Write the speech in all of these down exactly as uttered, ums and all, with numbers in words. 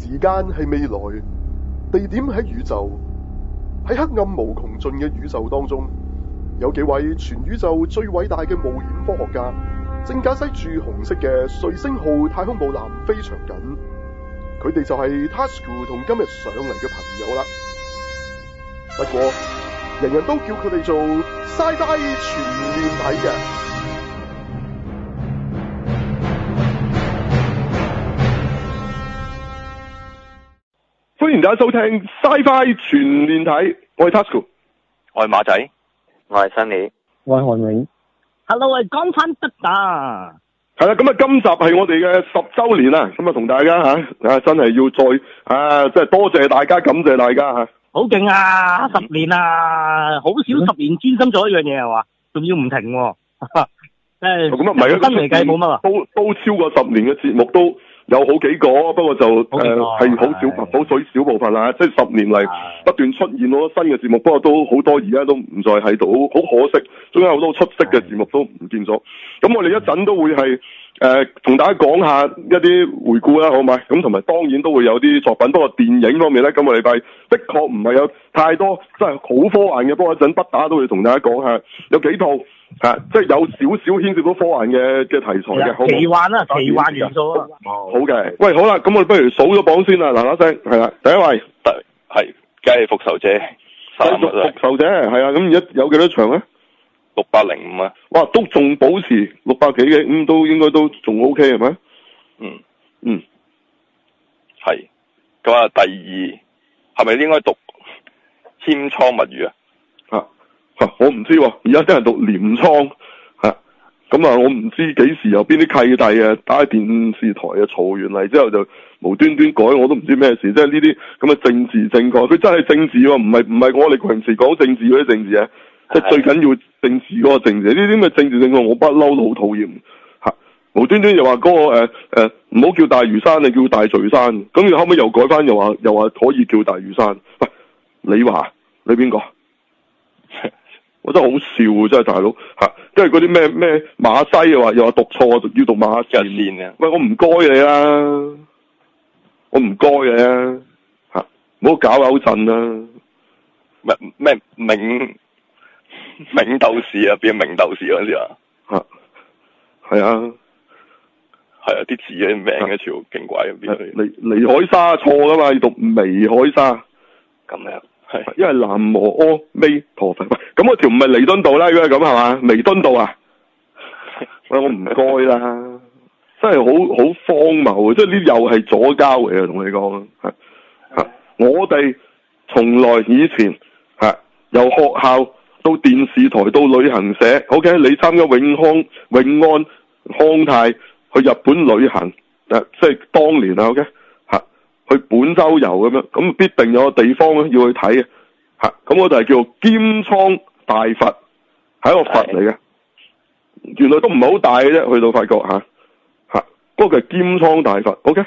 時間係未來，地點喺宇宙，喺黑暗無窮盡嘅宇宙當中，有幾位全宇宙最偉大嘅冒險科學家，正駕駛住紅色嘅瑞星號太空母艦飛翔緊。佢哋就係 Tasuku 同今日上嚟嘅朋友啦。不過，人人都叫佢哋做 Sci-Fi 全面睇嘅。歡迎大家收聽 Sci-Fi 全面睇，我係 Tasuku， 我係馬仔，我係 Sunny， 我係韓永。 Hello，我係江翻得啊！ 係啦，咁啊，今集係我哋嘅十周年啦，咁啊，同大家吓啊，真係要再啊，即係多謝大家，感謝大家吓。 好勁啊！十年啊，好少十年專心做一樣嘢係嘛，仲要唔停喎。誒， 咁啊，唔係啊， 新嚟計冇乜啊， 都都超過十年嘅節目都有好幾個，不過就誒係好少好水少部分啦，即係十年嚟不斷出現好多新嘅節目，不過都好多而家都唔再喺度，好可惜，中間好多出色嘅節目都唔見咗。咁我哋一陣都會係誒同大家講下一啲回顧啦，好咪？咁同埋當然都會有啲作品，不過電影方面咧，今個禮拜的確唔係有太多真係好科幻嘅，不過一陣不打都會同大家講下有幾套。啊，即係有少少牽涉到科幻嘅嘅題材嘅，好奇幻啊，奇幻元素啊。 好嘅，喂，好啦，咁我哋不如數咗榜先啦，嗱嗱聲，係啦，第一位， 係，梗係復仇者， 繼續復仇者，係啊，咁而家有幾多場咧？ 六百零五啊， 哇，都仲保持六百幾嘅，咁都應該都仲 OK 係咪？ 嗯嗯， 係，咁啊，第二係咪應該讀千倉物語啊？ 啊、我唔知喎，而家真係讀鎌倉嚇，咁啊，我唔知幾時有邊啲契弟啊，打喺電視台啊嘈完嚟之後就無端端改，我都唔知咩事，即係呢啲咁嘅政治正確，佢真係政治喎，唔係唔係我哋平時講政治嗰啲政治啊，即係最緊要政治嗰個政治，呢啲咁嘅政治正確我不嬲都好討厭嚇，無端端又話嗰、嗰個誒唔好叫大嶼山，你叫大嶼山，咁然後尾又改翻，又話又話可以叫大嶼山，喂，你話你邊個？我真係好笑啊！真係大佬嚇，即係嗰啲咩咩馬西又話又話讀錯，要讀馬線啊！喂，我唔該你啦，我唔該你啊嚇，唔好搞搞震啦！ 咩咩明明鬥士啊，變明鬥士嗰陣時啊嚇，係啊， 係啊，啲字嘅名嘅條勁怪咁變去。 離離海沙錯噶嘛，要讀微海沙。 咁樣。 係，因為南無阿彌陀佛。咁嗰條唔係彌敦道啦，如果係咁係嘛？彌敦道啊？喂，我唔該啦，真係好好荒謬，即係呢又係左膠嚟啊！同你講啊，吓，我哋從來以前吓由學校到電視台到旅行社 ，OK， 你參加永康、永安、康泰去日本旅行，誒，即係當年啊 ，OK。去本州遊咁樣，咁必定有個地方咧要去睇嘅，嚇，咁我就係叫做鎌倉大佛，係一個佛嚟嘅，原來都唔係好大嘅啫，去到發覺嚇嚇，嗰個係鎌倉大佛 ，OK，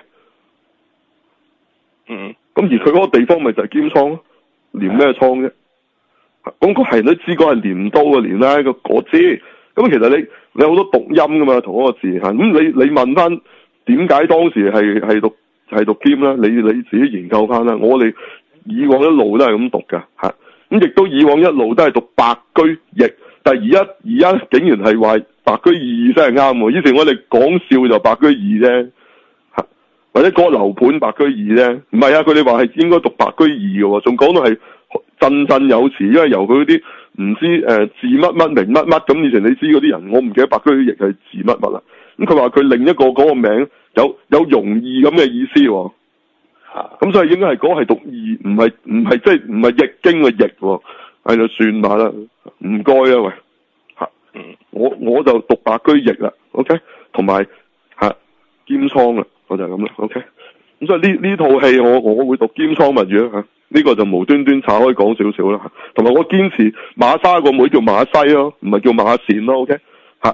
嗯，咁而佢嗰個地方咪就係鎌倉咯，鐮咩倉啫？咁嗰係人都知嗰係鐮刀嘅鐮啦，個我知，咁其實你你有好多讀音噶嘛，同嗰個字嚇，咁你你問翻點解當時係係讀？係讀兼啦，你你自己研究翻啦。我哋以往一路都係咁讀噶嚇，咁亦都以往一路都係讀白居易，但係而家而家竟然係話白居易真係啱喎。以前我哋講笑就白居易啫嚇，或者嗰個樓盤白居易啫，唔係啊，佢哋話係應該讀白居易嘅喎，仲講到係振振有詞，因為由佢嗰啲唔知誒、呃、字乜乜名乜乜咁。以前你知嗰啲人，我唔記得白居易係字乜乜啦。咁佢話佢另一個嗰個名有有容易咁嘅意思喎，咁所以應該係嗰個係讀易，唔係唔係即係唔係易經嘅易喎，係就算吧啦，唔該啊喂，嚇，我我就讀白居易啦 ，OK， 同埋嚇鎌倉啦，我就係咁啦 ，OK，咁所以呢呢套戲我我會讀鎌倉物語啦嚇，呢個就無端端岔開講少少啦，同埋我堅持馬沙個妹叫馬西咯，唔係叫馬善咯 ，OK。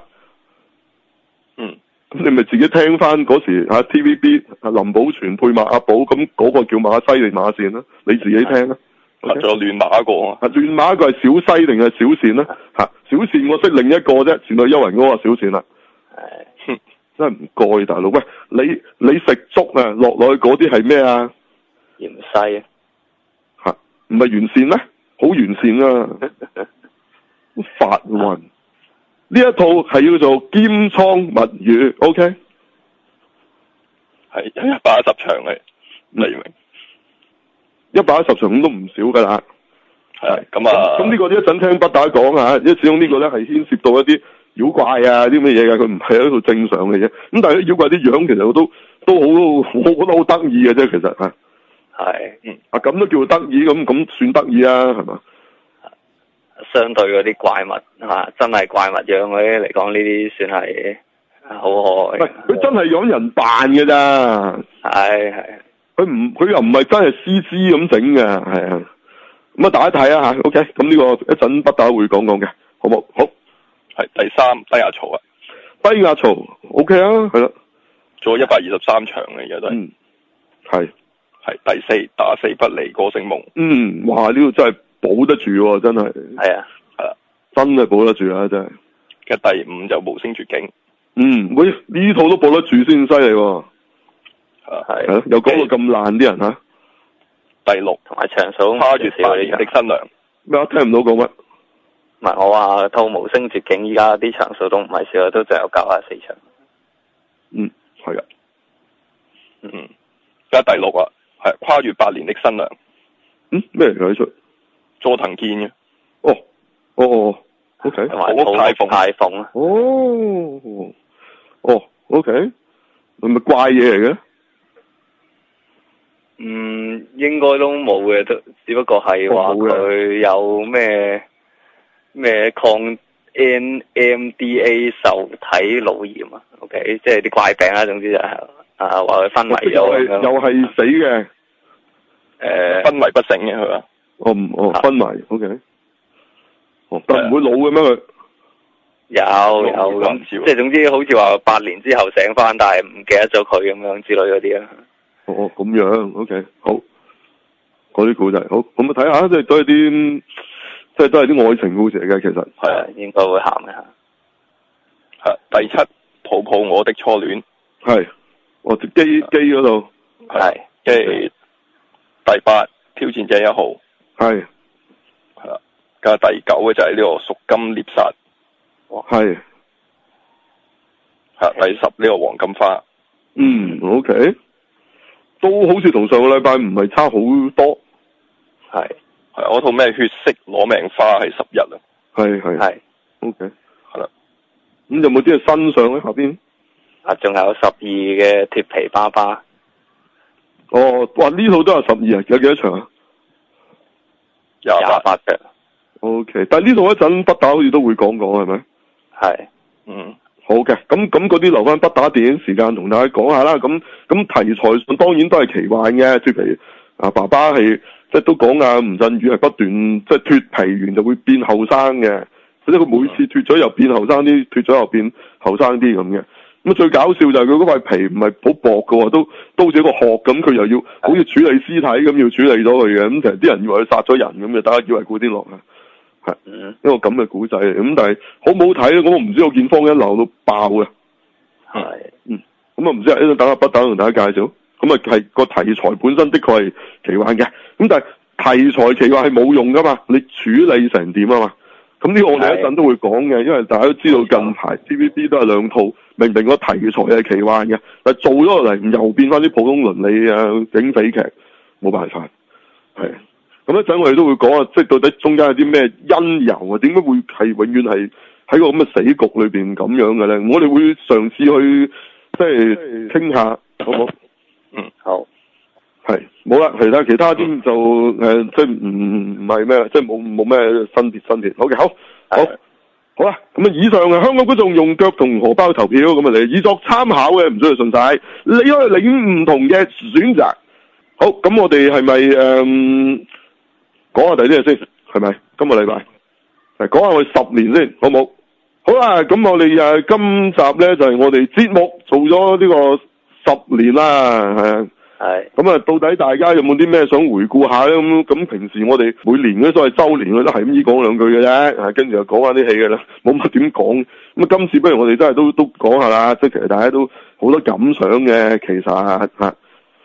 嗯， 咁你咪自己聽翻嗰時吓 T V B 林保全配馬阿寶，咁嗰個叫馬西定馬善啦？你自己聽啦。 仲有亂馬一個啊？ 亂馬一個係小西定係小善啦？吓，小善我識另一個啫，前度幽魂嗰個小善啦。係，真係唔該大佬。喂，你你食粥啊，落落去嗰啲係咩啊？ 芫茜吓，唔係完善咩？好完善啊！發運呢一套係叫做兼倉物語 ，OK， 係一百一十場嘅，黎明一百一十場咁都唔少噶啦。 係咁啊， 咁呢個一陣聽不打講啊，因為始終呢個咧係牽涉到一啲妖怪啊啲咩嘢嘅，佢唔係一套正常嘅嘢。咁但係啲妖怪啲樣其實我都都好，我覺得好得意嘅啫，其實吓。 係， 嗯， 啊咁都叫得意，咁咁算得意啊，係嘛？ 相對嗰啲怪物嚇，真係怪物樣嗰啲嚟講，呢啲算係好可愛。 唔係，佢真係養人扮嘅咋。 係係。 佢唔，佢又唔係真係 C G 咁整嘅，係啊。咁啊，大家睇啊吓 ，OK。咁呢個一陣不打會講講嘅，好冇？好。 係第三低壓槽啊。 低壓槽 ，OK 啊，係啦。 做咗一百二十三場嘅，而家都係。 嗯。係。 係第四打死不離歌聲夢。 嗯，哇！呢個真係保得住喎，真係。 係啊， 係啦， 真係保得住啊，真係。 嘅第五就無聲絕境。 嗯，喂，呢套都保得住先犀利喎。 係。 係咯，又講到咁爛啲人吓。 第六同埋場數跨越百年的新娘。 咩啊？聽唔到講乜？ 唔係我話套無聲絕境，依家啲場數都唔係少，都仲有九十四場。 嗯，係啊。 嗯，而家第六啊。係跨越百年的新娘。 嗯，咩嚟㗎呢出？ 佐藤健嘅。 哦，哦哦 ，OK。 同埋土屋太鳳啊。 哦，哦 ，OK。係咪怪嘢嚟嘅？ 嗯，應該都冇嘅，都只不過係話佢有咩咩抗 N M D A 受體腦炎啊 ，OK， 即係啲怪病啦，總之就係、是。啊！話佢昏迷咗咁樣， 又係死嘅。 誒， 昏迷不醒嘅佢話。 哦唔哦，昏迷 ，OK。哦，但唔會老嘅咩佢？ 有有咁，即係總之好似話八年之後醒翻，但係唔記得咗佢咁樣之類嗰啲啊。 哦，咁樣 ，OK，好。嗰啲故仔好，咁啊睇下，即係都係啲，即係都係啲愛情故事嚟嘅，其實。 係啊，應該會喊嘅嚇。 係第七，抱抱我的初戀。係。 我機機嗰度係， 即係第八挑戰者一號係係啦，咁第九嘅就係呢個贖金獵殺， 係係第十呢個黃金花， 嗯 OK，都好似同上個禮拜唔係差好多， 係係嗰套咩血色攞命花係十一啊， 係係係 OK 係啦， 咁有冇啲係新上咧下邊？ 啊，仲有十二嘅鐵皮爸爸。 哦，哇！呢套都有十二啊，有幾多場啊？ 廿八嘅。 O K，但係呢套一陣不打好似都會講講係咪？係。 嗯。 好嘅，咁咁嗰啲留翻不打電影時間同大家講下啦。咁咁題材上當然都係奇幻嘅，脫皮啊爸爸係即係都講啊吳鎮宇係不斷即係脫皮完就會變後生嘅，即係佢每次脫咗又變後生啲，脫咗又變後生啲咁嘅。咁最搞笑就係佢嗰塊皮唔係好薄㗎喎，都都好似一個殼咁，佢又要好似處理屍體咁要處理咗佢嘅，咁其實啲人以為佢殺咗人咁嘅，大家以為古天樂啊，係、嗯、一個咁嘅古仔嚟，咁但係好唔好睇咧？咁我唔知我見方一流到爆嘅，係，嗯，咁啊唔知啊，一陣等下不打同大家介紹，咁啊係個題材本身的確係奇幻嘅，咁但係題材奇幻係冇用噶嘛，你處理成點啊嘛？咁呢個我哋一陣都會講嘅，因為大家都知道近排 T V B 都係兩套，明明個題材係奇幻嘅，但係做咗落嚟又變翻啲普通倫理啊警匪劇，冇辦法。係，咁一陣我哋都會講啊，即係到底中間有啲咩因由啊？點解會係永遠係喺個咁嘅死局裏邊咁樣嘅咧？我哋會嘗試去即係傾下，好唔好？ 嗯，好。 係冇啦，其他其他啲就誒、呃，即係唔唔係咩，即係冇冇咩分別分別。好嘅，好，好，好啦。咁啊，以上嘅香港觀眾用腳同荷包投票，咁啊嚟以作參考嘅，唔需要信晒，你可以領唔同嘅選擇。好，咁我哋係咪誒講下第啲嘢先？係咪今個禮拜？誒，講下我哋十年先，好冇？好啦，咁我哋誒今集咧就係、是、我哋節目做咗呢個十年啦，係啊。係，咁啊，到底大家有冇啲咩想回顧下咧？咁咁平時我哋每年嗰所謂周年，我都係咁依講兩句嘅啫，啊，跟住就講下啲戲嘅啦，冇乜點講。咁啊，今次不如我哋真係都都講下啦，即係其實大家都好多感想嘅，其實吓。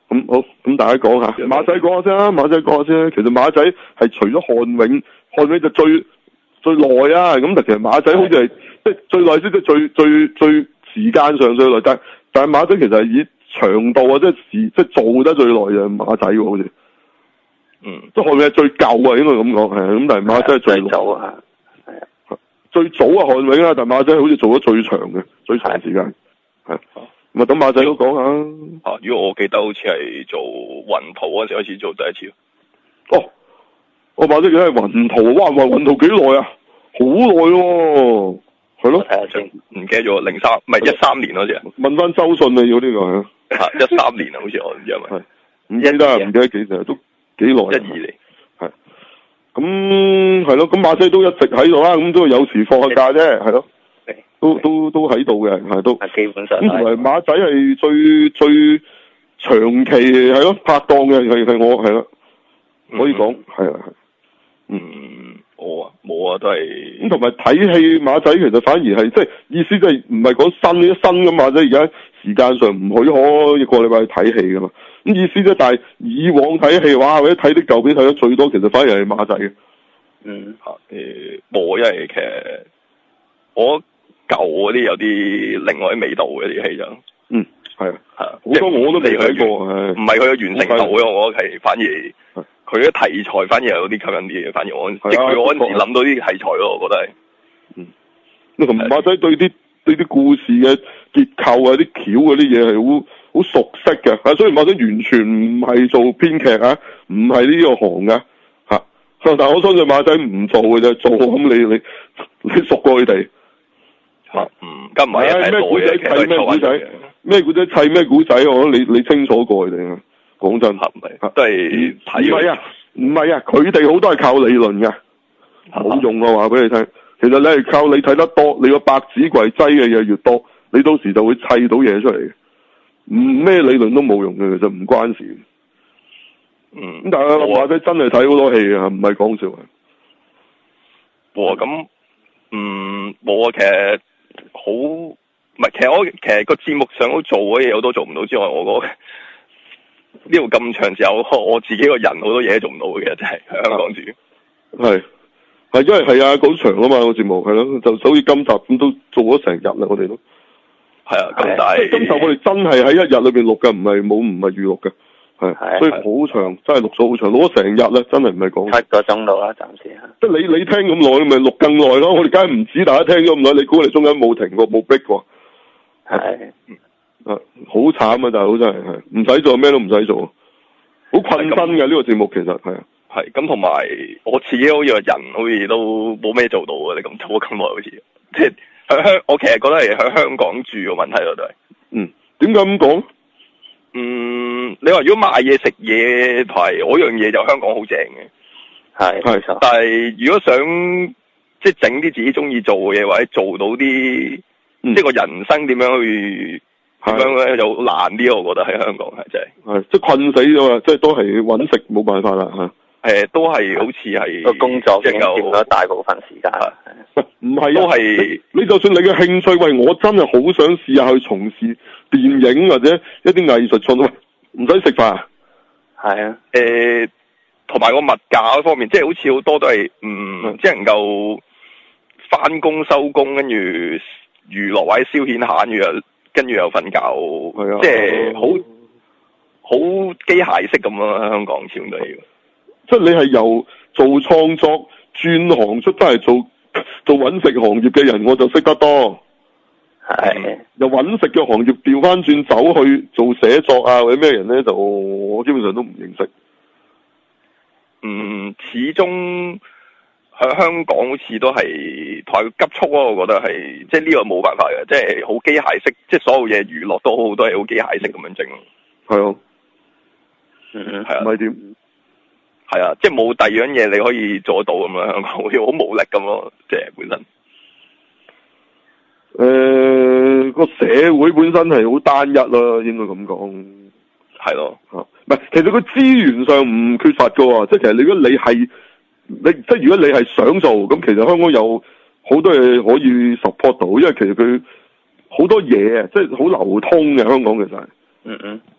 咁好，咁大家講下，馬仔講下先啦，馬仔講下先啦。其實馬仔係除咗漢永，漢永就最最耐啊。咁但其實馬仔好似係即係最耐先，即係最最最時間上最耐。但但係馬仔其實係以長度啊，即係時即係做得最耐嘅馬仔喎，好似。 嗯。即係漢永係最舊啊，應該咁講係。咁但係馬仔係最耐。 最早啊。係啊。最早啊漢永啦，但係馬仔好似做咗最長嘅，最長時間。係。咪等馬仔都講下啊！如果我記得好似係做雲圖嗰陣時開始做第一次。 哦，我馬仔記得係雲圖，哇！雲雲圖幾耐啊？好耐喎，係咯。 睇下先， 唔記得咗零三，唔係一三年嗰時。 問翻周迅啊，要呢個係。 係一三年啊，好似我唔知係咪。 係。唔記得啊，唔記得幾時都幾耐。 一二年。係。 咁係咯，咁馬仔都一直喺度啦，咁都有時放下假啫，係咯。都都都喺度嘅，係都。 基本上。 咁同埋馬仔係最最長期係咯拍檔嘅，係係我係咯，可以講係啊係。 嗯，我啊冇啊，都係。 咁同埋睇戲馬仔其實反而係即係意思即係唔係講新一新噶嘛，即係而家時間上唔許可一個禮拜去睇戲噶嘛。咁意思即係但係以往睇戲話或者睇啲舊片睇得最多，其實反而係馬仔嘅。 嗯嚇誒，冇、呃，因為其實我。舊嗰啲有啲另外啲味道嘅啲戲就，嗯係啊係啊，好多我都未睇過，唔係佢嘅完成度咯，我覺得係反而佢嘅題材反而係有啲吸引啲嘅，反而我即係佢嗰陣時諗到啲題材咯，我覺得係，嗯，咁同馬仔對啲對啲故事嘅結構啊、啲橋嗰啲嘢係好好熟悉嘅，啊，所以馬仔完全唔係做編劇啊，唔係呢個行嘅嚇，但係我相信馬仔唔做嘅啫，做咁你你你熟過佢哋。嗯，咁唔係咩古仔砌咩古仔，咩古仔砌咩古仔，我覺得你你清楚過佢哋啊！講真，係咪？都係睇。唔係啊，唔係啊，佢哋好多係靠理論㗎，冇用啊！話俾你聽，其實你係靠你睇得多，你個百子櫃擠嘅嘢越多，你到時就會砌到嘢出嚟嘅。唔咩理論都冇用嘅，其實唔關事。嗯。咁但係或者真係睇好多戲啊，唔係講笑啊。哇！咁，嗯，冇啊，其實。好唔係，其實我其實個節目上都做嘅嘢我都做唔到之外，我覺得呢度咁長時候，我自己個人好多嘢都做唔到嘅，真係喺香港住。係係因為係啊，好長啊嘛個節目係咯，就好似今集咁都做咗成日啦，我哋都係啊。咁但係今集我哋真係喺一日裏邊錄嘅，唔係冇唔係預錄嘅，係所以好長，真係錄咗好長，錄咗成日啦，真係唔係講七個鐘度啦，暫時嚇。即係你你聽咁耐，你咪錄更耐咯。我哋梗係唔止大家聽咗咁耐，你估你中間冇停過冇逼過？係啊，好慘啊！大佬真係係唔使做咩都唔使做，好困身嘅呢個節目其實係啊。係咁，同埋我自己好似個人好似都冇咩做到啊！你咁做咗咁耐，好似即係喺香，我其實覺得係喺香港住嘅問題咯，都係。嗯，點解咁講？嗯，你話如果買嘢食嘢係嗰樣嘢就香港好正嘅，係係，但係如果想即係整啲自己中意做嘅嘢，或者做到啲、嗯、即係個人生點樣去點樣咧，就難啲。我覺得喺香港係真係，係即係困死咗啦，即係都係揾食冇辦法啦嚇。誒，都係好似係個工作佔咗大部分時間。唔係、啊，都係你，你就算你嘅興趣，喂，我真係好想試下去從事電影或者一啲藝術創作，唔使食飯。係啊。誒、呃，同埋個物價嗰方面，即係好似好多都係，嗯，即係能夠翻工收工，跟住娛樂或者消遣下，跟住又跟住又瞓覺。係啊。即係好好機械式咁咯，喺香港始終都係。即係你係由做創作轉行出翻嚟做做揾食行業嘅人，我就識得多。係。由揾食嘅行業調翻轉走去做寫作啊，或者咩人咧，就我基本上都唔認識。嗯，始終喺香港好似都係太急促咯，我覺得係，即係呢個冇辦法嘅，即係好機械式，即係所有嘢娛樂都好，都係好機械式咁樣整。係啊。嗯嗯，係啊。唔係點？係啊，即係冇第二樣嘢你可以做得到咁樣，香港好似好無力咁咯，即係本身。誒、呃，個社會本身係好單一啦，應該咁講。係咯，吓，唔係，其實個資源上唔缺乏噶，即係其實如果你係你，即係如果你係想做，咁其實香港有好多嘢可以 support 到，因為其實佢好多嘢啊，即係好流通嘅香港其實。嗯嗯。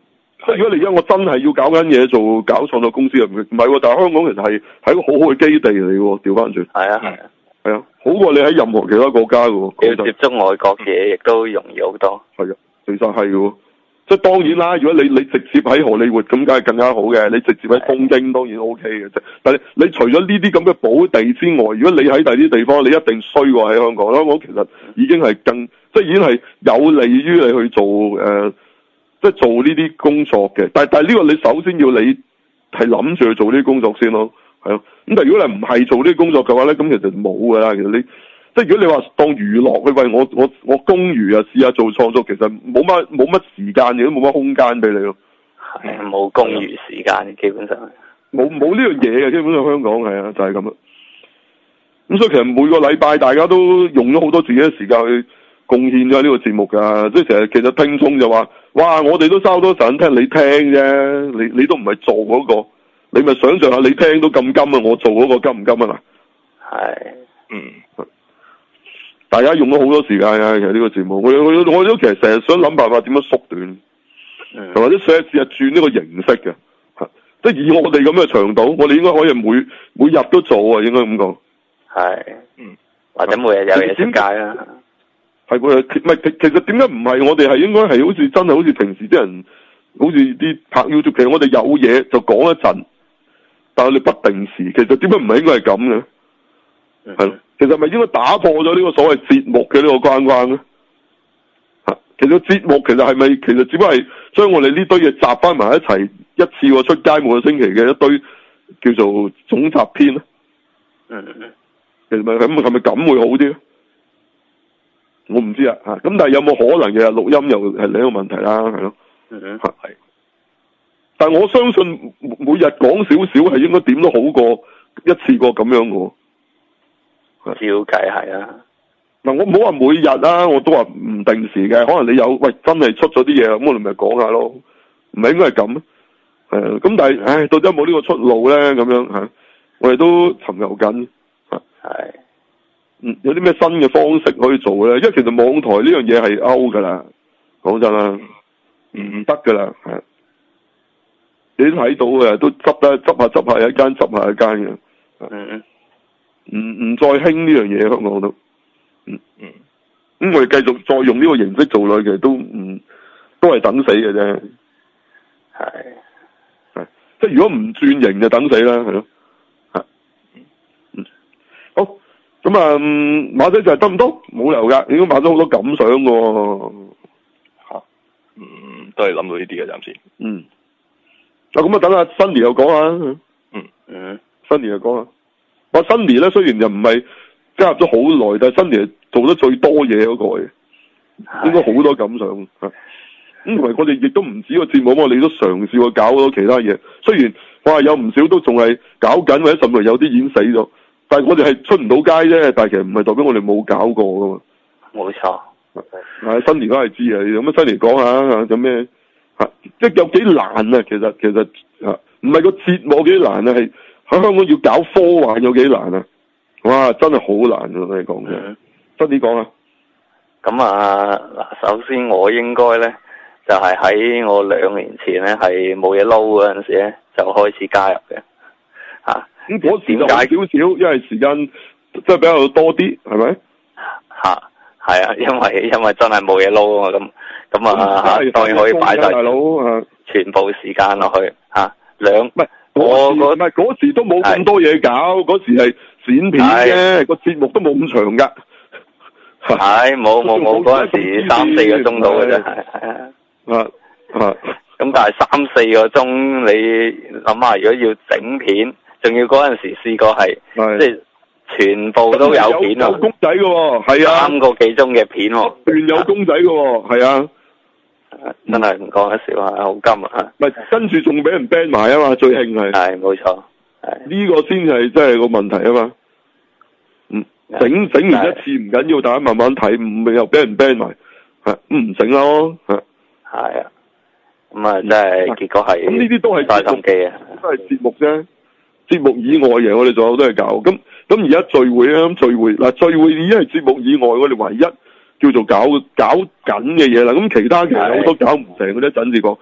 即係如果你而家我真係要搞緊嘢做搞創作公司啊，唔唔係喎，但係香港其實係係一個好好嘅基地嚟喎，調翻轉。 係啊係啊。 係啊，好過你喺任何其他國家嘅喎。 要接觸外國嘢，亦都容易好多。 係啊，其實係嘅喎。即係當然啦，如果你你直接喺荷里活咁，梗係更加好嘅。你直接喺東京當然 O K 嘅啫。但係你除咗呢啲咁嘅寶地之外，如果你喺第啲地方，你一定衰過喺香港。香港其實已經係更即係已經係有利於你去做誒、呃，即係做呢啲工作嘅。但係但係呢個你首先要你係諗住去做呢啲工作先咯，係咯。咁但係如果你唔係做呢啲工作嘅話咧，咁其實冇㗎啦。其實你即係如果你話當娛樂去喂我我我公餘啊試下做創作，其實冇乜冇乜時間亦都冇乜空間俾你咯。 係冇公餘時間，基本上冇冇呢樣嘢嘅，基本上香港係啊，就係咁啦。咁所以其實每個禮拜大家都用咗好多自己嘅時間去貢獻咗呢個節目㗎。即係成日其實聽眾就話：哇！我哋都收多陣聽你聽啫，你你都唔係做嗰個，你咪想象下你聽到咁金啊，我做嗰個金唔金啊嗱？係，嗯。大家用咗好多時間啊！其實呢個節目，我我我都其實成日想諗辦法點樣縮短，嗯、或者試下試下轉呢個形式嘅，即係以我哋咁嘅長度，我哋應該可以每每日都做啊，應該咁講。係，嗯，或者每日有嘢出街啊。係喎，唔係其其實點解唔係我哋係應該係好似真係好似平時啲人，好似啲拍 YouTube，其實我哋有嘢就講一陣，但係你不定時，其實點解唔係應該係咁嘅？係、嗯。其實咪應該打破咗呢個所謂節目嘅呢個關關咧？吓，其實節目其實係咪其實只不過係將我哋呢堆嘢集翻埋一齊，一次過出街每個星期嘅一堆叫做總集篇咧？嗯嗯，其實咪咁係咪咁會好啲咧？我唔知啊吓，咁但係有冇可能嘅錄音又係另一個問題啦，係咯？嗯嗯，係。但係我相信每日講少少係應該點都好過一次過咁樣嘅。照計係啊，嗱我唔好話每日啦，我都話唔定時嘅，可能你有喂真係出咗啲嘢，咁我哋咪講下咯，唔係應該係咁，係咁但係，唉，到底有冇呢個出路咧？咁樣吓，我哋都尋求緊，係，嗯，有啲咩新嘅方式可以做咧？因為其實網台呢樣嘢係 out 噶啦，講真啦，唔得噶啦，係，你都睇到嘅，都執得執下執下一間執下一間嘅，嗯。唔唔再興呢樣嘢，香港都，嗯嗯，咁我哋繼續再用呢個形式做落去，其實都唔都係等死嘅啫，係係，即係如果唔轉型就等死啦，係咯，係，嗯，好，咁啊、嗯，馬仔就係得唔多，冇理由噶，應該買咗好多感想嘅，吓，嗯，都係諗到呢啲嘅暫時，嗯，啊咁啊，等阿 Sunny 又講下，嗯嗯 ，Sunny 又講下。我 Sunny 咧，雖然又唔係加入咗好耐，但係 Sunny 係做得最多嘢嗰個嘅，應該好多感想嚇。咁同埋我哋亦都唔止個節目，我哋都嘗試過搞好多其他嘢。雖然哇有唔少都仲係搞緊，或者甚至有啲已經死咗，但係我哋係出唔到街啫。但係其實唔係代表我哋冇搞過噶嘛。冇錯。係 Sunny 都係知啊，有乜 Sunny 講下有咩嚇？即係有幾難啊？其實其實嚇唔係個節目幾難啊，係。喺香港要搞科幻有幾難啊！哇，真係好難啊！你講嘅，真啲講啊！咁啊，嗱，首先我應該咧就係、是、喺我兩年前咧係冇嘢撈嗰陣時咧就開始加入嘅，吓咁嗰時就少少，因為時間即係比較多啲，係咪？吓係啊，因為因為真係冇嘢撈啊嘛，咁咁啊吓，當然可以擺晒大佬啊，全部時間落去吓兩。我唔係嗰時都冇咁多嘢搞，嗰時係剪片嘅，個節目都冇咁長噶。係冇冇冇嗰陣時三四個鐘到嘅啫，係係啊啊啊！咁但係三四個鐘，你諗下，如果要整片，仲要嗰陣時試過係即係全部都有片啊，有公仔嘅喎，係啊，三個幾鐘嘅片喎，段有公仔嘅喎，係啊。真係唔講得笑啊，好金啊！唔係跟住仲俾人 ban 埋啊嘛，最興係係冇錯，係呢個先係真係個問題啊嘛。嗯，整整完一次唔緊要，大家慢慢睇，唔係又俾人 ban 埋，係唔整咯，係係啊。咁啊，真係結果係咁呢啲都係大心機啊，都係節目啫。節目以外嘅我哋仲有好多嘢搞。咁咁而家聚會啊，咁聚會嗱聚會已經係節目以外，我哋唯一叫做搞搞緊嘅嘢啦，咁其他其實好多搞唔成嗰啲陣時講，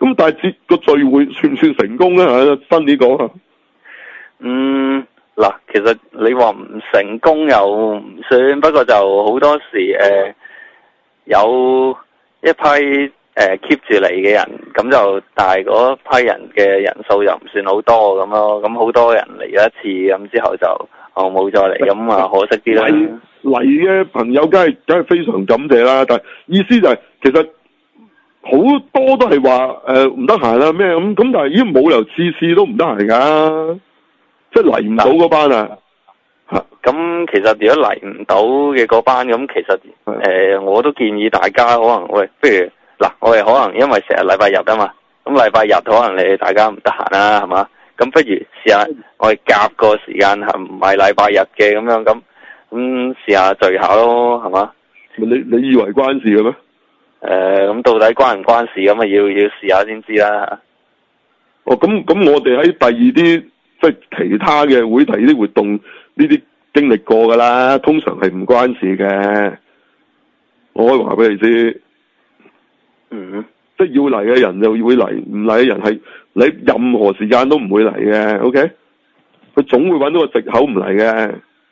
咁但係節個聚會算唔算成功咧？嚇，新啲講下。 嗯，嗱，其實你話唔成功又唔算，不過就好多時誒、呃、有一批誒 keep 住嚟嘅人，咁就但係嗰批人嘅人數又唔算好多咁咯，咁好多人嚟咗一次，咁之後就哦冇再嚟，咁啊可惜啲啦。 嚟嘅朋友梗係梗係非常感謝啦，但係意思就係、是、其實好多都係話誒唔得閒啦咩咁，咁但係已經冇理由次次都唔得閒㗎，即係嚟唔到嗰班啊。 咁其實如果嚟唔到嘅嗰班，咁其實誒、呃、我都建議大家可能喂，不如嗱，我哋可能因為成日禮拜日啊嘛，咁禮拜日可能你大家唔得閒啦，係嘛？咁不如試下我哋夾個時間係唔係禮拜日嘅咁樣咁，咁試下聚下咯，係嘛？ 你你以為關事嘅咩？誒、 呃，咁到底關唔關事咁啊？要要試下先知啦。 哦，咁咁我哋喺第二啲即係其他嘅會、第二啲活動呢啲經歷過㗎啦，通常係唔關事嘅。我可以話俾你知， 嗯， 即係要嚟嘅人就會嚟，唔嚟嘅人係你任何時間都唔會嚟嘅。OK，佢總會揾到個藉口唔嚟嘅。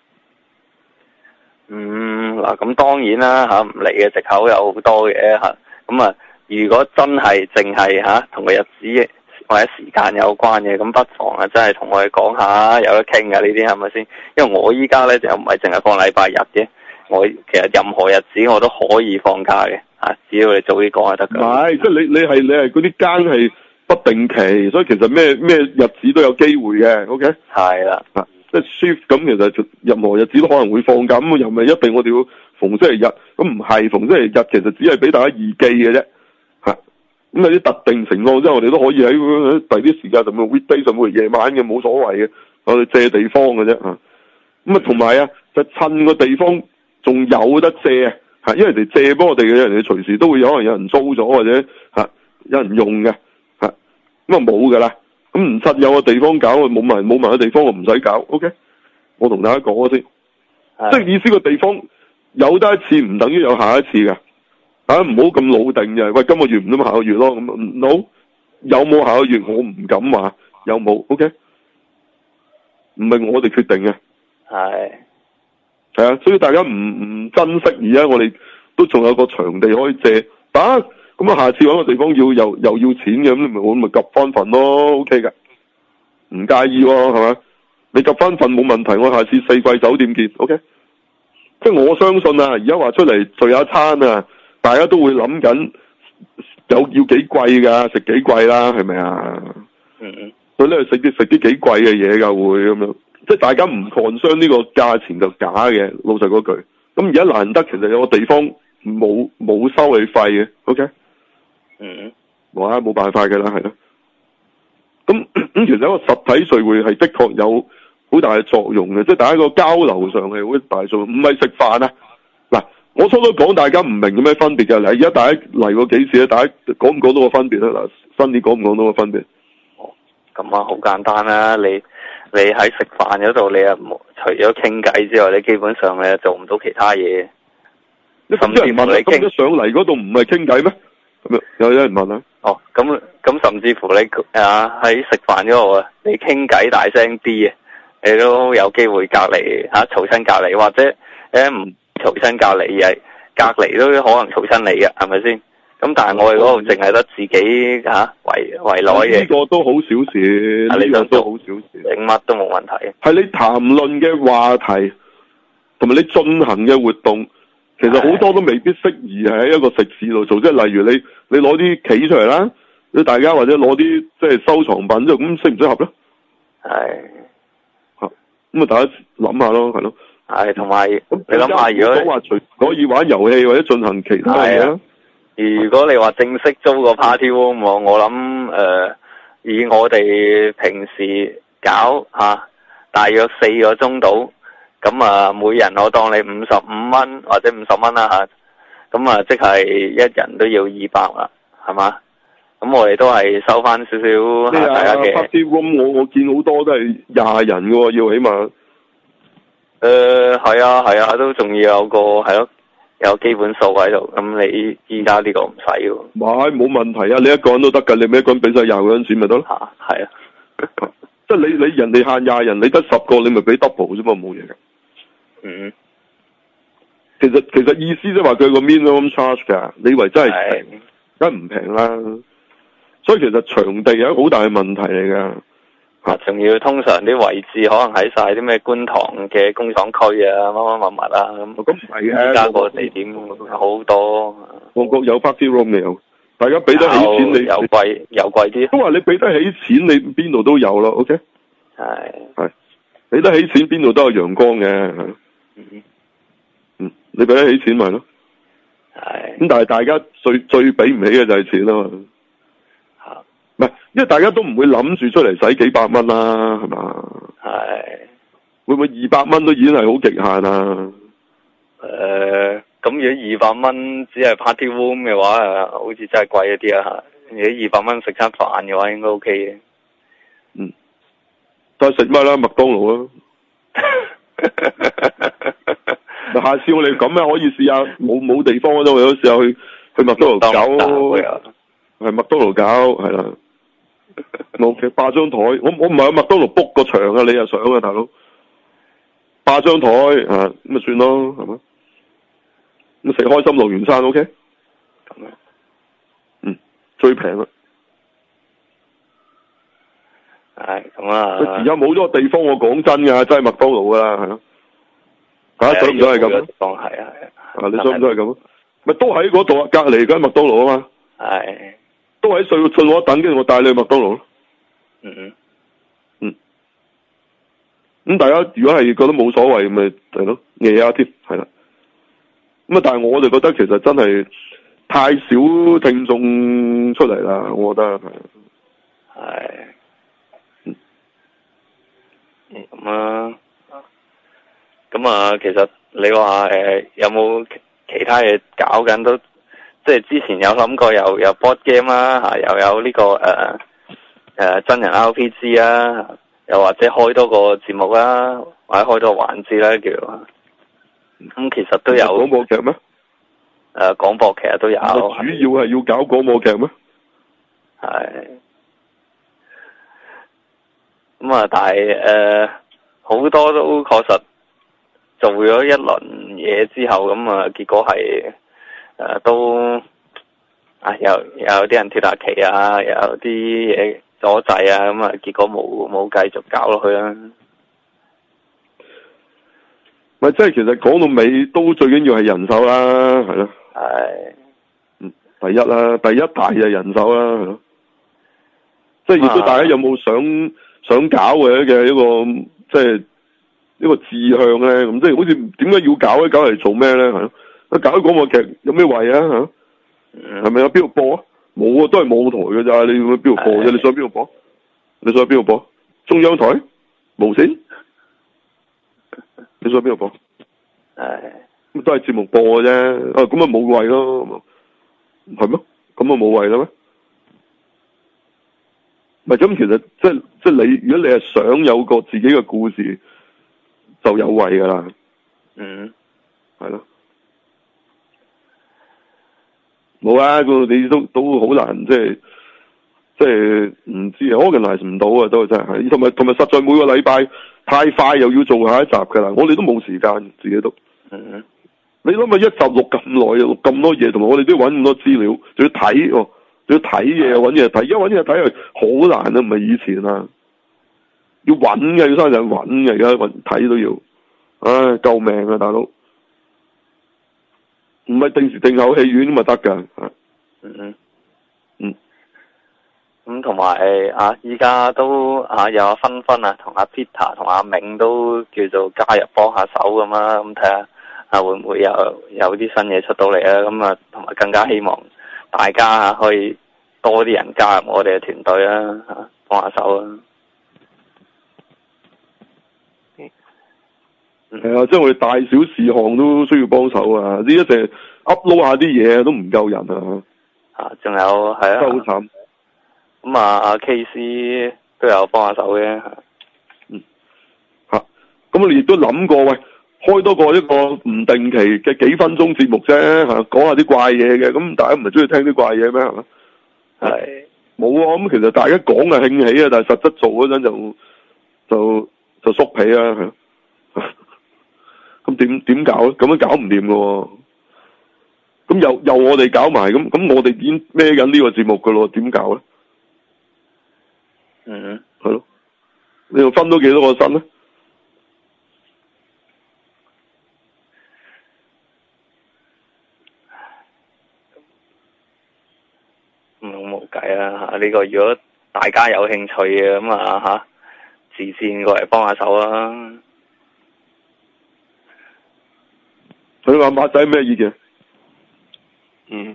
嗯，嗱，咁當然啦嚇，唔嚟嘅藉口有好多嘅嚇。咁啊，如果真係淨係嚇同個日子或者時間有關嘅，咁不妨啊真係同我哋講下，有得傾㗎呢啲係咪先？因為我依家咧就唔係淨係放禮拜日嘅，我其實任何日子我都可以放假嘅嚇，只要你早啲講就得㗎。唔係，即係你你係你係嗰啲間係不定期，所以其實咩咩日子都有機會嘅。OK， 係啦， 啊，即係 shift 咁，其實任何日子都可能會放假，咁又唔係一定我哋要逢星期日，咁唔係逢星期日，其實只係俾大家易記嘅啫。咁有啲特定情況之後，我哋都可以喺第啲時間，甚至 weekday 甚至夜晚嘅冇所謂嘅，我哋借地方嘅啫嚇。咁啊，同埋啊，就趁個地方仲有得借啊，因為人哋借幫我哋嘅，人哋隨時都會有可能有人租咗或者嚇有人用嘅嚇，咁啊冇噶啦。咁唔實有個地方搞，冇埋冇埋個地方，我唔使搞。OK，我同大家講咗先，即係意思個地方有得一次唔等於有下一次㗎。啊，唔好咁老定嘅，喂，今個月唔通下個月咯，咁好有冇下個月我唔敢話，有冇 OK，唔係我哋決定嘅， 係係啊，所以大家唔唔珍惜而家我哋都仲有個場地可以借，打咁啊，下次搵個地方要又又要錢嘅，咁你咪我咪夾翻份咯 OK 㗎，唔介意喎係咪？你夾翻份冇問題，我下次四季酒店見 OK，即係我相信啊，而家話出嚟聚一餐啊。大家都會諗緊有要幾貴㗎，食幾貴啦，係咪啊？嗯嗯。佢咧食啲食啲幾貴嘅嘢㗎，會咁樣，即係大家唔 concern 呢個價錢就假嘅，老實嗰句。咁而家難得其實有個地方冇冇收你費嘅 ，OK？嗯嗯。哇，冇辦法㗎啦，係咯。咁咁其實一個實體聚會係的確有好大嘅作用嘅，即係大家個交流上係好大作用，唔係食飯啊。嗱。我初初講大家唔明有咩分別嘅，嗱而家大家嚟過幾次咧，大家講唔講到個分別咧？嗱，新年講唔講到個分別？ 哦，咁啊好簡單啦，你你喺食飯嗰度，你啊除咗傾偈之外，你基本上你做唔到其他嘢。甚至乎你傾咁上嚟嗰度唔係傾偈咩？咁樣有有人問啊？ 哦，咁咁甚至乎你啊喺食飯嗰度啊，你傾偈大聲啲啊，你都有機會隔離嚇嘈親隔離，或者誒唔。嘈親隔離，係隔離都可能嘈親你嘅，係咪先？咁但係我哋嗰度淨係得自己嚇圍圍內嘅。呢個都好小事，呢、呢個都好小事，整乜都冇問題。係你談論嘅話題，同埋你進行嘅活動，其實好多都未必適宜喺一個食肆度做。即係例如你你攞啲企出嚟啦，你大家或者攞啲即係收藏品，就咁適唔適合咧？係。嚇，咁啊，大家諗下咯，係咯。係，同埋你諗下，如果講話除可以玩遊戲或者進行其他嘢啊，如果你話正式租個 party room，我我諗誒、呃，以我哋平時搞嚇、啊，大約四個鐘度，咁啊每人我當你五十五蚊或者五十蚊啦嚇，咁啊即係一人都要二百啦，係嘛？咁我哋都係收翻少少嚇大家嘅 party room，我我見好多都係廿人嘅喎，要起碼。誒、呃，係啊，係啊，都仲要有個係咯， 有基本數喺度，咁你依家呢個唔使喎。 買冇問題啊！你一個人都得㗎，你咪一個人俾晒廿個人錢咪得咯。 嚇，係啊。 即係你你人哋限廿人，你得十個，你咪俾 double 啫嘛，冇嘢㗎。 嗯。 其實其實意思即係話佢個 minimum charge 㗎，你以為真係平？梗係唔平啦。所以其實場地有好大嘅問題嚟㗎。 啊，仲要通常啲位置可能喺晒啲咩觀塘嘅工廠區啊，乜乜物物啊咁。咁唔係嘅，依家個地點好多。 旺角有 party room 嘅有，大家俾得起錢你。 又貴又貴啲。 都話你俾得起錢，你邊度都有咯 ，OK？ 係。係。 俾得起錢，邊度都有陽光嘅。嗯。嗯，你俾得起錢咪咯。係。咁但係大家最最俾唔起嘅就係錢啊嘛。唔係，因為大家都唔會諗住出嚟使幾百蚊啦，係嘛？係。會唔會二百蚊都已經係好極限啊？ 誒、呃，咁如果二百蚊只係 party room 嘅話，誒，好似真係貴一啲啊！如果二百蚊食餐飯嘅話，應該 OK 嘅。 嗯。再食乜啦？麥當勞啊！下次我哋咁啊，可以試下冇冇地方都，我有試下去去麥當勞搞。係麥當勞搞，係啦。O K， 霸張台，我我唔係喺麥當勞 book 個場啊，你又想啊，大佬？霸張台啊，咁咪算咯，係嘛？咁食開心樂園餐 O K？咁樣，嗯，最平啦。 係咁啊！ 而家冇咗個地方，我講真噶，真係麥當勞噶啦，係咯。大家想唔想係咁？ 當係啊係啊。啊， 你想唔想係咁？咪都喺嗰度啊，隔籬而家麥當勞啊嘛。係。都喺信信我等，跟住我帶你去麥當勞咯。嗯嗯。嗯。咁大家如果係覺得冇所謂，咪係咯，夜下添，係啦。咁啊，但係我就覺得其實真係太少聽眾出嚟啦，我覺得係。係。嗯。 咁啊，咁啊，其實你話誒、呃、有冇其他嘢搞緊都？即係之前有諗過有有 board game 啦，嚇，又有呢、這個誒誒、呃呃、真人 R P G 啊，又或者開多個節目啦，或者開多個環節啦叫。咁、嗯、其實都有廣播劇咩？誒、 呃、廣播劇都有。主要係要搞廣播劇咩？ 係。咁啊，但係誒好多都確實做咗一輪嘢之後，咁啊結果係。誒、呃，都啊，有有啲人脫下期啊，有啲嘢阻滯啊，咁啊，結果冇冇繼續搞落去啦。 咪即係其實講到尾都最緊要係人手啦，係咯。係。嗯，第一啦，第一大就係人手啦，係咯。即係亦都大家有冇想、啊、想搞嘅嘅一個即係一個志向咧？咁即係好似點解要搞咧？搞嚟做咩咧？係咯。搞啲廣播劇有咩位啊？吓，係咪有邊度播啊？冇啊，都係網台㗎咋？你要去邊度播啫？你想去邊度播？你想去邊度播？中央台？無線？你想去邊度播？係，咁都係節目播嘅啫。啊，咁啊冇位咯，係咩？咁啊冇位啦咩？唔係咁，其實即係即係你，如果你係想有個自己嘅故事，就有位噶啦。嗯，係咯。冇啊！個你都都好難，即係即係唔知啊，organize唔到啊，都真係。同埋同埋，實在每個禮拜太快，又要做下一集噶啦，我哋都冇時間，自己都。嗯。你諗下，一集錄咁耐，錄咁多嘢，同埋我哋都要搵咁多資料，仲要睇哦，仲要睇嘢，搵嘢睇。而家搵嘢睇係好難啊，唔係以前啊。要搵嘅，要生人搵嘅，而家搵睇都要。唉，救命啊，大佬！唔係定時定候戲院咁咪得噶，嗯嗯， 咁同埋啊，依家都啊有阿芬芬啊，同阿 Peter 同阿銘都叫做加入幫下手咁啦，咁睇下啊會唔會有有啲新嘢出到嚟啊？咁啊，同埋更加希望大家啊可以多啲人加入我哋嘅團隊啊，吓幫下手啊！ 係啊，即係我哋大小事項都需要幫手啊！呢一成 upload 下啲嘢都唔夠人啊！ 啊，仲有係啊， 真係好慘。 咁啊，阿 K C 都有幫下手嘅。 嗯。吓、啊，咁我哋亦都諗過，喂， 開多個一個唔定期嘅幾分鐘節目啫嚇，講下啲怪嘢嘅，咁大家唔係中意聽啲怪嘢咩係嘛？ 係。 冇啊，咁其實大家講係興起啊，但係實質做嗰陣就就就縮皮啊，咁點點搞咧？咁樣搞唔掂噶喎，咁又又我哋搞埋，咁咁我哋已經孭緊呢個節目噶咯，點搞咧？ 嗯， 係咯，你又分到幾多個身咧？ 咁冇計啦嚇！呢個如果大家有興趣嘅咁啊嚇，慈善過嚟幫下手啦。 佢話馬仔咩意見？ 嗯，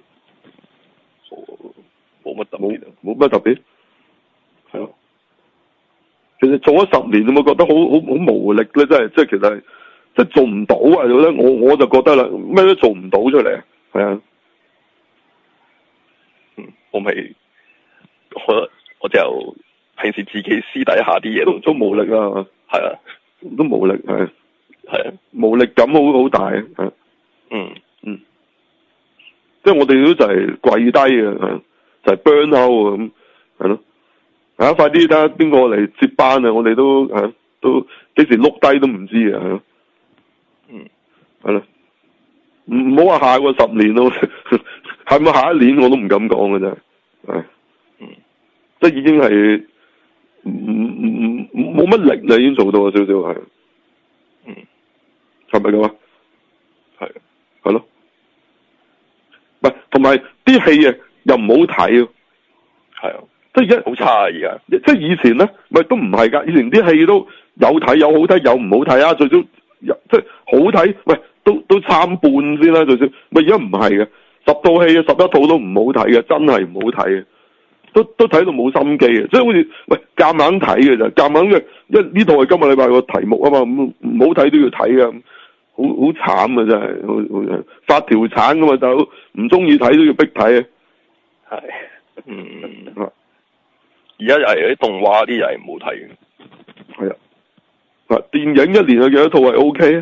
冇乜特別，冇乜特別。 係咯。 其實做咗十年，有冇覺得好好好無力咧？真係，即係其實係，即係做唔到啊！我覺得我我就覺得啦，咩都做唔到出嚟，係啊。 嗯，我咪我我就平時自己私底下啲嘢都都無力啊， 係啊， 都無力係， 係啊， 無力感好好大啊， 嗯嗯，即係我哋都就係跪低嘅，就係 burn out 咁，係咯，啊快啲睇下邊個嚟接班啊！我哋都係都幾時碌低都唔知啊，係咯， 嗯， 係咯，唔唔好話下個十年咯，係咪下一年我都唔敢講嘅啫，係， 嗯， 即係已經係唔唔唔冇乜力啦，已經做到少少係， 嗯， 係咪咁啊？ 係， 係咯，唔係同埋啲戲啊又唔好睇啊， 係啊， 即係而家好差啊而家， 即係以前咧，咪都唔係噶，以前啲戲都有睇有好睇有唔好睇啊，最少即係好睇，喂都都參半先啦，最少，咪而家唔係嘅。十套戲十一套都唔好睇嘅，真係唔好睇嘅，都都睇到冇心機嘅，即係好似喂夾硬睇嘅咋，夾硬嘅，因為呢套係今日禮拜個題目啊嘛，唔唔好睇都要睇嘅，好好慘啊真係，好好發條橙噶嘛就唔中意睇都要逼睇啊， 係，嗯，而家又係啲動畫啲又係唔好睇嘅， 係啊，啊電影一年有幾多套係 O K 啊？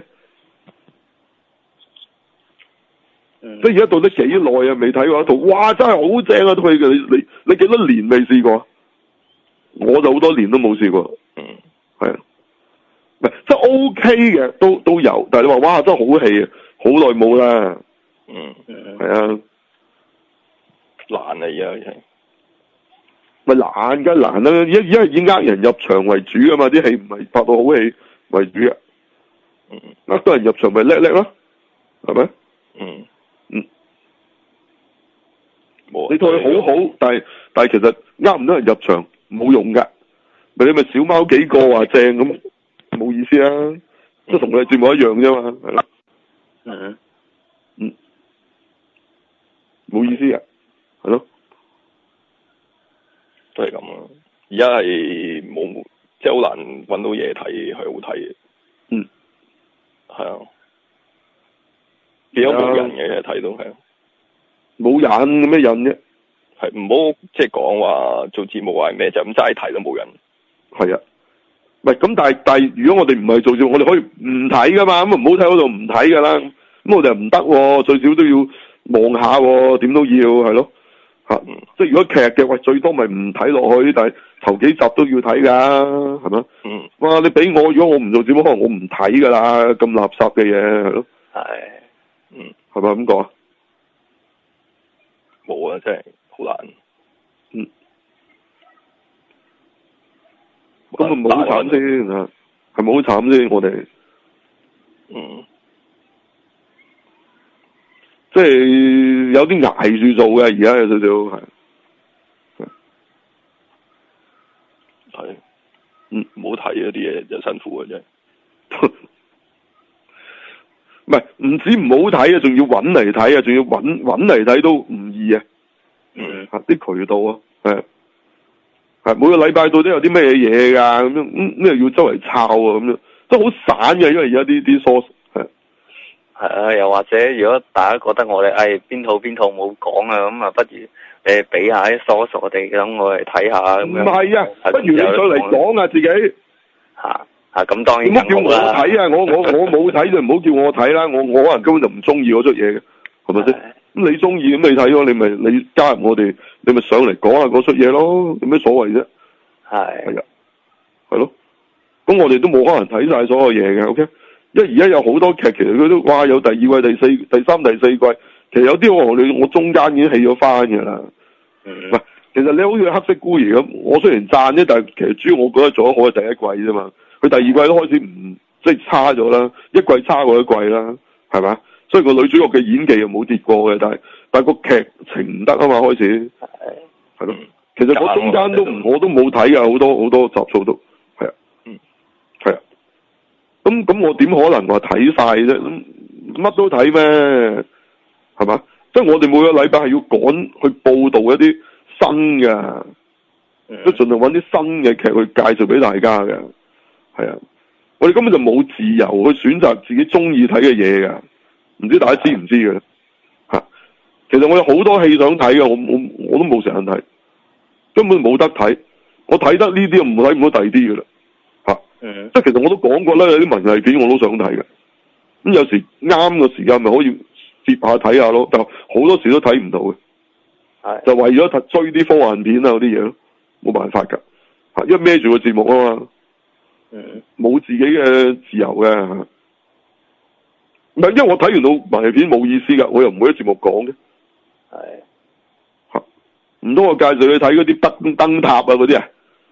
即係而家到咗幾耐啊？未睇過一套，哇！真係好正啊！套戲嘅你你你幾多年未試過？我就好多年都冇試過。 嗯， 係啊，唔係即係 O K 嘅都都有，但係你話哇真係好戲啊，好耐冇啦。 嗯， 係啊， 難啊而家係， 咪難梗難啦！而家而家係以呃人入場為主噶嘛，啲戲唔係拍到好戲為主啊。 嗯， 呃多人入場咪叻叻咯，係咪？ 嗯。 嗯，你套戲好好，但係但係其實呃唔到人入場冇用噶，咪你咪小貓幾個話正咁，冇意思啊，即係同我哋節目一樣啫嘛，係啦， 嗯嗯，冇意思啊，係咯， 都係咁啊，而家係冇，即係好難搵到嘢睇係好睇嘅， 嗯， 係啊。變咗冇人嘅睇到係， 冇癮咁咩癮啫？ 係唔好即係講話做節目係咩就咁齋睇都冇人。係啊，唔係咁，但係但係如果我哋唔係做節目，我哋可以唔睇噶嘛，咁唔好睇嗰度唔睇噶啦。咁我哋又唔得，最少都要望下，點都要係咯。吓、嗯，即係如果劇嘅，喂最多咪唔睇落去，但係頭幾集都要睇噶，係咪？ 嗯。哇！ 你俾我，如果我唔做節目，可能我唔睇噶啦，咁垃圾嘅嘢係咯。 係。 嗯，係咪咁講？ 冇啊，真係好難。 嗯。咁咪冇好慘先啊？係咪好慘先？我哋。 嗯。 即係有啲挨住做嘅，而家有少少係。係。嗯， 唔好睇嗰啲嘢就辛苦嘅啫。 唔係，唔止唔好睇啊，仲要搵嚟睇啊，仲要搵搵嚟睇都唔易啊。 嗯。 吓啲渠道啊，係係每個禮拜到底有啲咩嘢噶咁樣，咁咩要周圍抄啊咁樣，都好散嘅，因為而家啲啲 source 係。 係啊，又或者如果大家覺得我哋誒邊套邊套冇講啊，咁啊不如誒俾下啲 source 我哋，等我嚟睇下咁樣。 唔係啊，不如你再嚟講啊自己。 吓。 啊，咁當然唔好叫我睇啊！我我我冇睇就唔好叫我睇啦！我我可能根本就唔中意嗰出嘢嘅，係咪先？咁你中意咁你睇咯，你咪你加入我哋，你咪上嚟講下嗰出嘢咯，有咩所謂啫？ 係係啊，係咯。咁我哋都冇可能睇晒所有嘢嘅 ，OK？因為而家有好多劇，其實佢都哇有第二季、第四、第三、第四季，其實有啲我你我中間已經起咗翻嘅啦。唔係、嗯，其實你好似黑色孤兒咁，我雖然讚啫，但係其實主要我覺得做得好係第一季啫嘛。佢第二季都開始唔即係差咗啦，一季差過一季啦，係咪？所以個女主角嘅演技又冇跌過嘅，但係但係個劇情唔得啊嘛，開始係係咯。其實我中間都唔我都冇睇㗎，好多好多集數都係啊，嗯，係啊。咁咁我點可能話睇晒啫？乜都睇咩？係嘛？即係我哋每個禮拜係要趕去報導一啲新嘅，即係盡量揾啲新嘅劇去介紹俾大家嘅。係啊，我哋根本就冇自由去選擇自己中意睇嘅嘢㗎。唔知大家知唔知嘅？嚇，其實我有好多戲想睇嘅，我我我都冇時間睇，根本冇得睇。我睇得呢啲，唔睇唔到第二啲㗎啦。嚇，嗯，即係其實我都講過啦，有啲文藝片我都想睇嘅。咁有時啱嘅時間咪可以接下睇下咯，但好多時都睇唔到嘅。係，就為咗追啲科幻片啊嗰啲嘢咯，冇辦法㗎。嚇，因為孭住個節目啊嘛。嗯，冇自己嘅自由嘅。唔係，因為我睇完到文藝片冇意思㗎，我又唔會喺節目講嘅。係。嚇，唔通我介紹你睇嗰啲燈燈塔啊嗰啲啊？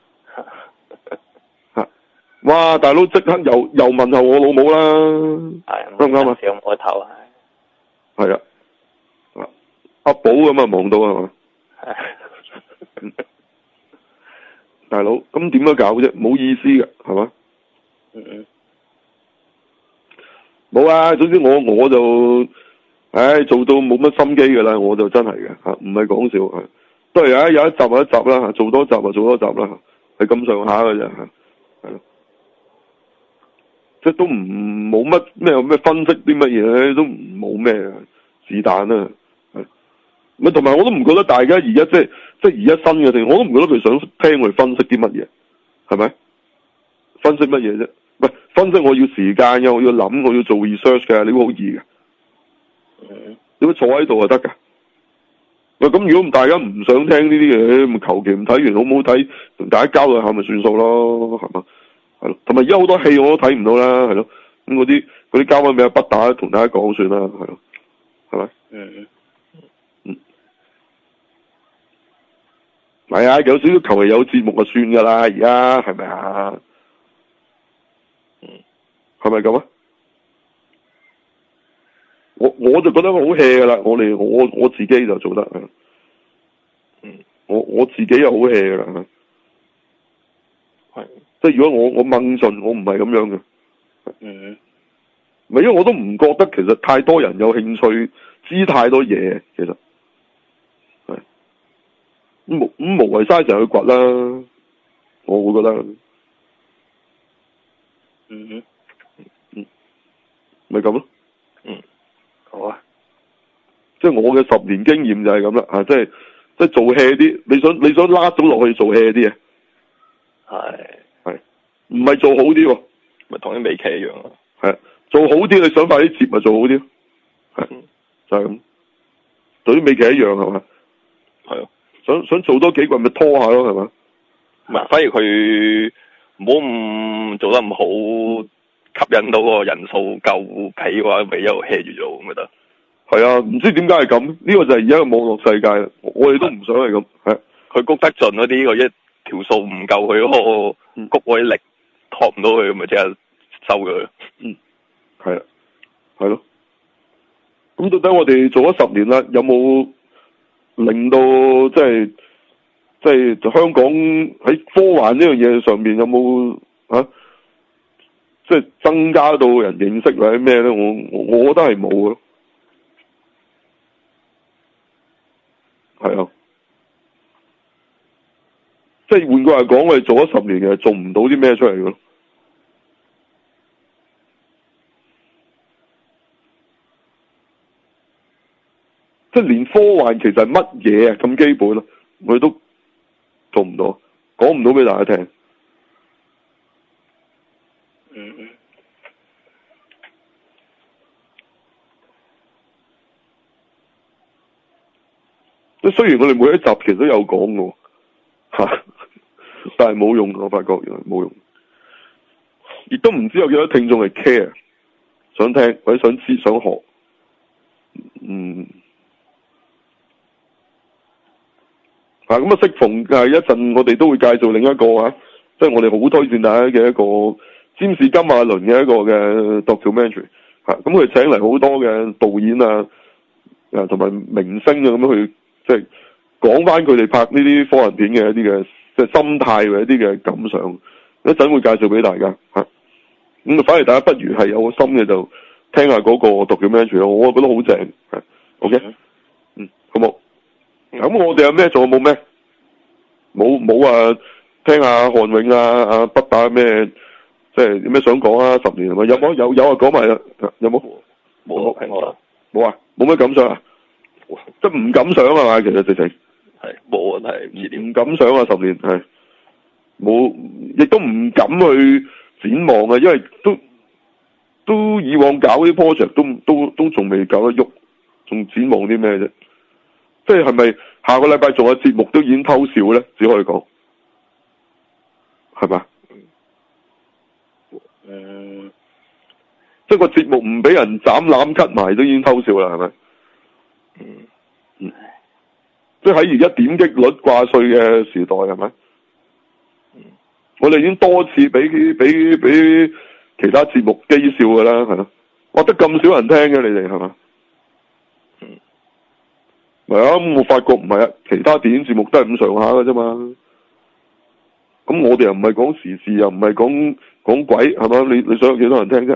嚇！哇！大佬即刻又又問候我老母啦。係。啱唔啱啊？上我頭係。係啊。阿寶咁啊，望到係嘛？係。大佬，咁點樣搞啫？冇意思㗎，係嘛？嗯嗯。冇啊，總之我我就，唉，做到冇乜心機㗎啦，我就真係嘅嚇，唔係講笑係，都係有一有一集就一集啦嚇，做多集就做多集啦，係咁上下㗎咋嚇，係咯，即係都唔冇乜咩咩分析啲乜嘢都冇咩是但啦，係，咪同埋我都唔覺得大家而家即係即係而家新嘅定，我都唔覺得佢想聽我哋分析啲乜嘢，係咪？分析乜嘢啫？喂，分析我要時間嘅，我要諗，我要做 research 嘅，你會好易嘅。嗯。點解坐喺度就得㗎？喂，咁如果大家唔想聽呢啲嘢，咪求其唔睇完，好唔好睇？同大家交代下咪算數咯，係嘛？係咯。同埋而家好多戲我都睇唔到啦，係咯。咁嗰啲嗰啲交翻俾阿北打同大家講算啦，係咯。係咪？嗯。嗯。係啊，有少少求其有節目就算㗎啦，而家係咪啊？係咪咁啊？我我就覺得好 hea 噶啦，我哋我我自己就做得，嗯，我我自己又好 hea 噶啦，係，即係如果我我掹盡，我唔係咁樣嘅，嗯，唔係因為我都唔覺得其實太多人有興趣知太多嘢，其實係，咁無咁無謂嘥成日去掘啦，我會覺得，嗯哼。咪咁咯，嗯，好啊，即係我嘅十年經驗就係咁啦，啊，即係即係做 hea 啲，你想你想拉到落去做 hea 啲嘢，係係，唔係做好啲喎，咪同啲美劇一樣咯，係做好啲，你想快啲接咪做好啲，係、嗯、就係咁，同啲美劇一樣係嘛，係啊，想想做多幾個咪拖下咯係嘛，唔係，反而佢唔好咁做得唔好。吸引到個人數夠皮嘅話，咪一路 hea 住做咁咪得。係啊，唔知點解係咁？呢、這個就係而家嘅網絡世界，我哋都唔想係咁。係佢谷得盡嗰啲，個一條數唔夠佢嗰個谷嗰啲力托唔到佢，咁咪即刻收咗佢。嗯，係啊，係咯。咁到底我哋做咗十年啦，有冇令到即係即係香港喺科幻呢樣嘢上面有冇啊？即係增加到人認識或者咩咧？我我我覺得係冇咯，係啊，即係換句話講，我哋做咗十年嘅，做唔到啲咩出嚟嘅咯。即係連科幻其實係乜嘢啊咁基本啊，我哋都做唔到，講唔到俾大家聽。 即係雖然我哋每一集其實都有講嘅，吓，但係冇用，我發覺原來冇用，亦都唔知有幾多聽眾係 care，想聽或者想知想學，嗯，啊咁啊，適逢係一陣，我哋都會介紹另一個啊，即係我哋好推薦大家嘅一個詹士金馬倫嘅一個嘅 documentary， 吓，咁佢請嚟好多嘅導演啊，啊同埋明星啊咁樣去，即係講翻佢哋拍呢啲科幻片嘅一啲嘅即係心態或者一啲嘅感想，一陣會介紹俾大家吓。咁啊，反而大家不如係有個心嘅就聽下嗰個 documentary 咯，我覺得好正，係 OK，嗯，好冇？咁我哋有咩做？冇咩？冇冇啊？聽下韓永啊、阿北打咩？即係有咩想講啊？十年係咪有冇有有啊？講埋啦，有冇？ 冇冇冇啊？冇咩感想啊？即係唔敢想係嘛？其實直情係冇啊，係唔知點唔敢想啊！十年係冇，亦都唔敢去展望啊！因為都都以往搞啲 project 都都都仲未搞得喐，仲展望啲咩啫？即係係咪下個禮拜做嘅節目都已經偷笑咧？只可以講係嘛？ 嗯， 即係個節目唔俾人斬攬 cut 埋都已經偷笑啦，係咪？ 嗯嗯，即係喺而家點擊率掛帥嘅時代，係咪？ 嗯， 我哋已經多次俾俾俾其他節目譏笑㗎啦，係咯，哇得咁少人聽嘅，你哋係嘛？ 嗯， 係啊，咁我發覺唔係啊，其他電影節目都係咁上下㗎啫嘛。咁我哋又唔係講時事，又唔係講講鬼，係嘛？你你想有幾多人聽啫？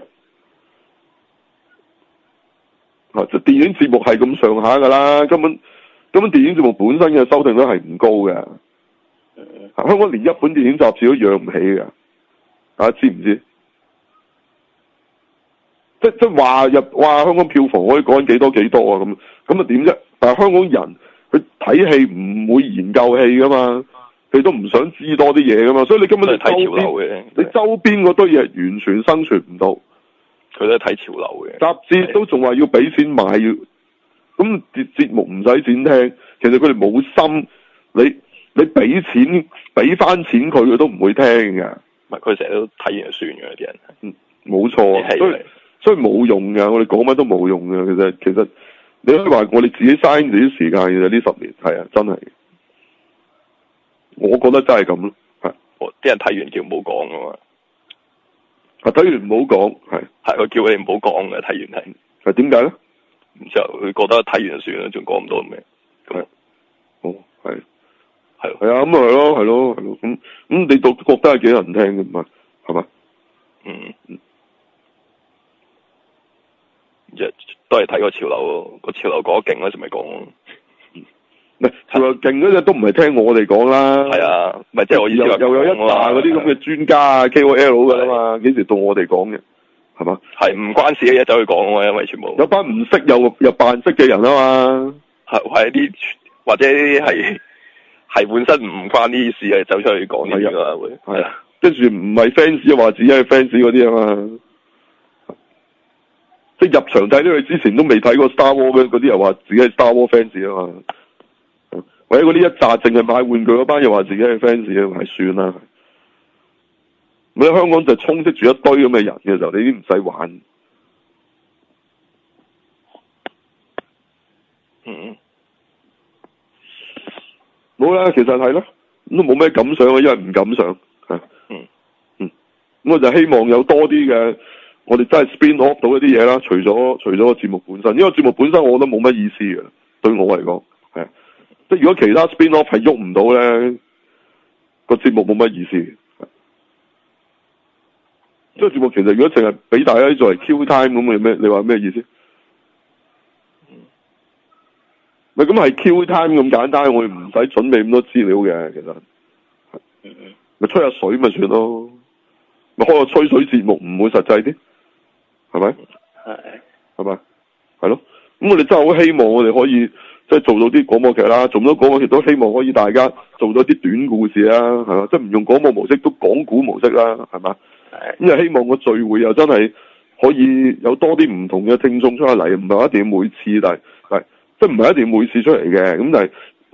啊，就電影節目係咁上下噶啦，根本根本電影節目本身嘅收聽率係唔高嘅。 嗯， 香港連一本電影雜誌都養唔起嘅，大家知唔知？即即話入哇，香港票房可以講緊幾多幾多啊？咁咁啊點啫？但係香港人佢睇戲唔會研究戲噶嘛，佢都唔想知多啲嘢噶嘛，所以你根本就睇潮流嘅， 你周邊嗰堆嘢完全生存唔到。 佢都係睇潮流嘅， 雜誌都仲話要俾錢買，要咁節節目唔使錢聽，其實佢哋冇心，你你俾錢俾翻錢佢，佢都唔會聽嘅。 唔係佢成日都睇完就算嘅啲人， 嗯，冇錯，所以所以冇用㗎，我哋講乜都冇用㗎。其實其實你可以話我哋自己嘥自己時間，其實呢十年係啊，真係，我覺得真係咁咯，係。 我啲人睇完叫唔好講㗎嘛。 啊！睇完唔好講，係係佢叫你唔好講嘅，睇完係係點解咧？ 然之後佢覺得睇完就算啦，仲講唔到咩？咁哦，係係係啊，咁咪係咯，係咯，係咯，咁咁你都覺得係幾人聽嘅嘛？係嘛？ 嗯嗯，一都係睇個潮流咯，個潮流講得勁咧，就咪講咯。 唔係潮流勁嗰隻都唔係聽我哋講啦。 係啊，咪即係我意思話又有一紮嗰啲咁嘅專家啊 K O L 噶啦嘛，幾時到我哋講嘅？係嘛？係唔關事嘅嘢走去講啊嘛，因為全部有班唔識又又扮識嘅人啊嘛。 係係啲或者係係本身唔關呢啲事嘅走出去講呢啲噶會係啊， 跟住唔係 fans 話自己係 fans 嗰啲啊嘛。即係入場睇呢佢之前都未睇過 Star Wars 嗰啲又話自己係 Star Wars fans 啊嘛。或者嗰啲一紮淨係買玩具嗰班又話自己係 fans 嘅，係算啦。咁喺香港就充斥住一堆咁嘅人嘅時候，你啲唔使玩。 嗯， 冇啦，其實係咯，都冇咩感想啊，因為唔敢想。係。 嗯。 嗯。咁我就希望有多啲嘅，我哋真係 spin off 到一啲嘢啦。除咗除咗個節目本身，因為節目本身我覺得冇乜意思嘅，對我嚟講係。即係如果其他 spin off 係喐唔到咧，個節目冇乜意思。即係節目其實如果淨係俾大家作為 Q time 咁，你咩？你話咩意思？咪咁係 Q time 咁簡單，我哋唔使準備咁多資料嘅，其實。咪、嗯、吹下水咪算咯，咪開個吹水節目唔會實際啲，係咪？係。係咪？係咯。咁我哋真係好希望我哋可以。即係做到啲廣播劇啦，做唔到廣播劇都希望可以大家做到啲短故事啦，係嘛？即係唔用廣播模式都講古模式啦，係嘛？係。咁就希望個聚會又真係可以有多啲唔同嘅聽眾出嚟，唔係一定要每次，但係係即係唔係一定要每次出嚟嘅。咁但係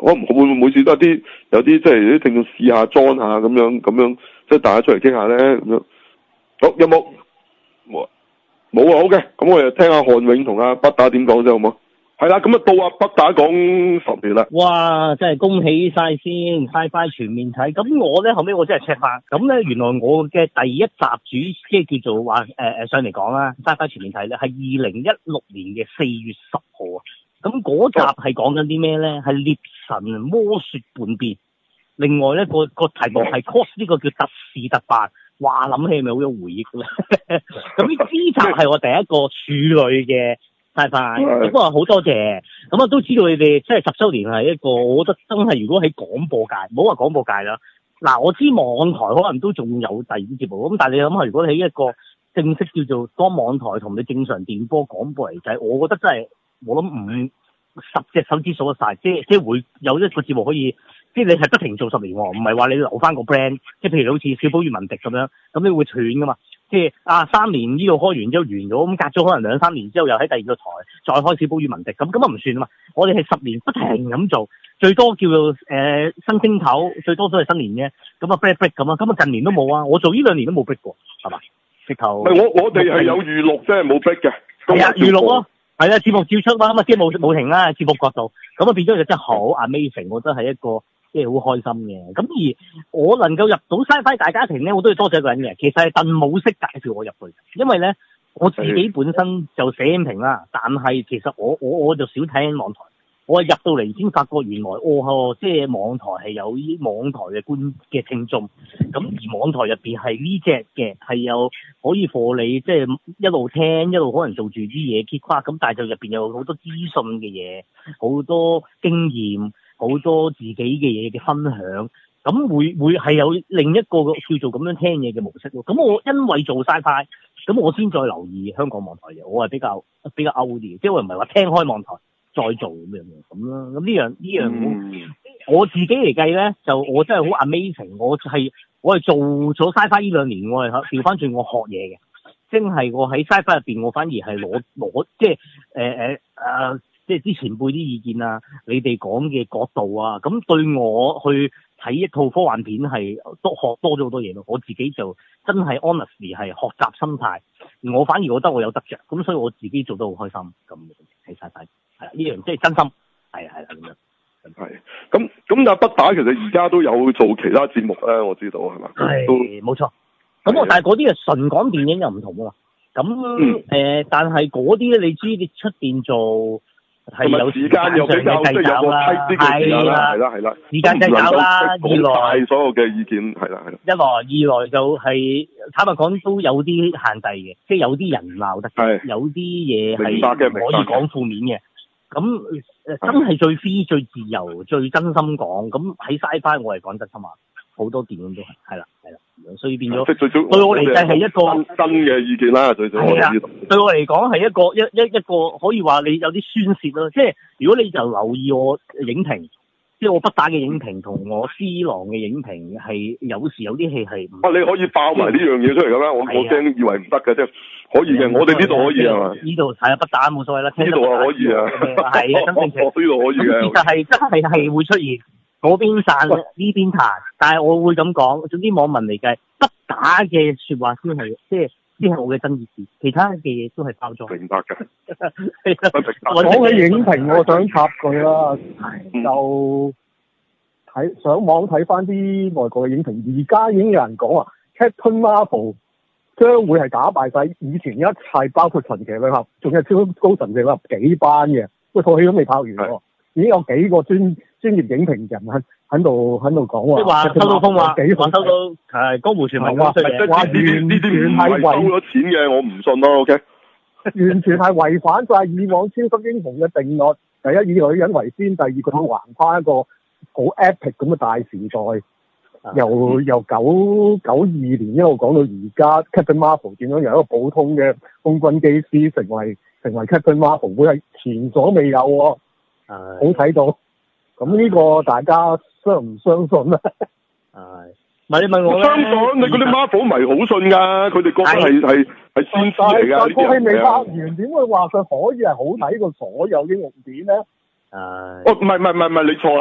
我唔會唔會每次都有啲有啲即係啲聽眾試下裝下咁樣咁樣，即係大家出嚟傾下咧咁樣。好，有冇？冇啊，冇啊，好嘅，咁我哋聽下漢永同阿北打點講先好冇？係啦，咁啊到阿北打講十年啦。 哇！真係恭喜晒先 ，Sci-Fi 全面睇。咁我咧後尾我真係 check 翻，咁咧原來我嘅第一集主即係叫做話誒誒上嚟講啦，Sci-Fi 全面睇咧係二零一六年嘅四月十號啊。咁嗰集係講緊啲咩咧？係獵神魔雪叛變。另外咧個個題目係 cos 呢個叫特事特辦。哇！諗起咪好有回憶咧。咁呢集係我第一個處女嘅。太快，咁啊好多謝，咁啊都知道你哋即係十週年係一個，我覺得真係如果喺廣播界，唔好話廣播界啦，嗱我知網台可能都仲有第二啲節目，咁但係你諗下，如果喺一個正式叫做當網台同你正常電波廣播嚟計，我覺得真係我諗五十隻手指數得晒，即係即係會有一個節目可以，即係你係不停做十年喎，唔係話你留翻個 brand，即係譬如好似小寶與文迪咁樣，咁你會斷噶嘛？即係啊，三年呢度開完之後完咗，咁隔咗可能兩三年之後又喺第二個台再開小寶與文迪，咁咁啊唔算啊嘛。我哋係十年不停咁做，最多叫做誒、呃、新星頭，最多都係新年嘅。咁啊 break break 咁啊，咁啊近年都冇啊。我做呢兩年都冇 break 過，係嘛？直頭。唔係我我哋係有預錄啫，冇 break 嘅。 係啊，預錄咯，係啊，節目照出啦，咁啊即係冇冇停啦，節目角度，咁啊變咗就真係好 amazing，我覺得係一個。即係好開心嘅，咁而我能夠入到 Sci-Fi 大家庭咧，我都要多謝一個人嘅。其實係鄧武式介紹我入去，因為咧我自己本身就寫影評啦，但係其實我我我就少聽網台，我係入到嚟先發覺原來哦，即係網台係有啲網台嘅觀嘅聽眾，咁而網台入邊係呢隻嘅係有可以課你即係一路聽一路可能做住啲嘢 keep 跨，咁但係就入邊有好多資訊嘅嘢，好多經驗。好多自己嘅嘢嘅分享，咁會會係有另一個叫做咁樣聽嘢嘅模式咯。咁我因為做 Sci-Fi，咁我先再留意香港網台嘅，我係比較比較 out 啲，即係我唔係話聽開網台再做咁樣咁啦。咁呢樣呢樣、嗯、我自己嚟計咧，就我真係好 amazing，我係我係做咗 Sci-Fi 呢兩年，我係調翻轉我學嘢嘅，即係我喺 Sci-Fi 入邊，我反而係攞攞即係誒誒誒。即係之前輩啲意見啊，你哋講嘅角度啊，咁對我去睇一套科幻片係都學多咗好多嘢咯。我自己就真係 honestly 係學習心態，我反而覺得我有得着，咁所以我自己做得好開心。咁睇晒晒，係呢樣即係真心，係係咁樣。係咁咁，但係北打其實而家都有做其他節目咧，我知道係嘛？係冇錯。咁我但係嗰啲係純講電影又唔同啊。咁誒、呃，但係嗰啲咧，你知你出邊做。係有時間又比較即係有個批啲嘅時間啦，係啦係啦，時間計較啦，二來所有嘅意見係啦係啦，一來二來就係、是、坦白講都有啲限制嘅，即係有啲人鬧得嘅，有啲嘢係唔可以講負面嘅。咁真係最 free 最自由最真心講，咁喺 Sci-Fi 我係講真心話，好多電影都係係啦係啦，所以變咗對我嚟計係一個新嘅意見啦，最早我知道。 對我嚟講係一個一一一個可以話你有啲宣泄咯，即係如果你就留意我影評，即係我北打嘅影評同我 C 朗嘅影評係有時有啲戲係啊，你可以爆埋呢樣嘢出嚟㗎啦，我我驚以為唔得嘅啫，可以嘅，我哋呢度可以係嘛？呢度係啊，北打冇所謂啦，呢度啊可以啊，係啊，真正嘅，呢度可以嘅。其實係真係係會出現。嗰邊散呢邊彈，但係我會咁講，總之網民嚟計，北打嘅説話先係即係先係我嘅真意思，其他嘅嘢都係包裝。明白㗎。 講起影評，我想插句啦，就睇上網睇翻啲外國嘅影評，而家已經有人講話 Captain Marvel 將會係打敗晒以前一切，包括神奇女俠，仲有超高神奇女俠幾班嘅，喂套戲都未拍完喎，已經有幾個專。專業影評人喺喺度喺度講話，即係話收到風話，話收到係江湖傳聞話，話完全係收咗錢嘅，我唔信咯。O K，完全係違反晒以往超級英雄嘅定律。第一以女人為先，第二佢要橫跨一個好 epic 咁嘅大時代，由由九九二年一路講到而家 Captain Marvel 點樣由一個普通嘅空軍機師成為成為 Captain Marvel，會係前所未有喎，好睇到。咁呢個大家相唔相信咧？係，唔係你問我咧？相信你嗰啲 Marvel 迷好信㗎，佢哋覺得係係係先知嚟㗎。但係個戲未拍完，點會話佢可以係好睇過所有英雄片咧？係。哦，唔係唔係唔係，你錯啦！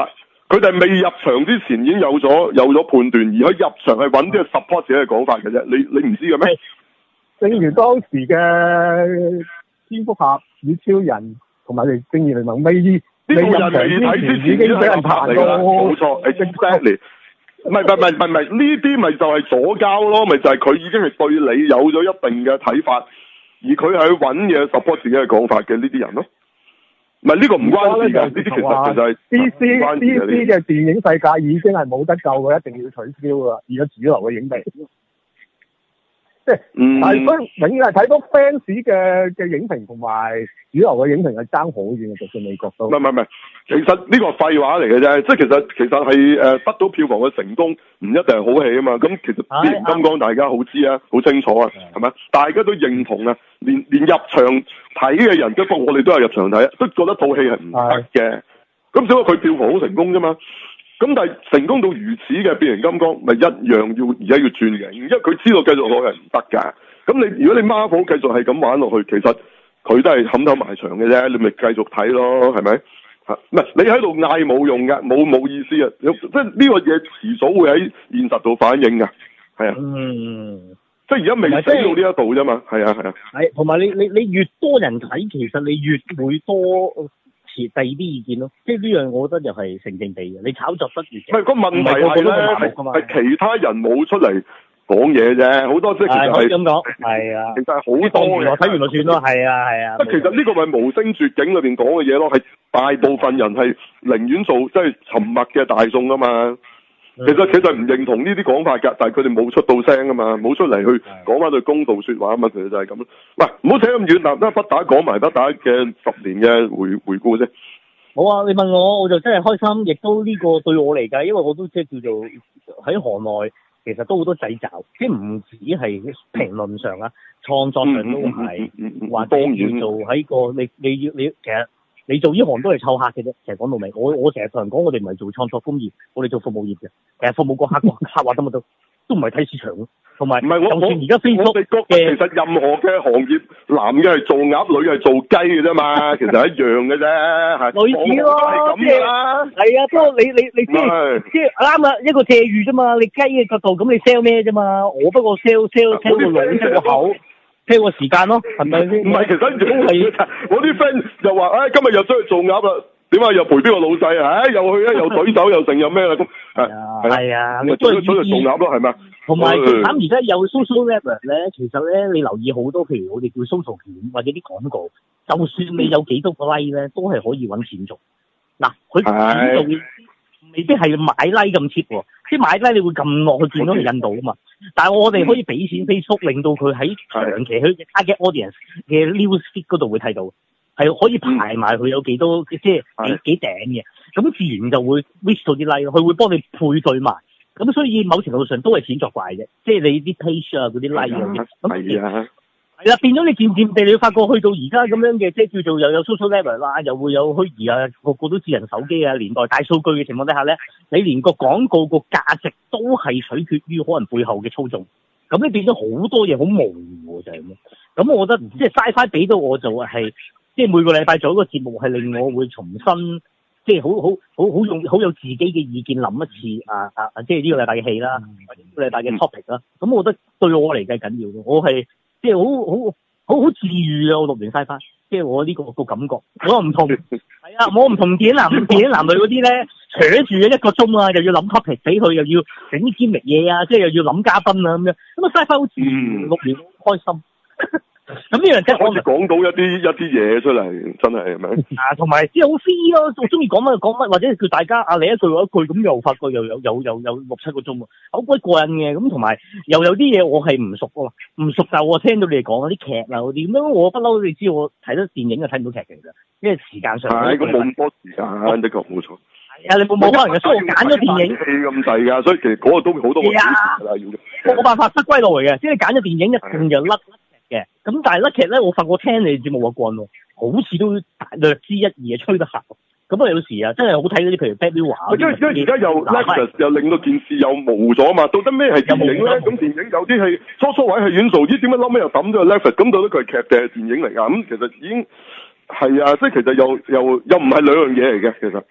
佢哋未入場之前已經有咗有咗判斷，而佢入場係揾啲 support 自己嘅講法嘅啫。你你唔知嘅咩？ 正如當時嘅蝙蝠俠與超人同埋正義聯盟未呢個人未睇之前已經俾人彈到， 冇錯 exactly。唔係唔係唔係唔係，呢啲咪就係左膠咯，咪就係佢已經係對你有咗一定嘅睇法，而佢係去揾嘢 support 自己嘅講法嘅呢啲人咯。唔係呢個唔關事㗎，呢啲其實其實係 D C D C 嘅電影世界已經係冇得救嘅，一定要取消㗎。而家主流嘅影評，即係睇到永遠係睇到 fans 嘅嘅影評同埋主流嘅影評係爭好遠嘅，就算美國都。唔係唔係唔係，其實呢個係廢話嚟嘅啫，即係其實其實係誒得到票房嘅成功，唔一定係好戲啊嘛。咁其實變形金剛大家好知啊，好清楚啊，係咪？大家都認同啊，連連入場睇嘅人，即係我哋都係入場睇，都覺得套戲係唔得嘅。咁只不過佢票房好成功啫嘛。咁但係成功到如此嘅變形金剛，咪一樣要而家要轉型，因為佢知道繼續落去係唔得㗎。咁你如果你 Marvel 繼續係咁玩落去，其實佢都係冚頭埋牆嘅啫，你咪繼續睇咯，係咪？嚇，唔係你喺度嗌冇用㗎，冇冇意思啊！即係呢個嘢遲早會喺現實度反映㗎，係啊。 嗯。 即係而家未死到呢一度啫嘛，係啊係啊。 係，同埋你你你越多人睇，其實你越會多持第二啲意見咯。即係呢樣，我覺得又係成正比嘅。你炒作得越唔係個問題係咧，係其他人冇出嚟講嘢啫，好多即係其實係咁講，係啊，其實係好多嘅。睇完就算咯，係啊係啊。即係其實呢個咪無聲絕境裏邊講嘅嘢咯，係大部分人係寧願做即係沉默嘅大眾啊嘛。其實其實唔認同呢啲講法㗎，但係佢哋冇出到聲啊嘛，冇出嚟去講翻對公道説話啊嘛，其實就係咁咯。喂，唔好扯咁遠嗱，得不打講埋不打嘅十年嘅回回顧啫。 好啊，你問我我就真係開心，亦都呢個對我嚟計，因為我都即係叫做喺行內，其實都好多掣肘，即係唔止係評論上啊，創作上都係，或者叫做喺個你你要你其實。你做呢行都係湊客嘅啫，其實講到尾，我我成日同人講，我哋唔係做創作工業，我哋做服務業嘅。其實服務個客客客話得乜都，都唔係睇市場咯。同埋，唔係我就算而家 Facebook 嘅，其實任何嘅行業，男嘅係做鴨，女係做雞嘅啫嘛，其實係一樣嘅啫，係類似咯，即係係啊，不過你你你即係即係啱啊，一個借喻啫嘛，你雞嘅角度，咁你 sell 咩啫嘛？我不過 sell sell sell 個腦，sell 個口。聽個時間咯，係咪先？唔係，其實都係我啲 friend 又話，唉、哎，今日又出去做鴨啦，點解又陪邊個老細啊？唉、哎，又去啊，又舉手又剩又咩啦？咁係係啊，咪出去出去做鴨咯，係咪？同埋咁而家有 social network 咧，其實咧你留意好多，譬如我哋叫 social 片或者啲廣告，就算你有幾多個 like 咧，都係可以揾錢做。嗱，佢錢做未必係買 like 咁 cheap 喎。即係買咧，你會撳落去見到係印度啊嘛，但係我哋可以俾錢 Facebook，令到佢喺長期去 target audience 嘅 news feed 嗰度會睇到，係可以排埋佢有幾多，即係幾幾頂嘅，咁自然就會 reach 到啲 like，佢會幫你配對埋，咁所以某程度上都係錢作怪嘅，即係你啲 page 啊嗰啲 like 嗰啲，咁係啦，變咗你漸漸地，你會發覺去到而家咁樣嘅，即係叫做又有 social level 啦，又會有虛擬啊，個個都智能手機啊，年代大數據嘅情況底下咧，你連個廣告個價值都係取決於可能背後嘅操縱，咁你變咗好多嘢好模糊就係咁。咁我覺得即係 Sci-Fi 俾到我就係、是，即係每個禮拜做一個節目係令我會重新，即係好好好好用好有自己嘅意見諗一次啊啊！即係呢個禮拜嘅戲啦，或者呢個禮拜嘅 topic 啦，咁我覺得對我嚟計緊要嘅，我係。即係好好好好治癒啊！我錄完 Sci-Fi，即係我呢、這個、這個感覺，我又唔同係啊！我唔同電影男電影男女嗰啲咧，扯住咗一個鐘啊，又要諗 topic 俾佢，又要整啲堅力嘢啊，即係又要諗嘉賓啊咁樣。咁啊 Sci-Fi 好治癒，錄完好開心。咁呢樣即係可以講到一啲一啲嘢出嚟，真係係咪？啊，同埋即係好 free 咯，我中意講乜就講乜，或者叫大家啊你一句我一句，咁又發覺又有有有有六七個鐘喎，好鬼過癮嘅。咁同埋又有啲嘢我係唔熟喎，唔熟就我聽到你哋講嗰啲劇啊嗰啲，咁樣我不嬲你知我睇得電影就睇唔到劇嘅其實，因為時間上係咁冇咁多時間，的確冇錯。係啊，你冇冇可能嘅，所以我揀咗電影戲咁滯㗎，所以其實嗰個都好多個小時㗎啦，要冇辦法失歸路嚟嘅，即係你揀咗電影一定就甩。嘅，咁但係甩劇咧，我發覺聽你節目嘅慣喎，好似都略知一二，吹得下。咁啊有時啊，真係好睇嗰啲，譬如 Bad News 啊，因為因為而家又 Netflix 又令到件事又模咗嘛，到底咩係電影咧？咁電影有啲係初初位係院做，咦點解後尾又抌咗個 Netflix？咁到底佢係劇定係電影嚟㗎？咁其實已經係啊，即係其實又又又唔係兩樣嘢嚟嘅，其實。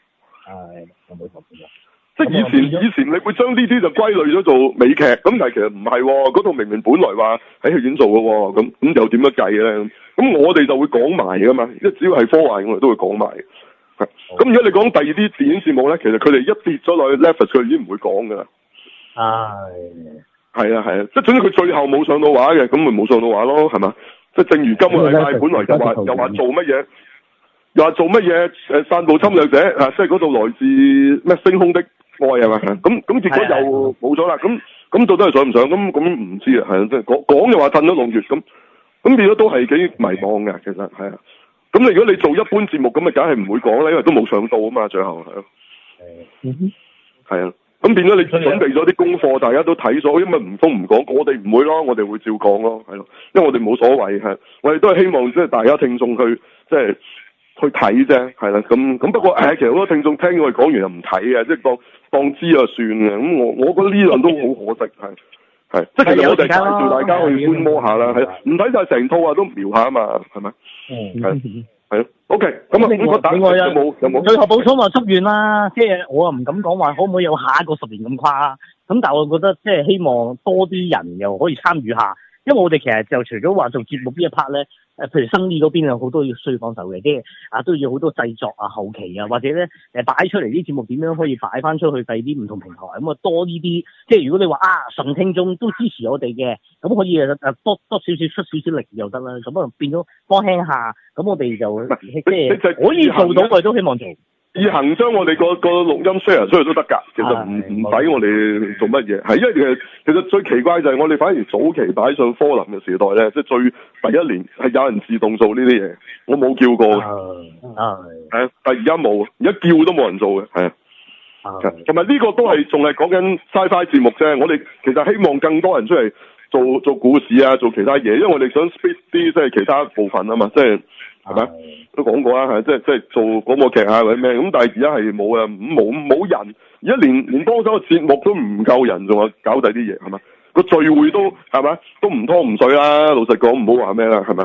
係，冇錯冇錯。 即係以前以前你會將呢啲就歸類咗做美劇，咁但係其實唔係喎，嗰套明明本來話喺戲院做嘅喎，咁咁又點樣計咧？咁我哋就會講埋噶嘛，即係只要係科幻，我哋都會講埋。咁、哦、如果你講第二啲電影節目咧，其實佢哋一跌咗落去 Netflix，佢已經唔會講噶啦。 係。係啊係啊，即係總之佢最後冇上到畫嘅，咁咪冇上到畫咯，係嘛？即係正如今個禮拜本來就話又話做乜嘢，又話做乜嘢誒散步侵略者啊，即係嗰度來自咩星空的愛係嘛？咁咁結果又冇咗啦，咁咁到底係上唔上？咁咁唔知啊，係啊，即係講講又話褪咗六月咁，咁變咗都係幾迷茫嘅，其實係啊。咁你如果你做一般節目咁啊，梗係唔會講啦，因為都冇上到啊嘛，最後係咯。係。係啊。咁變咗你準備咗啲功課，大家都睇咗，因為唔通唔講，我哋唔會咯，我哋會照講咯，係咯，因為我哋冇所謂係，我哋都係希望即係大家聽眾去即係去睇啫，係啦，咁咁不過誒，其實好多聽眾聽我哋講完又唔睇嘅，即係當當知就算嘅，咁我我覺得呢樣都好可惜，係係，即係其實我哋介紹大家去觀摩下啦，係唔睇晒成套啊，都瞄下啊嘛，係咪？嗯，係。係咯 ，OK，咁啊，咁我打有冇有冇？ 最後補充話祝願啦，即係我又唔敢講話可唔可以有下一個十年咁誇，咁但係我覺得即係希望多啲人又可以參與下，因為我哋其實就除咗話做節目呢一 part 咧，誒，譬如生意嗰邊有好多要需要幫手嘅，即係啊都要好多製作啊、後期啊，或者咧誒擺出嚟啲節目點樣可以擺翻出去第二啲唔同平台，咁啊多呢啲，即係如果你話啊純聽眾都支持我哋嘅，咁可以誒多多少少出少少力又得啦，咁啊變咗幫輕下，咁我哋就即係可以做到，我哋都希望做。 以行將我哋個個錄音 share 出去都得㗎，其實唔唔使我哋做乜嘢，係因為其實其實最奇怪就係我哋反而早期擺上科林嘅時代咧，即係最第一年係有人自動做呢啲嘢，我冇叫過嘅，係啊，但係而家冇，而家叫都冇人做嘅，係啊，同埋呢個都係仲係講緊 Sci-Fi 節目啫，我哋其實希望更多人出嚟做做故事啊，做其他嘢，因為我哋想 split 啲即係其他部分啊嘛，即係。係咪都講過啦？係即係即係做廣播劇啊或者咩咁？但係而家係冇啊，冇冇人，而家連連幫手嘅節目都唔夠人，仲話搞第啲嘢係嘛？個聚會都係咪都唔拖唔水啦？老實講，唔好話咩啦，係咪？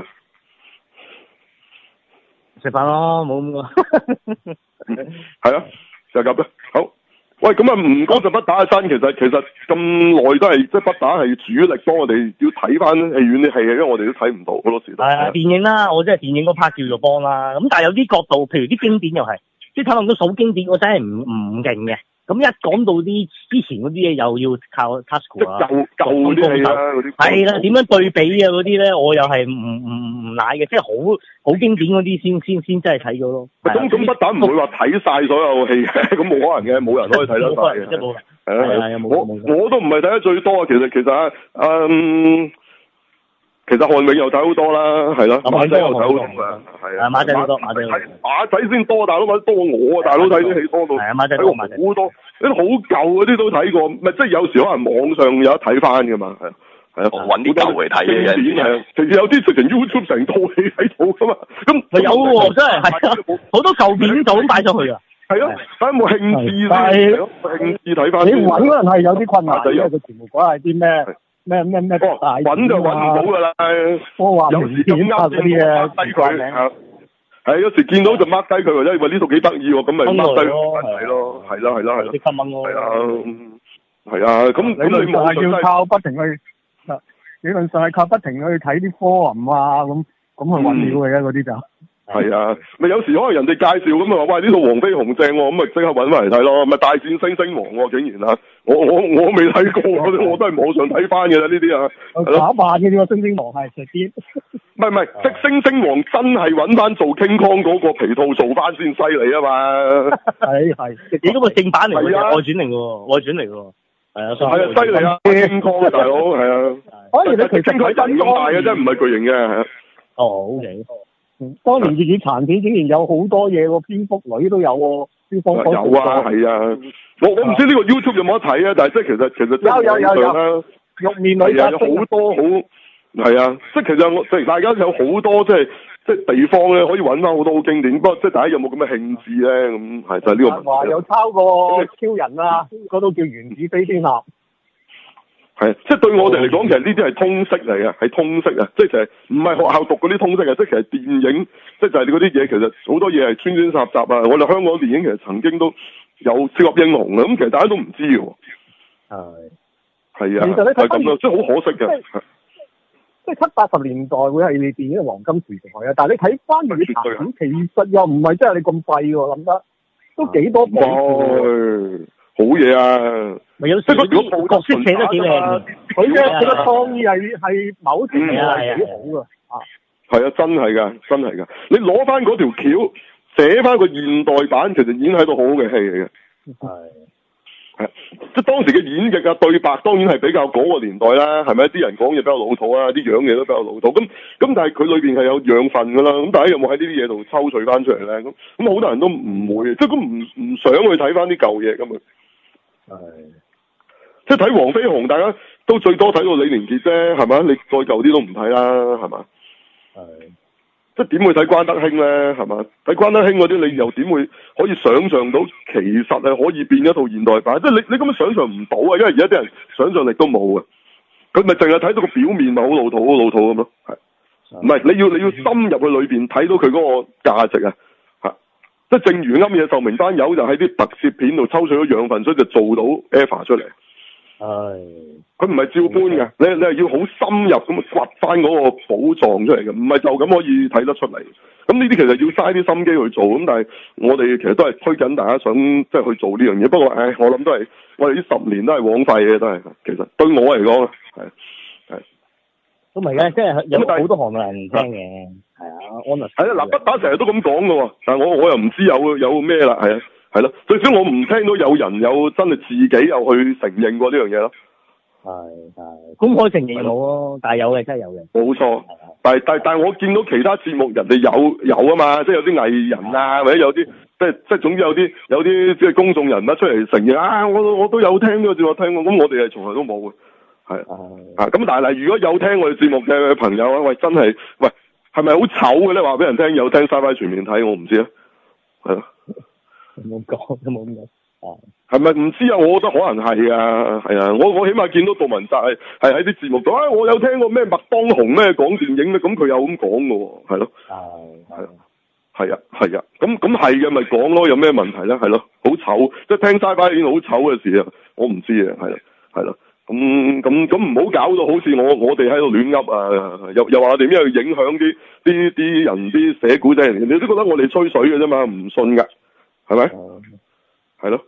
食飯咯，冇咁係啊，就咁啦。好，喂，咁啊唔講就不打嘅身，其實其實咁耐都係即係不打係主力，幫我哋要睇翻戲院啲戲，因為我哋都睇唔到好多時。 係啊，電影啦，我即係電影嗰 part 叫做幫啦。咁但係有啲角度，譬如啲經典又係，即係睇落都數經典，我真係唔唔勁嘅。咁一講到啲之前嗰啲嘢，又要靠 Tasuku 啊， 舊舊啲戲啦，嗰啲係啦，點樣對比啊嗰啲咧，我又係唔唔唔奶嘅，即係好好經典嗰啲先先先真係睇咗咯。 咁咁不打唔會話睇晒所有戲嘅，咁冇可能嘅，冇人可以睇得晒嘅。 冇係係我我都唔係睇得最多啊，其實其實啊，嗯。其實韓永又睇好多啦，係咯，馬仔又睇好多噶，係啊， 馬仔好多，馬仔馬仔先多，大佬馬仔多我啊，大佬睇啲戲多到， 係啊，馬仔多，馬仔好多，啲好舊嗰啲都睇過，咪即係有時可能網上有得睇翻噶嘛，係係啊， 搵啲舊嚟睇嘅， 經典係啊，其實有啲直情 YouTube 成套戲睇到噶嘛，咁有喎，真係係啊，好多舊片就咁擺上去啊， 係啊，睇有冇興致先，冇興致睇翻。 你搵嗰陣係有啲困難，因為佢全部講係啲咩？咩咩咩大揾就揾唔到㗎啦，有時咁啱啲嘢低佢，係有時見到就 mark 低佢，或者話呢度幾得意喎，咁咪 mark 低係咯，係啦係啦係啦， 啲新聞咯， 係啊，係啊，咁咁你冇係要靠不停去，理論上係靠不停去睇啲 forum 啊，咁咁去揾料嘅啫，嗰啲就。 係啊，咪有時可能人哋介紹咁啊，喂呢套黃飛鴻正喎，咁咪即刻揾翻嚟睇咯，咪大戰星星王喎，竟然啊，我我我未睇過，我都係網上睇翻嘅啦呢啲啊， 假扮嘅呢個星星王係實啲， 唔係唔係，即星星王真係揾翻做 King Kong 嗰個皮套做翻先犀利啊嘛， 係係， 你嗰個正版嚟嘅，外傳嚟嘅，外傳嚟嘅，係啊， 係啊，犀利啊 King Kong 啊大佬，係啊， 可以你其實佢人咁大嘅啫，唔係巨型嘅，係啊， 哦 OK。 當年粵語殘片竟然有好多嘢喎，蝙蝠女都有喎，蝙蝠女有啊，係啊，我我唔知呢個 YouTube 有冇得睇啊，但係即係其實其實有有有有玉面女係啊，有好多好係啊，即係其實我即係大家有好多即係即係地方咧可以揾翻好多好經典，不過即係大家有冇咁嘅興致咧？咁係就係呢個問題。 話有抄過超人啊，嗰套叫原子飛天俠。 係係啊，即係對我哋嚟講，其實呢啲係通識嚟嘅，係通識啊，即係其實唔係學校讀嗰啲通識啊，即係其實電影，即係就係嗰啲嘢，其實好多嘢係穿穿插插啊。我哋香港電影其實曾經都有超級英雄啊，咁其實大家都唔知嘅。係係啊， 其實你睇咁樣，即係好可惜嘅。 即係七八十年代會係你電影嘅黃金時代啊，但係你睇翻佢啲片，其實又唔係真係你咁廢喎，諗得都幾多部。 好嘢啊！ 咪有時啲角色寫得幾靚， 佢嘅佢嘅創意係係某程度係幾好㗎。啊！ 係啊，真係㗎，真係㗎！你攞翻嗰條橋寫翻個現代版，其實已經係到好好嘅戲嚟嘅。係。係，即係當時嘅演繹啊、對白，當然係比較嗰個年代啦，係咪？啲人講嘢比較老土啊，啲樣嘢都比較老土。咁咁，但係佢裏邊係有養分㗎啦。咁大家有冇喺呢啲嘢度抽取翻出嚟咧？咁咁好多人都唔會，即係咁唔唔想去睇翻啲舊嘢咁啊。係。即係睇黃飛鴻，大家都最多睇到李連杰啫，係咪？你再舊啲都唔睇啦，係嘛？係。即係點會睇關德興咧？係嘛？睇關德興嗰啲，你又點會可以想像到其實係可以變一套現代版？即係你你根本想像唔到啊！因為而家啲人想像力都冇啊。佢咪淨係睇到個表面咪好老土，好老土咁咯。係，唔係你要你要深入去裏邊睇到佢嗰個價值啊！嚇，即係正如啱嘢壽明班友就喺啲特攝片度抽取咗養分，所以就做到 Eva 出嚟。係。佢唔係照搬嘅，你你係要好深入咁掘翻嗰個寶藏出嚟嘅，唔係就咁可以睇得出嚟。咁呢啲其實要嘥啲心機去做，咁但係我哋其實都係推緊大家想即係去做呢樣嘢。不過唉，我諗都係我哋呢十年都係枉費嘅，都係其實對我嚟講係係都唔係嘅，即係有好多行內人聽嘅，係啊，安樂係啊，嗱，不打成日都咁講嘅喎，但係我我又唔知有有咩啦，係啊，係咯，最少我唔聽到有人有真係自己有去承認過呢樣嘢咯。係係， 公開承認冇咯，但係有嘅真係有嘅。 冇錯，但係但係但係我見到其他節目人哋有有啊嘛，即係有啲藝人啊，或者有啲即係即係總之有啲有啲即係公眾人物出嚟承認啊，我我都有聽呢個節目聽過，咁我哋係從來都冇嘅，係啊，咁但係如果有聽我哋節目嘅朋友啊，喂真係喂係咪好醜嘅咧？話俾人聽有聽Sci-Fi全面睇，我唔知啊，係咯， 冇講都冇咁講。 係咪唔知啊？我覺得可能係啊，係啊，我我起碼見到杜汶澤係係喺啲節目度啊，我有聽過咩麥當雄咩講電影咧，咁佢有咁講嘅喎，係咯，係係係啊係啊，咁咁係嘅咪講咯，有咩問題咧？係咯，好醜，即係聽Sci-Fi已經好醜嘅事啊，我唔知啊，係咯係咯，咁咁咁唔好搞到好似我我哋喺度亂噏啊，又又話我哋咩去影響啲啲啲人啲寫古仔人，你都覺得我哋吹水嘅啫嘛，唔信㗎，係咪？係咯。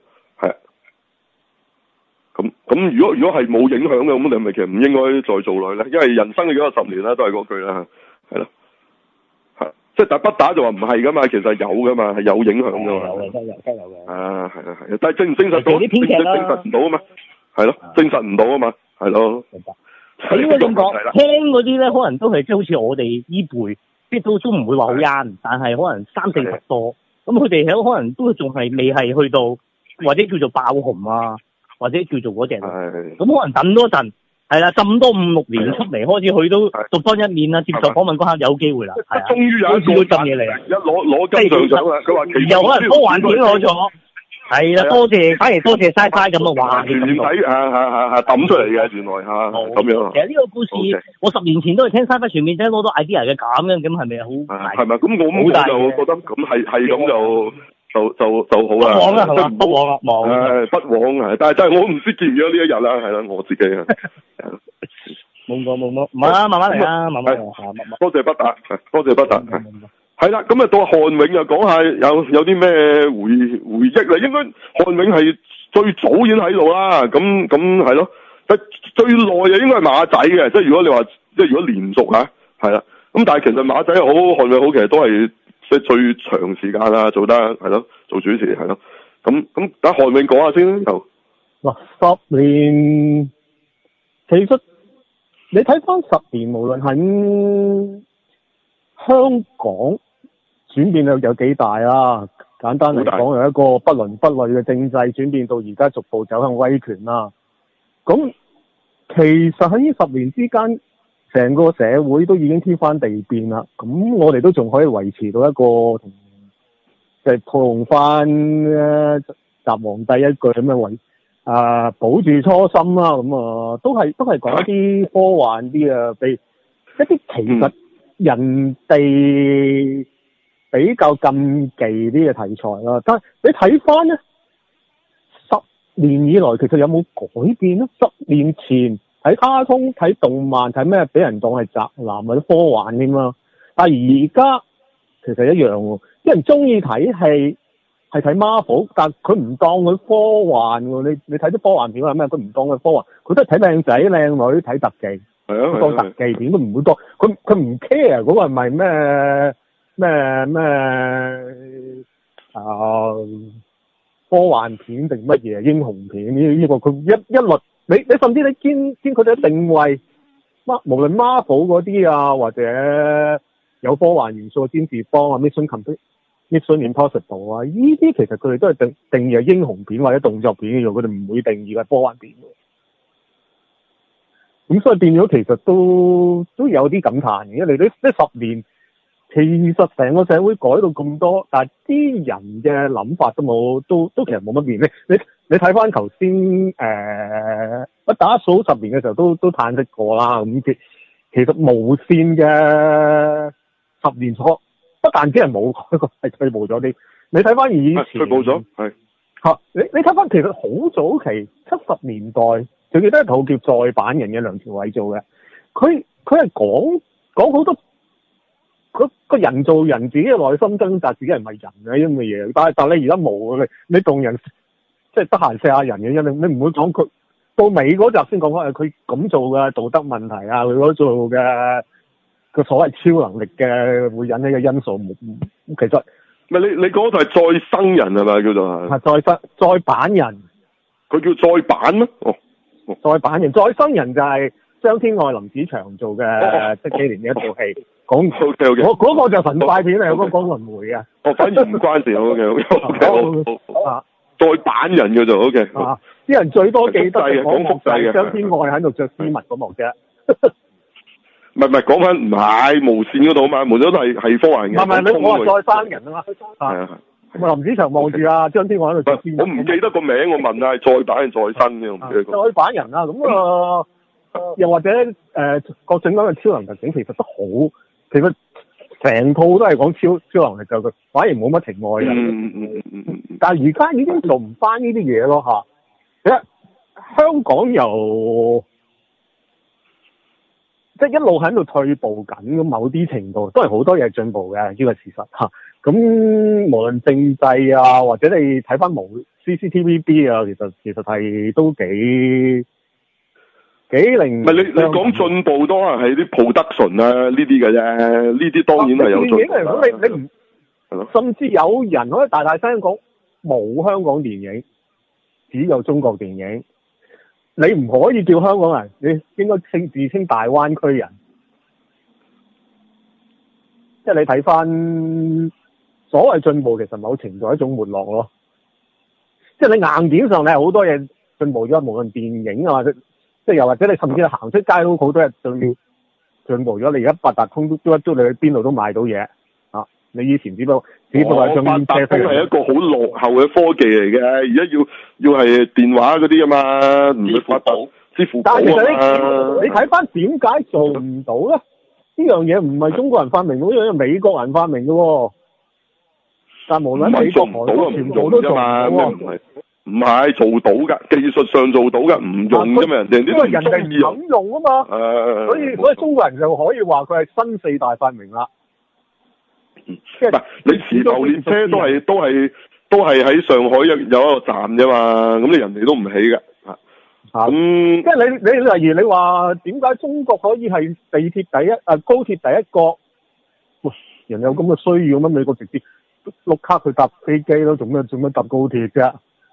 咁咁，如果如果係冇影響嘅，咁你係咪其實唔應該再做落去咧？因為人生嘅嗰個十年啦，都係嗰句啦，係咯，係，即係但不打就話唔係噶嘛，其實有噶嘛，係有影響噶嘛，有嘅，真有，真有嘅。啊，係啊，係啊，但係證唔證實到？啲編劇啦，證實唔到啊嘛，係咯，證實唔到啊嘛，係咯。明白。 應該咁講，聽嗰啲咧，可能都係即係好似我哋依輩，即係都都唔會話好啱，但係可能三四十多，咁佢哋喺可能都仲係未係去到或者叫做爆紅啊。或者叫做嗰隻，咁可能等多陣，係啦，浸多五六年出嚟，開始佢都獨當一面啦，接受訪問嗰刻有機會啦，係啊， 終於有一個真嘢嚟啊！一攞攞金像獎啦，佢話又可能科幻片攞咗，係啦，多謝，反而多謝Sci-Fi咁啊，哇！ 原睇啊啊啊啊抌出嚟嘅，原來嚇咁樣。 其實呢個故事，我十年前都係聽Sci-Fi全面睇攞到 idea 嘅咁樣，咁係咪好？ 係咪？咁我我就覺得咁係係咁就。就就就好啦， 不枉啦，係嘛？不枉啊，忘誒，不枉係，但係但係我唔知見唔見到呢一日啦，係啦，我自己啊， 冇冇冇冇，唔係啊，慢慢嚟啦，慢慢嚟， 多謝不打，多謝不打，係啦，咁啊到韓永又講下有有啲咩回回憶啦，應該韓永係最早已經喺度啦，咁咁係咯，但最耐啊應該係馬仔嘅，即係如果你話即係如果連續嚇，係啦，咁但係其實馬仔好，韓永好，其實都係。即係最長時間啦，做得係咯，做主持係咯，咁咁等韓永講下先就嗱，十年其實你睇翻十年，無論喺香港轉變有有幾大啦，簡單嚟講，由一個不倫不類嘅政制轉變到而家逐步走向威權啦。咁其實喺呢十年之間，成個社會都已經天翻地變啦，咁我哋都仲可以維持到一個同即係套用翻誒習皇帝一句咁樣維呃、保住初心啦，咁啊都係都係講一啲科幻啲啊，比一啲其實人哋比較禁忌啲嘅題材啦。但係你睇翻咧，十年以來其實有冇改變咧？十年前睇卡通、睇動漫、睇咩俾人當係宅男或者科幻添嘛，但係而家其實一樣喎，啲人中意睇戲。係睇 Marvel，但佢唔當佢科幻喎。你你睇啲科幻片係咩？佢唔當佢科幻，佢都係睇靚仔靚女睇特技。係啊，當特技片都唔會當。佢佢唔 care 嗰個係咪咩咩咩啊科幻片定乜嘢英雄片呢？呢個佢一一律你你甚至你見見佢哋嘅定位，無論 Marvel 嗰啲啊，或者有科幻元素嘅占士邦啊 Mission Complete。Mission Impossible 啊！呢啲其實佢哋都係定定義係英雄片或者動作片嘅啫，佢哋唔會定義係科幻片嘅。咁所以變咗其實都都有啲感嘆嘅，因為你呢十年其實成個社會改到咁多，但係啲人嘅諗法都冇，都都其實冇乜變。你你你睇翻頭先誒，我打數十年嘅時候都都嘆息過啦。咁其其實無線嘅十年初。不但只係冇改過，係退步咗啲。你睇翻以前，退步咗，係嚇。你你睇翻其實好早期七十年代，仲記得一套叫《再版人》嘅梁朝偉做嘅。佢佢係講講好多個個人做人自己嘅內心掙扎，自己係咪人啊咁嘅嘢。但係但係你而家冇啊！你你當人即係得閒射下人嘅啫。你你唔會講佢到尾嗰集先講翻佢咁做嘅道德問題啊，佢嗰做嘅。個所謂超能力嘅會引起嘅因素，其實咪你你講嗰套係再生人係咪叫做係？ 係再生再版人，佢叫再版咩？哦，哦再版人，再生人就係張天愛、林子祥做嘅，即係幾年嘅一套戲，講 O K O K，我嗰個就神怪片嚟，嗰個講輪迴嘅。 哦，反而唔關事，O K O K，好，再版人嘅就 O K。 啊，啲人最多記得係講複製嘅， 張天愛喺度着絲襪嗰幕啫。 唔係唔係，講翻唔係無線嗰度嘛，無線都係係科幻嘅。 唔係唔係，你我話再生人啊嘛。係啊係。林子祥望住啊張天愛喺度着絲襪。我唔記得個名，我問啊，再版定再生嘅，我唔記得。再版人啊，咁啊，又或者誒各種咁嘅超能特警，其實都好，其實成套都係講超超能力，就佢反而冇乜情愛嘅。嗯嗯嗯嗯。但係而家已經做唔翻呢啲嘢咯嚇。其實香港由即係一路喺度退步緊，咁某啲程度都係好多嘢進步嘅，呢個事實嚇。咁無論政制啊，或者你睇翻無 C C T V B 啊，其實其實係都幾幾令。唔係你你講進步都係啲 production 啊呢啲嘅啫，呢啲當然係有進步。電影嚟講，你你唔，甚至有人可以大大聲講冇香港電影，只有中國電影。你唔可以叫香港人，你應該稱自稱大灣區人。即係你睇翻所謂進步，其實某程度係一種沒落咯。即係你硬件上你係好多嘢進步咗，無論電影啊，或者即係又或者你甚至係行出街都好多嘢仲要進步咗。你而家八達通都都一都你去邊度都買到嘢啊！你以前只不過只不過係八達通係一個好落後嘅科技嚟嘅，而家要要係電話嗰啲啊嘛，唔係發達支付寶啊嘛。但係其實你你睇翻點解做唔到咧？呢樣嘢唔係中國人發明嘅，呢樣嘢美國人發明嘅喎。但係無論美國韓國全部都做唔到喎。唔係做到㗎，技術上做到㗎，唔用啫嘛，人哋啲都唔中意用。咁用啊嘛。誒。所以所以中國人就可以話佢係新四大發明啦。唔係你時代列車都係都係都係喺上海有有一個站啫嘛，咁你人哋都唔起㗎。咁、嗯、即係你你例如你話點解中國可以係地鐵第一啊高鐵第一個？喂，人有咁嘅需要咩？美國直接碌卡去搭飛機咯，做咩做咩搭高鐵啫？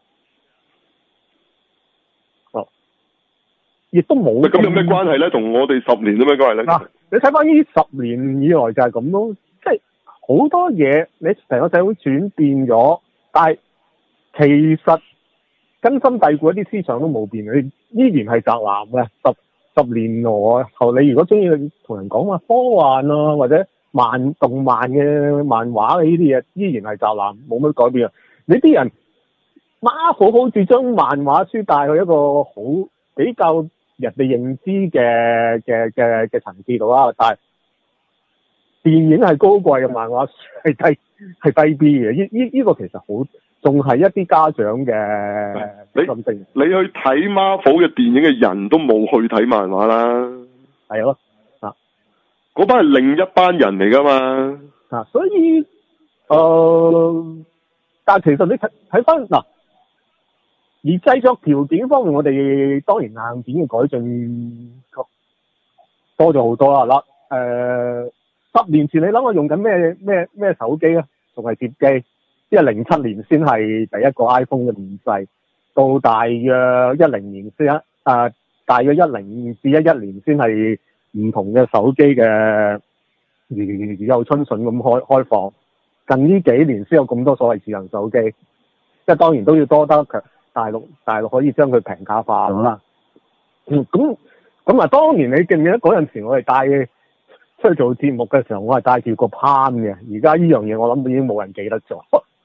哦，亦都冇。咁有咩關係咧？同我哋十年有咩關係咧？嗱、啊，你睇翻呢十年以來就係咁咯，即係好多嘢你成個社會轉變咗，但係其實。根深蒂固一啲思想都冇變，你依然係宅男嘅。十十年來後，你如果中意同人講話科幻啊，或者漫動漫嘅漫畫嘅呢啲嘢，依然係宅男，冇乜改變啊！你啲人 Marvel 好似將漫畫書帶去一個好比較人哋認知嘅嘅嘅嘅層次度啦，但係電影係高貴嘅，漫畫書係低係低 B 嘅，呢呢呢個其實好仲係一啲家長嘅心聲。 你去睇 Marvel 嘅電影嘅人都冇去睇漫畫啦， 係咯，啊， 嗰班係另一班人嚟噶嘛， 啊，所以誒、呃，但係其實你睇睇翻嗱。而製作條件方面，我哋當然硬件嘅改進多咗好多啦。嗱、呃，十年前你諗我用緊咩咩咩手機啊？仲係摺機，即係零七年先係第一個 iPhone 嘅面世，到大約一零年先一啊，大約一零至一一年先係唔同嘅手機嘅如如有春筍咁開開放。近呢幾年先有咁多所謂智能手機，即係當然都要多得強。大陸大陸可以將佢平價化咁啦，嗯咁咁啊，當年你記唔記得嗰陣時我哋帶出去做節目嘅時候，我係帶住個 Palm 嘅，而家呢樣嘢我諗已經冇人記得咗，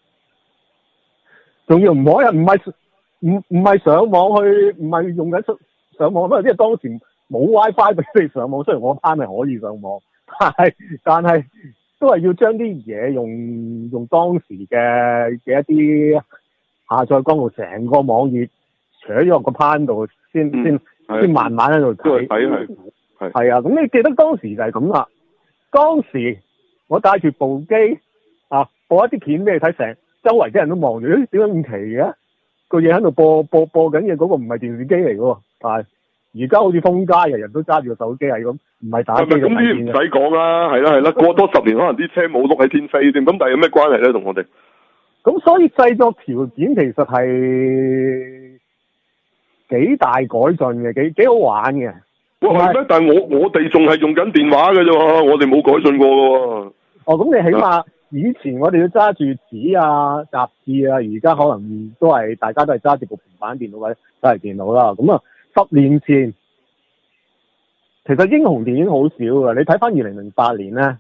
仲要唔可以唔係唔唔係上網去，唔係用緊出上網，因為即係當時冇 WiFi 俾你上網，雖然我 Palm 係可以上網，但係但係都係要將啲嘢用用當時嘅嘅一啲。下載光度成個網頁扯咗落個 pan 度，先先先慢慢喺度睇。係係係啊！咁你記得當時就係咁啦。當時我帶住部機啊，播一啲片俾你睇，成周圍啲人都望住，誒點解咁奇嘅？個嘢喺度播播播緊嘢，嗰個唔係電視機嚟嘅喎。但係而家好似通街，人人都揸住個手機係咁，唔係打機就睇片嘅。咁啲唔使講啦，係啦係啦，過多十年可能啲車冇碌喺天飛添。咁但係有咩關係咧？同我哋？咁所以製作條件其實係幾大改進嘅，幾幾好玩嘅。哇係咩？但係我我哋仲係用緊電話嘅啫喎，我哋冇改進過嘅喎。哦，咁你起碼以前我哋要揸住紙啊、雜誌啊，而家可能都係大家都係揸住部平板電腦或者都係電腦啦。咁啊，十年前其實英雄電影好少嘅，你睇翻二零零八年咧。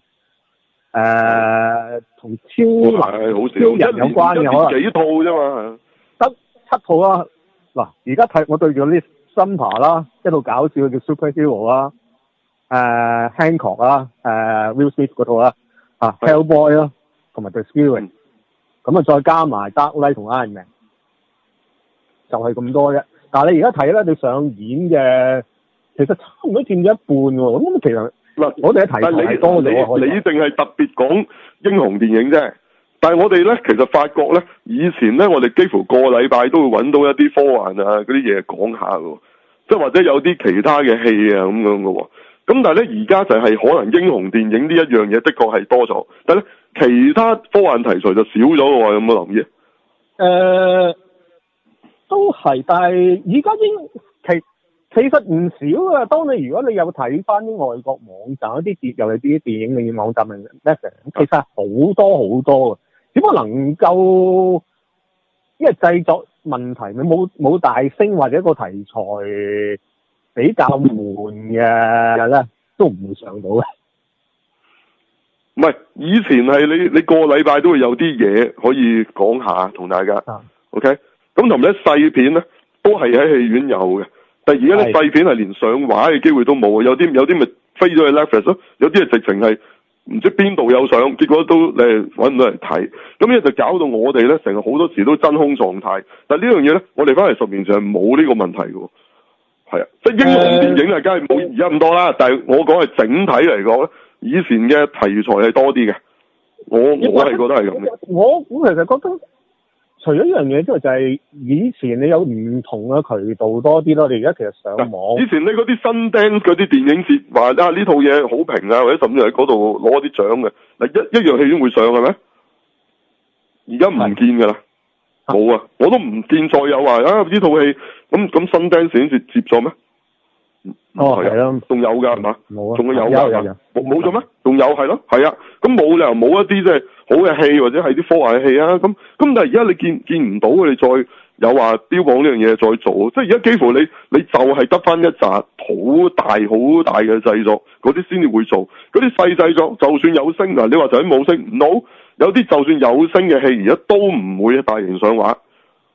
誒，同、呃、超能超人有關嘅可能幾套啫嘛，得七套啦。嗱，而家睇我對住嗰啲 Sumper 啦，一套搞笑嘅叫 Superhero 啦，誒 Hancock 啦，誒 Will Smith 嗰套啦，啊 Hellboy 啦，同埋 The Spirit，咁啊再加埋 Dark Knight 同 Iron Man，就係咁多啫。但係你而家睇咧，你上演嘅其實差唔多佔咗一半喎。咁其實。嗱，我哋嘅題材係多咗，你定係特別講英雄電影啫。但係我哋咧，其實發覺咧，以前咧，我哋幾乎個禮拜都會揾到一啲科幻啊嗰啲嘢講下嘅，即係或者有啲其他嘅戲啊咁樣嘅喎。咁但係咧，而家就係可能英雄電影呢一樣嘢，的確係多咗。但係咧，其他科幻題材就少咗嘅喎，有冇留意啊？誒、呃，都係，但係而家英其。其實唔少啊！當你如果你有睇翻啲外國網站一啲電，尤其啲電影嘅網站嘅 Netflix，其實好多好多啊！只不過能夠因為製作問題，你冇冇大聲或者個題材比較悶嘅咧，都唔會上到嘅。唔係以前係你你個禮拜都會有啲嘢可以講下同大家。啊、OK，咁同埋咧細片咧都係喺戲院有嘅。但係而家啲細片係連上畫嘅機會都冇，有啲有啲咪飛咗去 Netflix 咯，有啲係直情係唔知邊度有上，結果都你揾唔到人睇，咁呢就搞到我哋咧成日好多時都真空狀態。但係呢樣嘢咧，我哋翻嚟十年前係冇呢個問題嘅，係啊，即係英雄電影啊，梗係冇而家咁多啦。但係我講係整體嚟講咧，以前嘅題材係多啲嘅，我我係覺得係咁嘅。我我其實覺得。除咗呢樣嘢之外，就係以前你有唔同嘅渠道多啲咯。你而家其實上網，以前你嗰啲新 dance 嗰啲電影節話啊呢套嘢好評啊，或者甚至喺嗰度攞啲獎嘅，嗱一一樣戲院會上嘅咩？而家唔見㗎啦，冇啊！我都唔見再有話啊呢套戲咁咁新 dance 電影節接咗咩？哦，係啊，仲有㗎係嘛？冇啊，仲會有㗎，冇冇咗咩？仲有係咯，係啊，咁冇理由冇一啲即係好嘅戲或者係啲科幻嘅戲啊，咁咁但係而家你見見唔到佢哋再有話標榜呢樣嘢再做，即係而家幾乎你你就係得翻一紮好大好大嘅製作，嗰啲先至會做，嗰啲細製作就算有聲嗱，你話就喺冇聲，no，有啲就算有聲嘅戲而家都唔會大型上畫，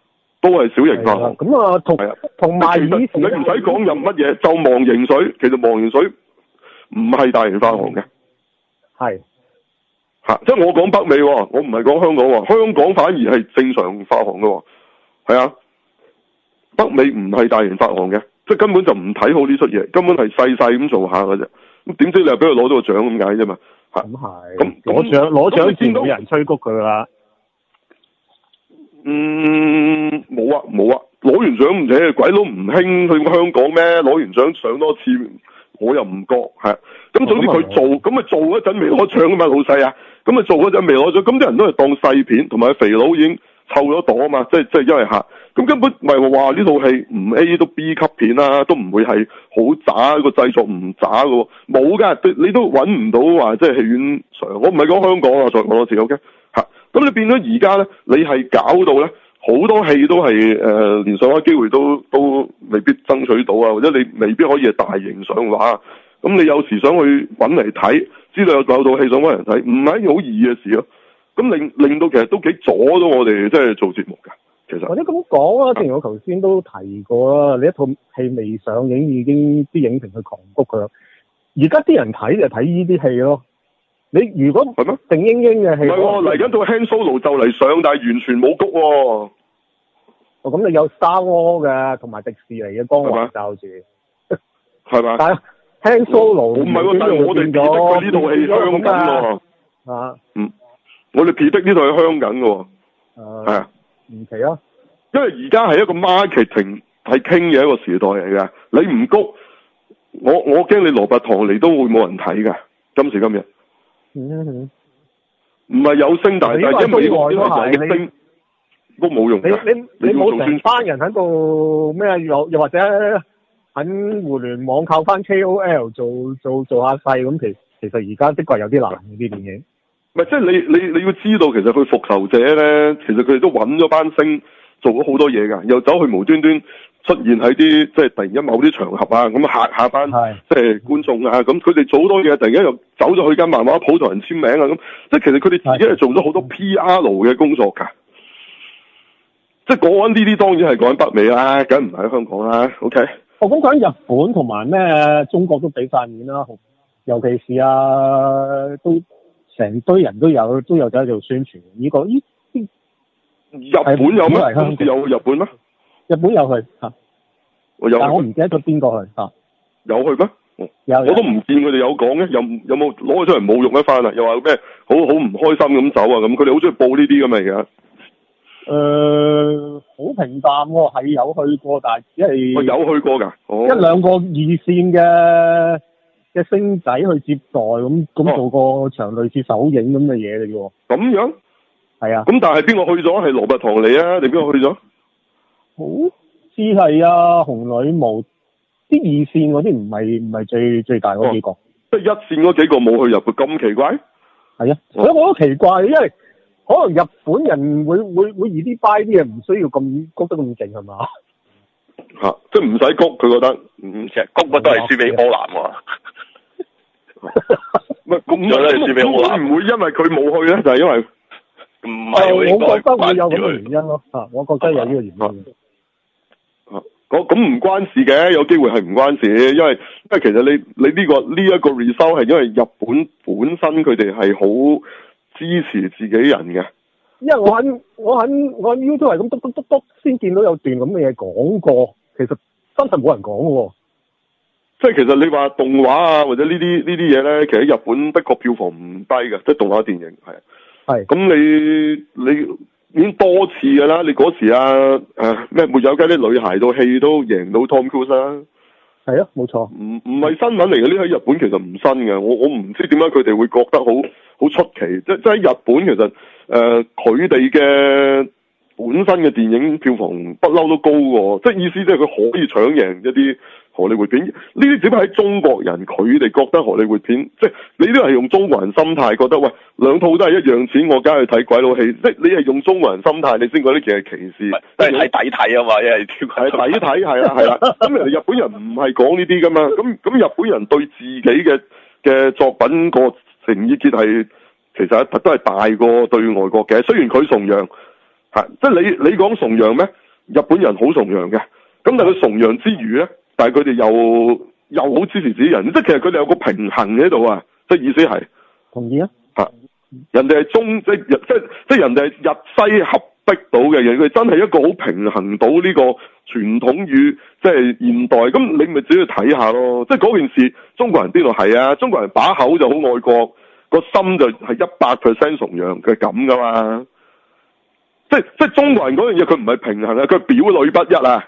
都係小型發行。 咁啊，同同埋以前你唔使講任乜嘢，就忘形水，其實忘形水唔係大型發行嘅。 係。 吓，即係我講北美，我唔係講香港，香港反而係正常發行嘅，係啊，北美唔係大型發行嘅，即係根本就唔睇好呢出嘢，根本係細細咁做下嘅啫。咁點知你又俾佢攞到個獎咁解啫嘛？ 咁係，咁攞獎攞獎先冇人催谷佢啦。 嗯，冇啊冇啊，攞完獎唔啫，鬼佬唔興去香港咩？攞完獎上多次，我又唔覺係。咁總之佢做，咁咪做嗰陣未攞獎噶嘛，老細啊！咁咪做嗰陣未攞獎，咁啲人都係當細片，同埋肥佬已經湊咗朵啊嘛，即係即係因為嚇。咁根本唔係話呢套戲唔 A 都 B 級片啦，都唔會係好渣，個製作唔渣嘅喎，冇㗎，你都揾唔到話即係戲院上。我唔係講香港啊，再講多次 OK 嚇。咁你變咗而家咧，你係搞到咧好多戲都係誒、呃、連上畫機會都都未必爭取到啊，或者你未必可以係大型上畫。咁你有時想去揾嚟睇，知道有有套戲想揾人睇，唔係一件好易嘅事咯。咁令令到其實都幾阻咗我哋即係做節目㗎。其實或者咁講啊，正如我頭先都提過啦，你一套戲未上映已經啲影評去狂谷佢。而家啲人睇就睇呢啲戲咯。你如果係咩靜英英嘅戲，唔係喎，嚟緊套 Han Solo 就嚟上，但係完全冇谷喎。哦，咁你有 Star Wars 嘅同埋迪士尼嘅光環罩住，係嘛？但係 Han Solo 唔係喎，但係我哋撇得佢呢套戲香緊喎。啊，嗯，我哋撇得呢套戲香緊嘅喎。係啊。唔奇啊，因為而家係一個 marketing 係傾嘅一個時代嚟嘅，你唔谷，我我驚你羅拔唐尼都會冇人睇㗎。今時今日，嗯，唔係有聲大，但係因為美國啲台嘅聲都冇用㗎。你你你冇成班人喺度咩？又又或者喺互聯網靠翻 K O L 做做做下勢咁，其其實而家的確有啲難嘅啲電影。唔係，即係你你你要知道，其實佢復仇者咧，其實佢哋都揾咗班星做咗好多嘢㗎，又走去無端端出現喺啲即係突然間某啲場合啊，咁嚇下班即係觀眾啊，咁佢哋做好多嘢，突然間又走咗去間漫畫鋪同人簽名啊，咁即係其實佢哋自己係做咗好多 P R 嘅工作㗎。即係講緊呢啲當然係講緊北美啦，梗唔係喺香港啦。OK，我講緊日本同埋咩中國都俾晒面啦，尤其是啊都。成堆人都有都有喺度宣傳呢、這個呢日本有咩？今次有日本咩？日本有去嚇，我有，但我唔記得咗邊個去嚇。有去咩？有，我都唔見佢哋有講嘅，有有冇攞佢出嚟侮辱一番啊？又話咩好好唔開心咁走啊？咁佢哋好中意報呢啲咁嘅嘢。誒，好平淡喎，係有去過，但係只係我有去過㗎，哦、一兩個二線嘅。嘅星仔去接待咁咁做個場類似首映咁嘅嘢嚟嘅喎。咁樣？係啊。咁但係邊個去咗？係羅拔唐尼啊？定邊個去咗？好似係啊，紅女巫啲二線嗰啲唔係唔係最最大嗰幾個。即係、哦、一線嗰幾個冇去入去，咁奇怪？係啊，所以我都奇怪，因為可能日本人會會會易啲 buy 啲嘢，唔需要咁谷得咁勁係嘛？嚇、啊！即係唔使谷，佢覺得唔其實谷乜都係輸俾柯南喎。唔係咁樣咧，輸俾柯南。會唔會因為佢冇去咧？就係、是、因為唔係我覺得會有咁嘅原因咯。嚇！我覺得有呢個原因。嚇！咁咁唔關事嘅，有機會係唔關事，因為因為其實你你呢、這個呢一、這個 result 係因為日本本身佢哋係好支持自己人嘅。因為我喺我喺我喺 YouTube 係咁篤篤篤篤先見到有段咁嘅嘢講過，其實真係冇人講嘅喎。即係其實你話動畫啊或者呢啲呢啲嘢咧，其實喺日本的確票房唔低嘅，即係動畫電影係。係。咁你你已經多次㗎啦，你嗰時啊誒咩沒有雞啲女孩套戲都贏到 Tom Cruise 啦。係啊，冇錯。唔唔係新聞嚟嘅，呢喺日本其實唔新嘅。我我唔知點解佢哋會覺得好好出奇，即即喺日本其實誒佢哋嘅本身嘅電影票房不嬲都高喎，即係意思即係佢可以搶贏一啲荷里活片。呢啲只不過喺中國人佢哋覺得荷里活片，即係你都係用中國人心態覺得喂兩套都係一樣錢，我梗係去睇鬼佬戲。即係你係用中國人心態，你先覺得其實係歧視。即係睇抵睇啊嘛，因為係抵睇係啦係啦。咁人哋日本人唔係講呢啲噶嘛，咁咁日本人對自己嘅嘅作品個情意結係其實都係大過對外國嘅。雖然佢崇洋。即係你你講崇洋咩？ 日本人好崇洋嘅，咁但係佢崇洋之餘咧，但係佢哋又又好支持自己人，即係其實佢哋有個平衡喺度啊，即係意思係同意啊， 嚇，人哋係中即係即即係人哋係日西合璧到嘅嘢，佢真係一個好平衡到呢個傳統與即係現代，咁你咪自己去睇下咯，即係嗰件事中國人邊度係啊？中國人把口就好愛國，個心就係一百 percent 崇洋，佢係咁噶嘛。即係即係中國人嗰樣嘢，佢唔係平衡啊，佢係表裏不一啊。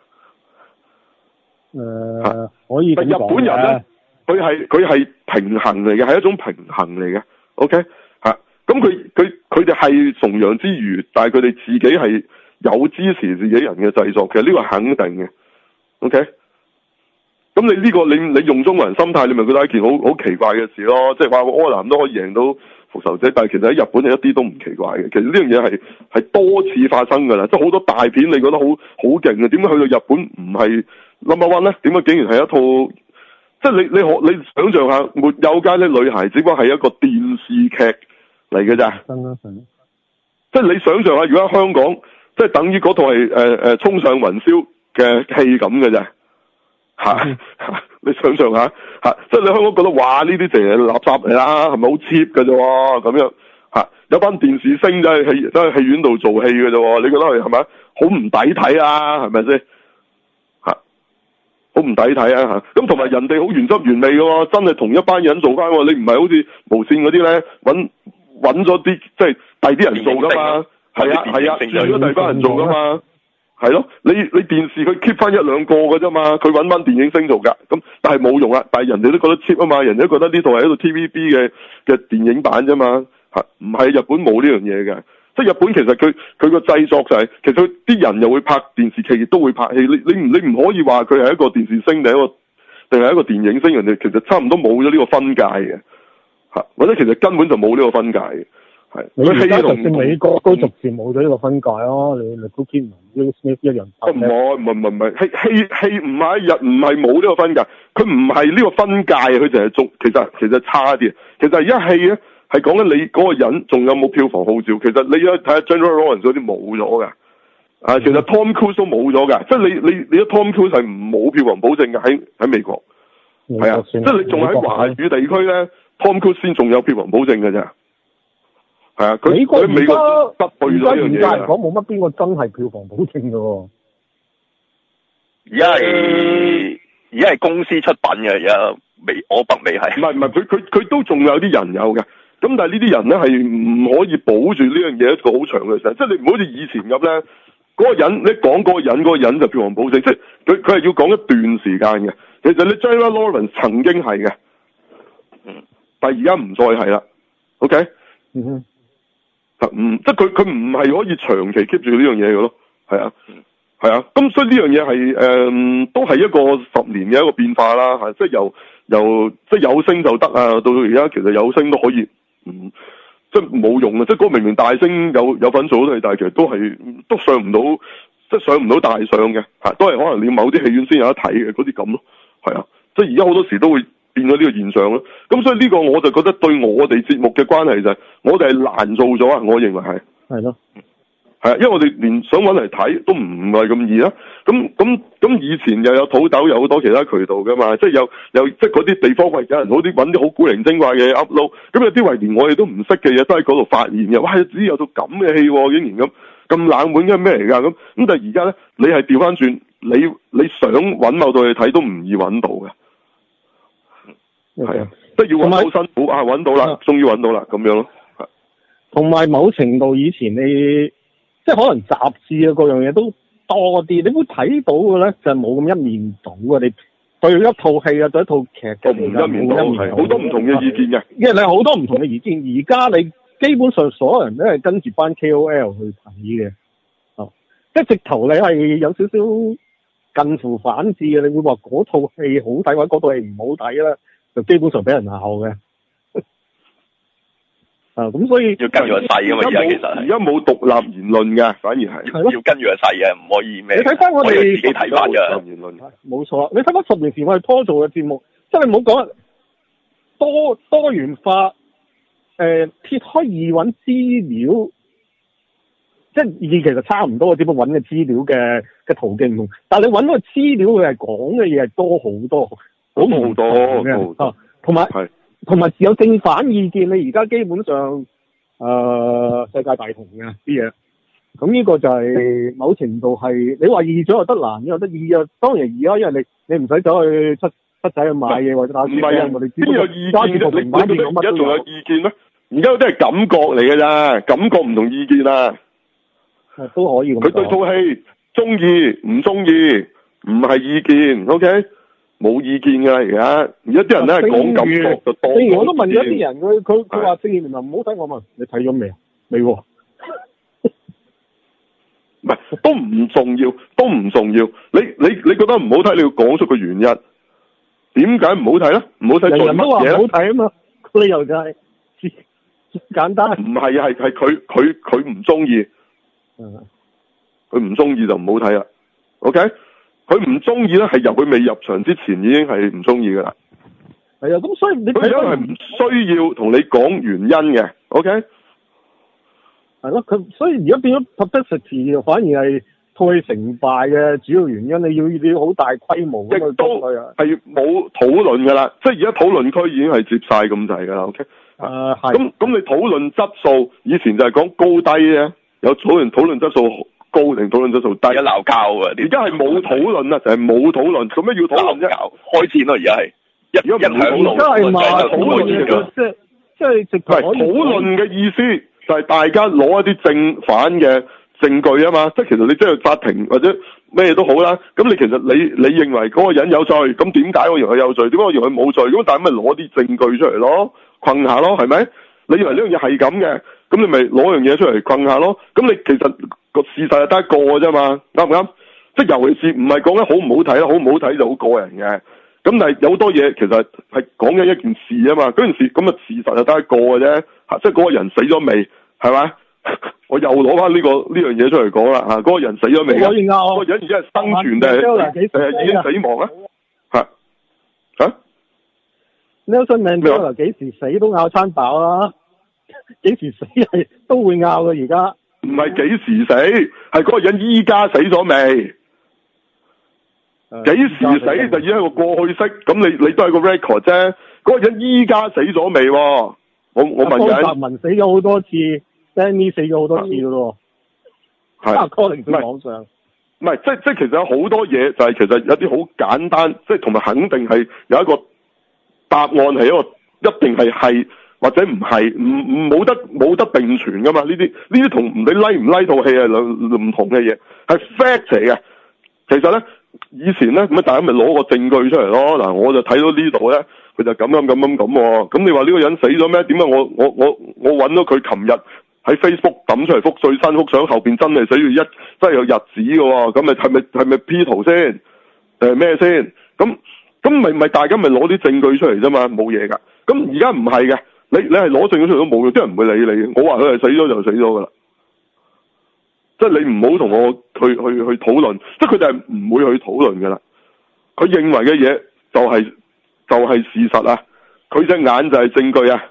誒、呃，可以咁講嘅。 日本人咧，佢係佢係平衡嚟嘅，係一種平衡嚟嘅。OK 嚇，咁佢佢佢哋係崇洋之餘，但係佢哋自己係有支持自己人嘅製作，其實呢個係肯定嘅。OK，咁你呢個你你用中國人心態，你咪覺得係一件好好奇怪嘅事咯。即係話個柯南都可以贏到復仇者，但係其實喺日本係一啲都唔奇怪嘅。其實呢樣嘢係係多次發生㗎啦，即係好多大片你覺得好好勁嘅，點解去到日本唔係 number one 咧？點解竟然係一套？即係你你可你想象下，沒有家的女孩只不過係一個電視劇嚟嘅咋？即係你想象下，如果喺香港，即係等於嗰套係誒誒衝上雲霄嘅戲咁嘅咋？嚇、嗯！你想象下嚇，即係你香港覺得哇呢啲淨係垃圾嚟啦，係咪好 cheap 嘅啫？咁樣嚇，有班電視星就係戲都係戲院度做戲嘅啫，你覺得係係咪好唔抵睇啊？係咪先嚇？好唔抵睇啊嚇！咁同埋人哋好原汁原味嘅喎，真係同一班人做翻喎，你唔係好似無線嗰啲咧揾揾咗啲即係第啲人做噶嘛？係啊係啊，轉咗第班人做噶嘛？係咯，你你電視佢 keep 翻一兩個嘅啫嘛，佢揾翻電影星做噶，咁但係冇用啊！但係人哋都覺得 cheap 啊嘛，人哋都覺得呢套係一套 T V B 嘅嘅電影版啫嘛，嚇唔係日本冇呢樣嘢嘅，即係日本其實佢佢個製作就係、是、其實啲人又會拍電視劇，亦都會拍戲，你你唔你唔可以話佢係一個電視星定一個定係一個電影星，人哋其實差唔多冇咗呢個分界嘅，嚇或者其實根本就冇呢個分界嘅。係， 你而家就算美國都逐漸冇咗呢個分界咯，你你都見唔到 Smith 一樣。唔係唔係唔係唔係，戲戲戲唔係日唔係冇呢個分界，佢唔係呢個分界，佢就係仲其實其實差啲。其實而家戲咧係講緊你嗰個人仲有冇票房號召，其實你一睇下 Jennifer Lawrence 嗰啲冇咗㗎，啊其實 Tom Cruise 都冇咗㗎，即係你你你一 Tom Cruise 係冇票房保證嘅喺喺美國，係啊，即係你仲喺華語地區咧 ，Tom Cruise 先仲有票房保證㗎啫。係啊，佢美國美國失去咗呢樣嘢。而家嚟講冇乜邊個真係票房保證㗎喎。 而家係而家係公司出品嘅，而家美我北美係。唔係唔係，佢佢佢都仲有啲人有嘅，咁但係呢啲人咧係唔可以保住呢樣嘢一個好長嘅時間，即係你唔好似以前咁咧，嗰、嗰個人你講嗰個人嗰、嗰個人就票房保證，即係佢佢係要講一段時間嘅。其實你 Jennifer Lawrence 曾經係嘅，嗯，但係而家唔再係啦。OK， 嗯哼。 嗯，即係佢佢唔係可以長期 keep 住呢樣嘢嘅咯，係啊，係啊，咁所以呢樣嘢係誒都係一個十年嘅一個變化啦，係即係由由即係有星就得啊，到而家其實有星都可以，嗯，即係冇用啊，即係嗰個明明大星有有份做都係，但係其實都係都上唔到，即係上唔到大上嘅，嚇都係可能你某啲戲院先有得睇嘅嗰啲咁咯，係啊，即係而家好多時都會變咗呢個現象咯，咁所以呢個我就覺得對我哋節目嘅關係就係，我哋係難做咗啊，我認為係。 係咯。 係啊，因為我哋連想揾嚟睇都唔係咁易啊。咁咁咁以前又有土豆，有好多其他渠道噶嘛，即係有有即係嗰啲地方喂有人好啲揾啲好古靈精怪嘅 upload，咁有啲喂連我哋都唔識嘅嘢都喺嗰度發現嘅，哇！只有套咁嘅戲喎，竟然咁咁冷門嘅咩嚟㗎咁？咁但係而家咧，你係調翻轉，你你想揾某套去睇都唔易揾到嘅。係啊，即係要揾到辛苦啊，揾到啦，終於揾到啦，咁樣咯。 同埋某程度以前你即係可能雜誌啊嗰樣嘢都多啲，你會睇到嘅咧就冇咁一面倒啊！你對一套戲啊，對一套劇嘅唔一面倒，係好多唔同嘅意見嘅。 因為你好多唔同嘅意見，而家你基本上所有人都係跟住班 K O L 去睇嘅，哦，即係直頭你係有少少近乎反智嘅，你會話嗰套戲好睇或者嗰套戲唔好睇啦，就基本上俾人鬧嘅。啊，咁所以要跟住個勢噶嘛，而家其實而家冇獨立言論嘅，反而係要跟住個勢嘅，唔可以咩？ 你睇翻我哋自己睇翻嘅言論， 冇錯。你睇翻十年前我哋拖做嘅節目，即係你唔好講多多元化，誒、呃，揭開易揾資料即係意見其實差唔多，只不過揾嘅資料嘅嘅途徑唔同。但係你揾到個資料，佢係講嘅嘢係多好多， 好好多嘅啊，同埋同埋有正反意見。你而家基本上誒、呃、世界大同嘅啲嘢，咁呢個就係某程度係你話易咗又得，難又得。易啊，當然易啊，因為你你唔使走去出七仔去買嘢或者打書。唔係啊，邊有意見嘅？你你而家仲有意見咩？而家嗰啲係感覺嚟嘅咋，感覺唔同意見啊。都可以咁講。佢對套戲中意唔中意，唔係意見 ，OK， 冇意見㗎。而家而家啲人咧係講感覺就多。正如我都問咗啲人，佢佢佢話正義聯盟唔好睇，我問你睇咗未啊？未喎。唔係都唔重要，都唔重要。你你你覺得唔好睇，你要講出個原因。點解唔好睇咧？唔好睇做乜嘢咧？人人都話唔好睇啊嘛，個理由就係簡單。唔係啊，係係佢佢佢唔中意。佢唔中意就唔好睇啦。OK，佢唔中意咧，係由佢未入場之前已經係唔中意噶啦。係啊，咁所以你佢而家係唔需要同你講原因嘅。OK，係咯，佢所以而家變咗 publicity 反而係套戲成敗嘅主要原因。你要你要好大規模咁去講佢啊，係冇討論噶啦。即係而家討論區已經係接晒咁滯噶啦。OK，誒係。咁咁你討論質素，以前就係講高低嘅。有討論討論質素高定討論質素低，一鬧交啊！而家係冇討論啊，就係冇討論，做咩要討論啫？開戰咯，而家係一一響路，而家係嘛討論嘅，即係即係直頭討論嘅意思就係大家攞一啲正反嘅證據啊嘛，即係其實你即係法庭或者咩都好啦，咁你其實你你認為嗰個人有罪，咁點解我認為佢有罪？點解我認為佢冇罪？咁但係咪攞啲證據出嚟咯，困下咯，係咪？你認為呢樣嘢係咁嘅？咁你咪攞樣嘢出嚟困下咯。咁你其實個事實係得一個嘅啫嘛，啱唔啱？即係尤其是唔係講得好唔好睇啦，好唔好睇就好個人嘅。咁但係有好多嘢其實係講緊一件事啊嘛。嗰件事咁啊事實係得一個嘅啫。即係嗰個人死咗未？係咪？我又攞翻呢個呢樣嘢出嚟講啦嚇。嗰個人死咗未？可以拗。嗰個人而家係生存定係定係已經死亡啊？嚇嚇？Nelson Mandela幾時死都拗餐飽啦。幾時死係都會拗嘅，而家唔係幾時死，係嗰個人依家死咗未？幾、嗯、時死就已經係個過去式，咁你你都係個 record 啫。嗰、嗰個人依家死咗未？我我問緊。江澤民死咗好多次 Danny 死咗好多次噶咯。係。阿 Colin 喺網上。唔係，即係即係，其實有好多嘢就係、是、其實有啲好簡單，即係同埋肯定係有一個答案係一個一定係係。或者唔係，唔唔冇得冇得並存噶嘛？呢啲呢啲同你 like 唔 like 套戲係兩唔同嘅嘢，係 fact 嚟嘅。其實咧，以前咧咁啊，大家咪攞個證據出嚟咯。嗱，我就睇到呢度咧，佢就咁樣咁樣咁喎。咁你話呢個人死咗咩？點解我我我我揾到佢琴日喺 Facebook 抌出嚟幅最新幅相後邊真係寫住一真係有日子嘅喎？咁咪係咪係咪 P 圖先？定係咩先？咁咁咪咪大家咪攞啲證據出嚟啫嘛？冇嘢㗎。咁而家唔係嘅。你你係攞證據出嚟都冇用，啲人唔會理你。我話佢係死咗就死咗噶啦，即係你唔好同我去去去討論，即係佢哋係唔會去討論噶啦。佢認為嘅嘢就係、是、就係、是、事實啊，佢隻眼就係證據啊。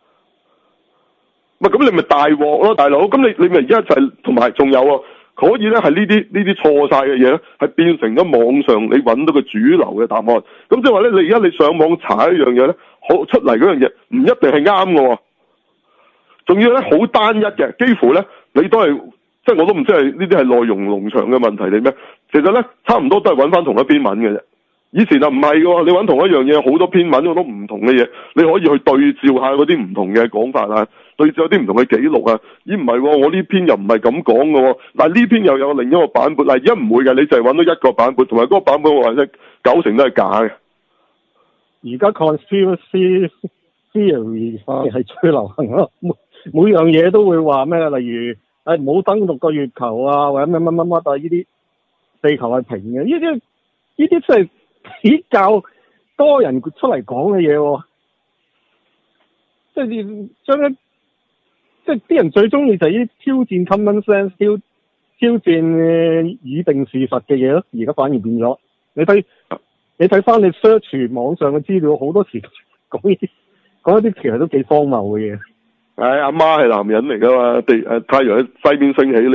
咪咁你咪大鑊咯，大佬。咁你你咪而家就係同埋仲有啊，可以咧係呢啲呢啲錯晒嘅嘢咧，係變成咗網上你揾到個主流嘅答案。咁即係話咧，你而家你上網查一樣嘢咧。好出嚟嗰樣嘢唔一定係啱嘅，仲要咧好單一嘅，幾乎咧你都係即係我都唔知係呢啲係內容農場嘅問題定咩？其實咧差唔多都係揾翻同一篇文嘅啫。以前就唔係嘅，你揾同一樣嘢好多篇文好多唔同嘅嘢，你可以去對照下嗰啲唔同嘅講法啊，對照啲唔同嘅記錄啊。咦唔係，我呢篇又唔係咁講嘅，但係呢篇又有另一個版本。嗱而家唔會嘅，你就係揾到一個版本，同埋嗰個版本我話咧九成都係假嘅。而家 conspiracy theory 係最流行咯，每每樣嘢都會話咩？例如誒冇登陸個月球啊，或者乜乜乜乜啊，呢啲地球係平嘅，呢啲呢啲即係比較多人出嚟講嘅嘢喎。即係將一即係啲人最中意就係呢啲挑戰 common sense， 挑挑戰已定事實嘅嘢咯。而家反而變咗，你睇。你睇翻你 search 網上嘅資料，好多時講呢啲講一啲其實都幾荒謬嘅嘢。唉、哎，阿媽係男人嚟噶嘛？地誒太陽喺西邊升起，你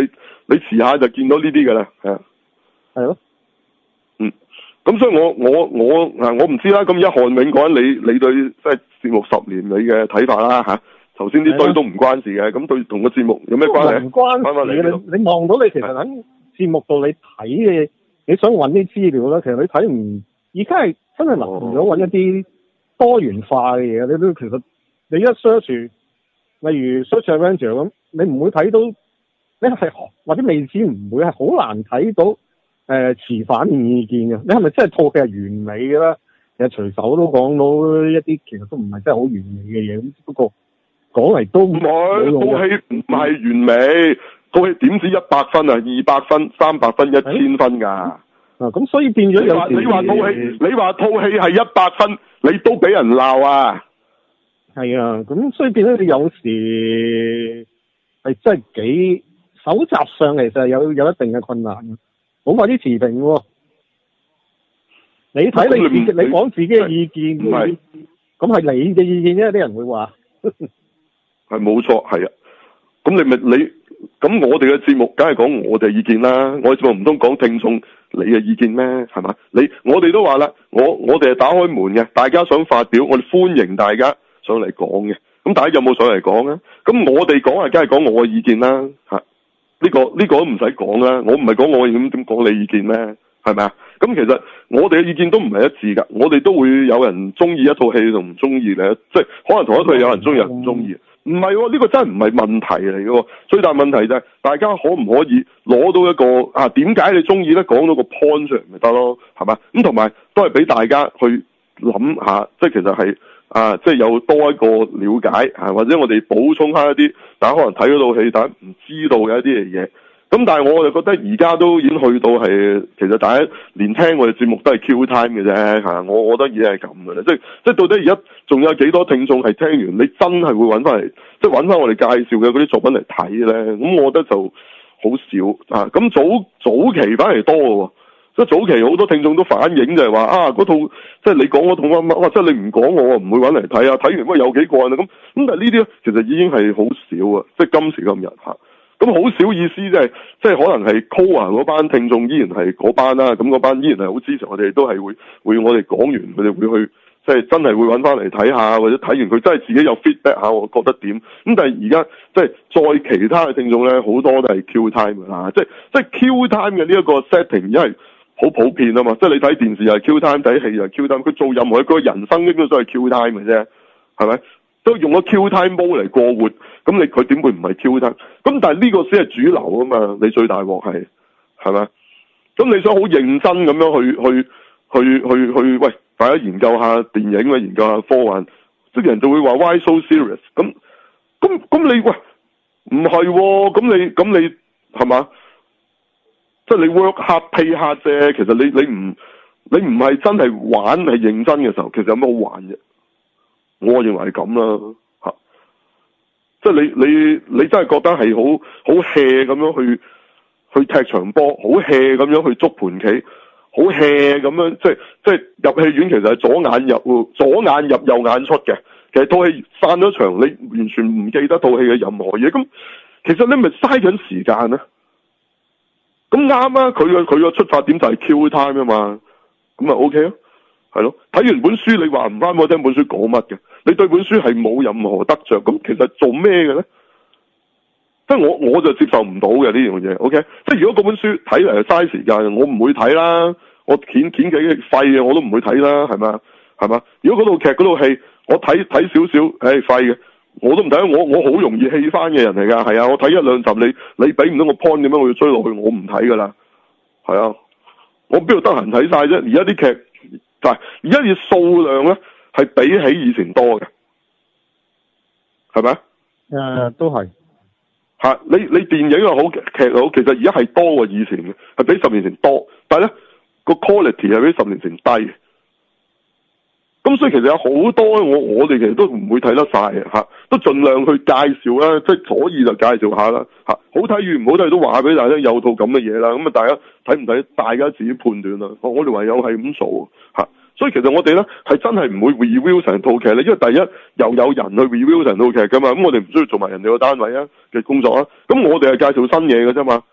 你遲下就見到呢啲㗎啦，係啊， 係咯， 嗯，咁所以我我我啊我唔知啦，咁而家漢永講緊你你對即係節目十年你嘅睇法啦嚇，頭先啲堆都唔關事嘅，咁對同個節目有咩關係？ 唔關事嘅，你你望到你其實喺節目度你睇嘅，你想揾啲資料咧，其實你睇唔，而家係真係難咗揾一啲多元化嘅嘢，你都其實你一 search，例如 search Avenger 咁，你唔會睇到，你係或者未知唔會係好難睇到誒持反面意見嘅，你係咪真係套劇係完美嘅咧？其實隨手都講到一啲其實都唔係真係好完美嘅嘢，咁不過講嚟都唔係， 套戲唔係完美，套戲點止一百分啊，二百分、三百分、一千分㗎。啊， 咁所以變咗有時你話套戲，你話套戲係一百分，你都俾人鬧啊！ 係啊，咁所以變咗你有時係真係幾搜集上其實係有有一定嘅困難嘅，好快啲持平喎。你睇你自己，你講自己嘅意見，唔係咁係你嘅意見啫，啲人會話係冇錯，係啊。咁你咪你咁我哋嘅節目，梗係講我哋意見啦。我哋節目唔通講聽眾你嘅意見咩？係嘛？你我哋都話啦，我我哋係打開門嘅，大家想發表，我哋歡迎大家上嚟講嘅。咁大家有冇上嚟講啊？咁我哋講係梗係講我嘅意見啦。吓，呢個呢個都唔使講啦。我唔係講我咁點講你意見咩？係咪啊？咁其實我哋嘅意見都唔係一致噶，我哋都會有人中意一套戲同唔中意咧，即係可能同一套戲有人中意，有人唔中意。唔係喎，呢個真係唔係問題嚟嘅喎。最大問題就係大家可唔可以攞到一個啊？點解你中意咧？講到個 point 出嚟咪得咯，係嘛？咁同埋都係俾大家去諗下，即係其實係啊，即係有多一個了解啊，或者我哋補充下一啲大家可能睇嗰套戲，大家唔知道嘅一啲嘅嘢。咁但係我就覺得而家都已經去到係，其實大家連聽我哋節目都係 Q time 嘅啫嚇，我我覺得已經係咁嘅啦，即係即係到底而家仲有幾多聽眾係聽完你真係會揾翻嚟，即係揾翻我哋介紹嘅嗰啲作品嚟睇咧？咁我覺得就好少啊。咁早早期反而多喎，即係早期好多聽眾都反映就係話啊，嗰套即係你講嗰套乜乜，哇！即係你唔講我唔會揾嚟睇啊，睇完乜有幾個人啊咁咁，但係呢啲其實已經係好少啊，即係今時今日嚇。咁好少意思，即係即係可能係 Core 嗰班聽眾依然係嗰班啦，咁嗰班依然係好支持我哋，都係會會我哋講完佢哋會去即係真係會揾翻嚟睇下，或者睇完佢真係自己有 feedback 下，我覺得點咁？但係而家即係再其他嘅聽眾咧，好多都係 Q time 㗎，即係即係 Q time 嘅呢一個 setting，因為好普遍啊嘛，即係你睇電視又係 Q time，睇戲又係 Q time，佢做任何一個人生應該都係 Q time 嘅啫，係咪？都用咗 Q time mode 嚟過活，咁你佢點會唔係 Q time？咁但係呢個先係主流啊嘛，你最大鑊係係咪？咁你想好認真咁樣去去去去去，喂，大家研究下電影啊，研究下科幻，啲人就會話 Why so serious？咁咁咁你喂唔係喎？咁你咁你係嘛？即係你 work hard pay hard 啫，其實你你唔你唔係真係玩係認真嘅時候，其實有咩好玩啫？我認為係咁啦，嚇！即係你你你真係覺得係好好 hea 咁樣去去踢場波，好 hea 咁樣去捉盤棋，好 hea 咁樣即係即係入戲院其實係左眼入左眼入右眼出嘅。其實套戲散咗場，你完全唔記得套戲嘅任何嘢。咁其實你咪嘥緊時間啊！咁啱啊！佢嘅佢嘅出發點就係 Q time 啊嘛，咁咪 OK 咯，係咯。睇完本書，你話唔翻我聽本書講乜嘅？你對本書係冇任何得着，咁其實做咩嘅咧？即係我我就接受唔到嘅呢樣嘢。OK，即係如果嗰本書睇嚟係嘥時間，我唔會睇啦。我剪剪幾嘅廢嘅我都唔會睇啦，係咪？係嘛？如果嗰套劇嗰套戲我睇睇少少，誒廢嘅我都唔睇。我我好容易氣翻嘅人嚟㗎，係啊。我睇一兩集你你俾唔到個 point 點樣我要追落去，我唔睇㗎啦。係啊，我邊度得閒睇晒啫？而家啲劇但係而家嘅數量咧。係比起以前多嘅，係咪？誒、 呃，都係吓，你你電影又好，劇又好，其實而家係多過以前嘅，係比十年前多，但係咧個 quality 係比十年前低。咁所以其實有好多我我哋其實都唔會睇得晒嘅吓，都盡量去介紹啦，即係可以就介紹下啦吓，好睇與唔好睇都話俾大家有套咁嘅嘢啦，咁啊大家睇唔睇，大家自己判斷啦。我哋唯有係咁做吓。所以其實我哋咧係真係唔會 review 成套劇咧，因為第一又有人去 review 成套劇噶嘛，咁我哋唔需要做埋人哋個單位啊嘅工作啊，咁我哋係介紹新嘢嘅啫嘛，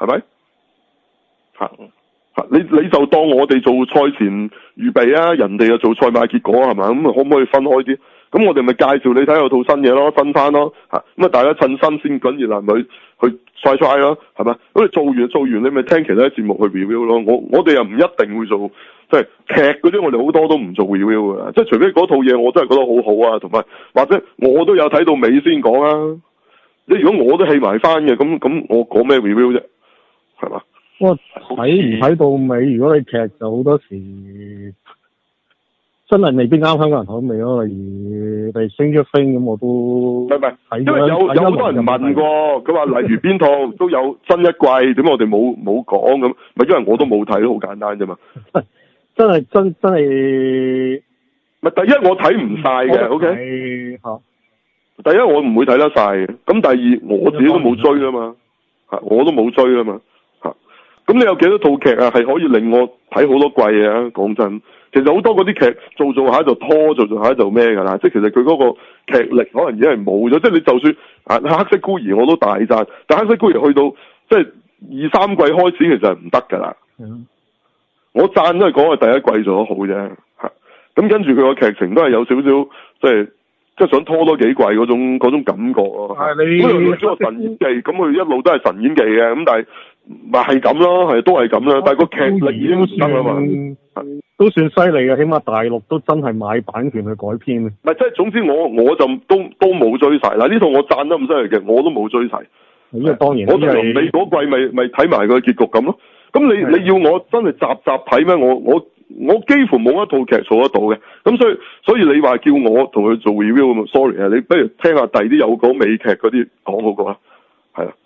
係咪？嚇嚇，你你就當我哋做賽前預備啊，人哋又做賽馬結果係咪？咁可唔可以分開啲？咁我哋咪介紹你睇有套新嘢咯，新番咯嚇。咁啊，大家趁新鮮滾熱辣去去 try try 咯，係咪？咁你做完做完，你咪聽其他節目去 review 咯。我我哋又唔一定會做，即係劇嗰啲，我哋好多都唔做 review 㗎。即係除非嗰套嘢我真係覺得好好啊，同埋或者我都有睇到尾先講啊。你如果我都戲埋翻嘅，咁咁我講咩 review 啫？係嘛？ 我睇唔睇到尾？如果你劇就好多時真係未必啱香港人口味咯。例如例如星咗飛咁，我都唔係唔係，因為有有有好多人問過，佢話例如邊套都有新一季，點解我哋冇冇講咁？咪因為我都冇睇，都好簡單啫嘛。 真係真真係咪第一我睇唔晒嘅 ，OK 嚇。 第一我唔會睇得晒嘅，咁第二我自己都冇追啊嘛，嚇我都冇追啊嘛，嚇咁你有幾多套劇啊係可以令我睇好多季啊？講真，其實好多嗰啲劇做做下就拖，做做下就咩㗎啦，即係其實佢嗰個劇力可能已經係冇咗，即係你就算啊黑色孤兒我都大讚，但黑色孤兒去到即係二三季開始其實係唔得㗎啦。 嗯， 我讚都係講佢第一季做得好啫，嚇咁跟住佢個劇情都係有少少即係。即係想拖多幾季嗰種嗰種感覺咯。 係你咁佢個神演技，咁佢一路都係神演技嘅，咁但係咪係咁咯？係都係咁啦。但係個劇力已經唔得啦嘛。 都算犀利嘅，起碼大陸都真係買版權去改編。 唔係，即係總之我我就都都冇追晒嗱。呢套我讚得咁犀利嘅，我都冇追晒。 咁啊當然， 我就臨尾嗰季咪咪睇埋個結局咁咯。咁你你要我真係集集睇咩？我我。我幾乎冇一套劇做得到嘅，咁所以所以你話叫我同佢做 review 咁 sorry 啊，你不如聽下第啲有講美劇嗰啲講好過啦，係啊，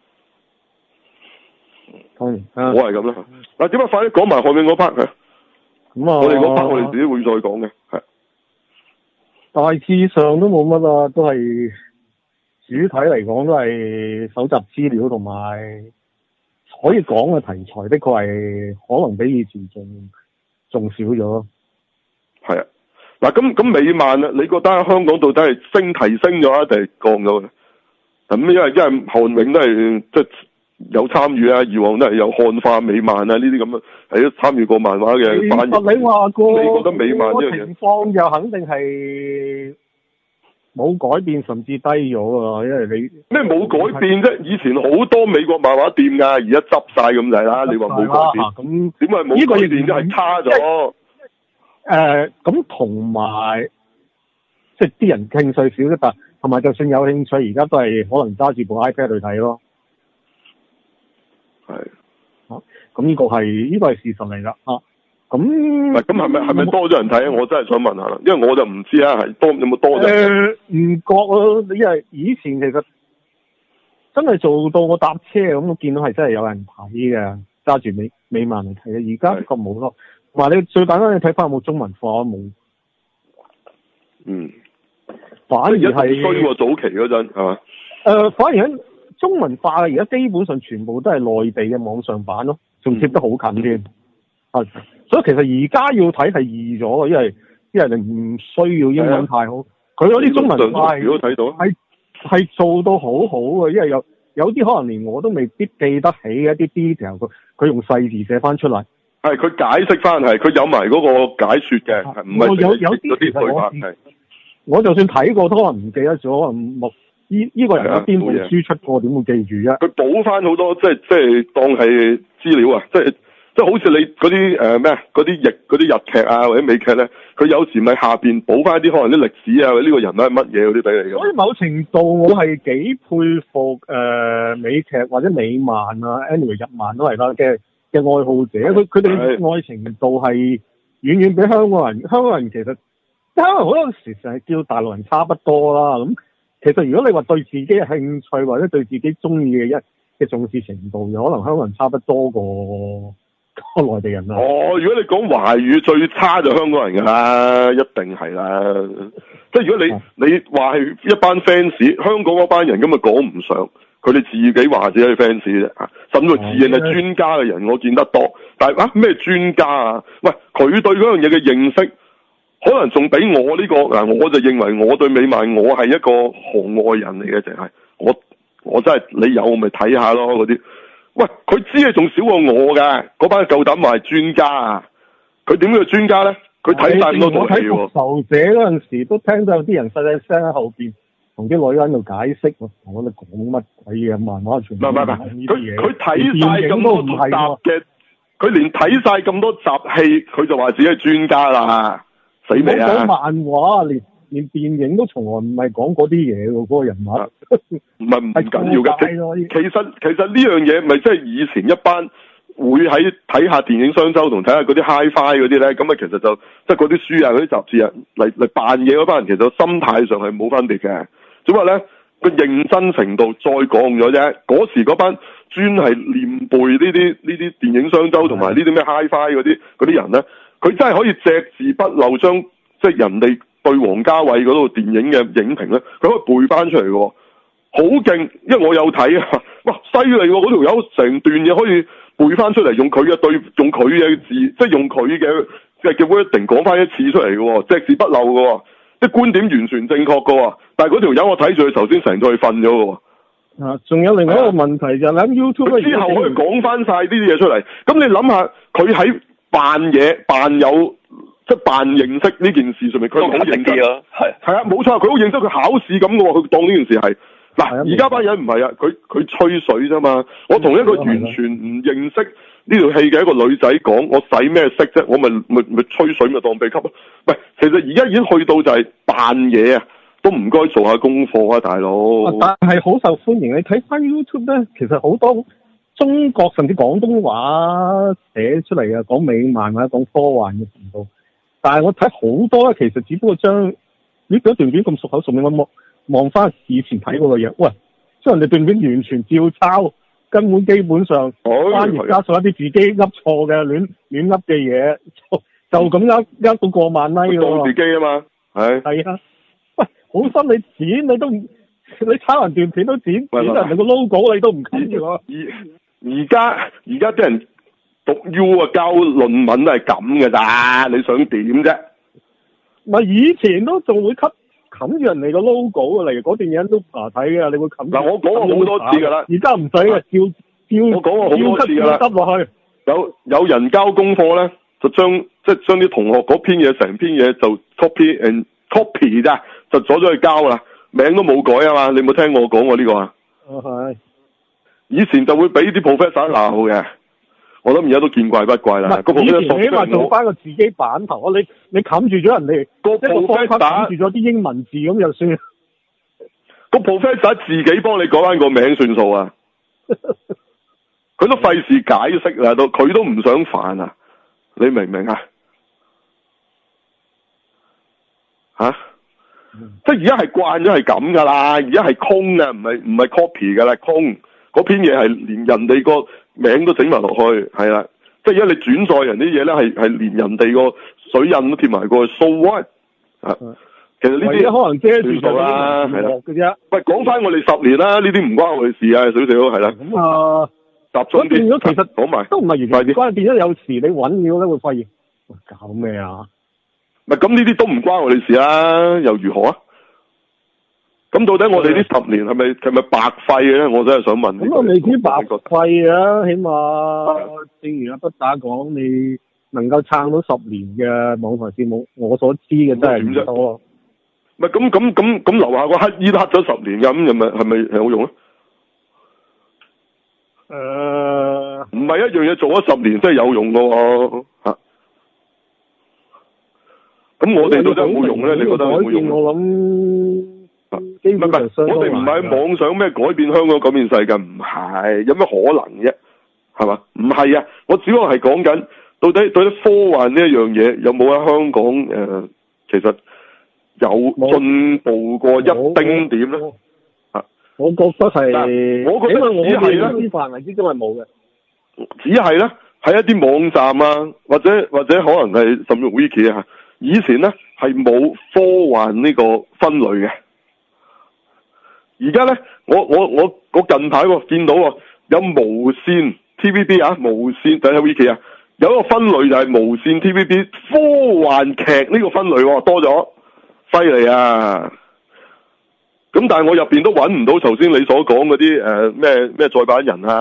當然， 我係咁啦。嗱，點解快啲講埋後面嗰 part 啊？ 咁啊， 我哋嗰 part 我哋自己會再講嘅，係大致上都冇乜啊，都係主體嚟講都係搜集資料同埋可以講嘅題材，的確係可能比以前仲。仲少咗， 係啊，嗱咁咁美漫啊，你覺得香港到底係升提升咗定係降咗嘅？咁因為因為韓永都係即係有參與啊，以往都係有漢化美漫啊呢啲咁嘅，係都參與過漫畫嘅翻譯。 你話過， 你覺得美漫呢樣嘢情況就肯定係冇改變，甚至低咗啊！因為你咩冇改變啫？以前好多美國漫畫店㗎，而家執晒咁滯啦。你話冇改變， 咁點解冇改變？即係差咗。 誒，咁同埋即係啲人興趣少啲，但同埋就算有興趣，而家都係可能揸住部 iPad 去睇咯。 係。 啊，咁呢個係呢個係事實嚟㗎啊！咁咁係咪係咪多咗人睇啊？我真係想問下，因為我就唔知啊，係多有冇多咗？ 誒唔覺啊，因為以前其實真係做到我搭車咁，我見到係真係有人睇嘅，揸住美美漫嚟睇嘅。而家個冇咯，同埋你最簡單你睇翻有冇中文化冇？ 嗯， 反而係衰過早期嗰陣係嘛？ 誒、呃，反而喺中文化而家基本上全部都係內地嘅網上版咯，仲貼得好近添。係、嗯，所以其實而家要睇係易咗，因為因為你唔需要英文太好，佢嗰啲中文化係睇到係係做到好好嘅，因為有有啲可能連我都未必記得起一啲 detail，佢佢用細字寫翻出嚟。係佢解釋翻係，佢有埋嗰個解說嘅，唔係有有啲其實我係，我就算睇過都可能唔記得咗，可能冇依依個人喺邊度輸出過，點會記住啊？佢補翻好多，即係即係當係資料啊！即係即係好似你嗰啲誒咩啊，嗰啲日嗰啲日劇啊或者美劇咧，佢有時咪下邊補翻啲可能啲歷史啊或者呢個人係乜嘢嗰啲俾你嘅。 所以某程度我係幾佩服誒、呃、美劇或者美漫啊 anyway 日漫都係啦嘅嘅愛好者，佢佢哋愛程度係遠遠比香港人，香港人其實香港人好多時成日叫大陸人差不多啦。咁其實如果你話對自己嘅興趣或者對自己中意嘅一嘅重視程度，有可能香港人差不多過個內地人啦。 哦，如果你講華語最差就香港人㗎啦，一定係啦。即係如果你、哦、你話係一班 fans， 香港嗰班人咁咪講唔上。佢哋自己話自己係 fans 啫，甚至乎自認係專家嘅人，我見得多。但係啊，咩專家啊？喂，佢對嗰樣嘢嘅認識，可能仲比我呢、這個嗱，我就認為我對美漫，我係一個行外人嚟嘅，淨係我我真係你有咪睇下咯嗰啲。 喂，佢知係仲少過我㗎，嗰班夠膽話係專家啊！佢點叫專家咧？佢睇晒咁多套戲喎。 我睇復仇者嗰陣時，都聽到有啲人細細聲喺後邊同啲女喺度解釋，我哋講乜鬼嘢漫畫全部唔係唔係，佢佢睇晒咁多集嘅，佢連睇晒咁多集戲，佢就話自己係專家啦，死未啊！講漫畫，連連電影都從來唔係講嗰啲嘢喎，嗰、嗰個人物唔係唔緊要嘅。其實其實呢樣嘢咪即係以前一班會喺睇下電影雙周同睇下嗰啲 Hi-Fi 嗰啲咧，咁啊其實就即係嗰啲書啊、嗰啲雜誌啊嚟嚟扮嘢嗰班人，其實心態上係冇分別嘅，只不過咧個認真程度再降咗啫。嗰時嗰班專係練背呢啲呢啲電影雙周同埋呢啲咩 Hi-Fi 嗰啲嗰啲人咧，佢真係可以隻字不漏將即係人哋對王家衛嗰套電影嘅影評咧，佢可以背翻出嚟嘅，好勁！因為我有睇啊，哇，犀利喎！嗰條友成段嘢可以背翻出嚟，用佢嘅對，用佢嘅字，即係用佢嘅即係叫 wording 講翻一次出嚟嘅，隻字不漏嘅，即係觀點完全正確嘅。但係嗰條友我睇住佢頭先成套去瞓咗嘅。啊，仲有另外一個問題就係喺 YouTube 之後可以講翻晒呢啲嘢出嚟。咁你諗下，佢喺扮嘢扮有。即係扮認識呢件事上面，佢好認真啊，係係啊，冇錯，佢好認真，佢考試咁嘅喎，佢當呢件事係嗱，而家班人唔係啊，佢佢吹水啫嘛。我同一個完全唔認識呢條戲嘅一個女仔講，我使咩識啫？我咪咪咪吹水咪當秘笈咯。喂，其實而家已經去到就係扮嘢啊，都唔該做下功課啊，大佬。但係好受歡迎，你睇翻 YouTube 咧，其實好多中國甚至廣東話寫出嚟嘅講美漫或者講科幻嘅程度。但係我睇好多咧，其實只不過將呢嗰段片咁熟口熟面，我望望翻以前睇過嘅嘢，喂，將人哋段片完全照抄，根本基本上翻譯加上一啲自己噏錯嘅亂亂噏嘅嘢，就就咁噏噏到過萬米嘅喎。自己啊嘛，係係啊，喂，好心你剪你都唔，你抄人段片都剪，剪人哋個 logo 你都唔緊要啊。而而家而家啲人。讀 U 啊，交論文都係咁嘅咋，你想點啫？咪以前都仲會冚冚住人哋個 logo 嚟，嗰段嘢都爬睇嘅，你會冚。嗱，我講過好多次㗎啦，而家唔使嘅，照照我講過好多次㗎啦，執落去。有有人交功課咧，就將即係將啲同學嗰篇嘢成篇嘢就 copy and copy 咋，就攞咗去交啦，名都冇改啊嘛，你冇聽我講過呢個啊？哦，係。以前就會俾啲 professor 鬧嘅。我諗而家都見怪不怪啦。個 professor 起碼做翻個自己版頭，你你冚住咗人哋個 professor 冚住咗啲英文字咁就算。個 professor 自己幫你改翻個名算數啊！佢都費事解釋啦，都佢都唔想煩啊！你明唔明啊？吓、嗯？即係而家係慣咗係咁噶啦，而家係空嘅，唔係唔係 copy 噶啦，空嗰篇嘢係連人哋個名都整埋落去，係啦，即係而家你轉載人啲嘢咧，係係連人哋個水印都貼埋過去 ，so what？啊，其實呢啲可能遮住咗啦，係啦嘅啫。喂，講翻我哋十年啦，呢啲唔關我哋事啊，少少係啦。咁啊，集中啲。咁變咗其實講埋都唔係完全關，變咗有時你揾料咧會發現，搞咩啊？唔係咁呢啲都唔關我哋事啦，又如何啊？咁到底我哋呢十年係咪係咪白費嘅咧？我真係想問。咁我未知白費啊，起碼正如阿不打講，你能夠撐到十年嘅網台節目，我所知嘅真係唔多。唔係咁咁咁咁，樓下個乞衣都乞咗十年嘅，咁係咪係咪係有用咧？誒，唔係一樣嘢做咗十年真係有用嘅喎嚇。咁我哋到底有冇用咧？你覺得有冇用？我諗。唔係唔係，我哋唔係妄想咩改變香港、改變世界，唔係，有咩可能啫？係嘛？唔係啊，我只不過係講緊，到底對啲科幻呢一樣嘢有冇喺香港誒、呃，其實有進步過一丁點咧？啊，我覺得係，我覺得只係咧，啲範圍之中係冇嘅，只係咧喺一啲網站啊，或者或者可能係甚至 wiki 啊，以前咧係冇科幻呢個分類嘅。而家咧，我我我我近排喎見到喎，有無線 T V B 啊，無線等下 wiki 啊，有一個分類就係無線 T V B 科幻劇呢個分類喎，多咗，犀利啊！咁但係我入邊都揾唔到頭先你所講嗰啲誒咩咩再版人啊，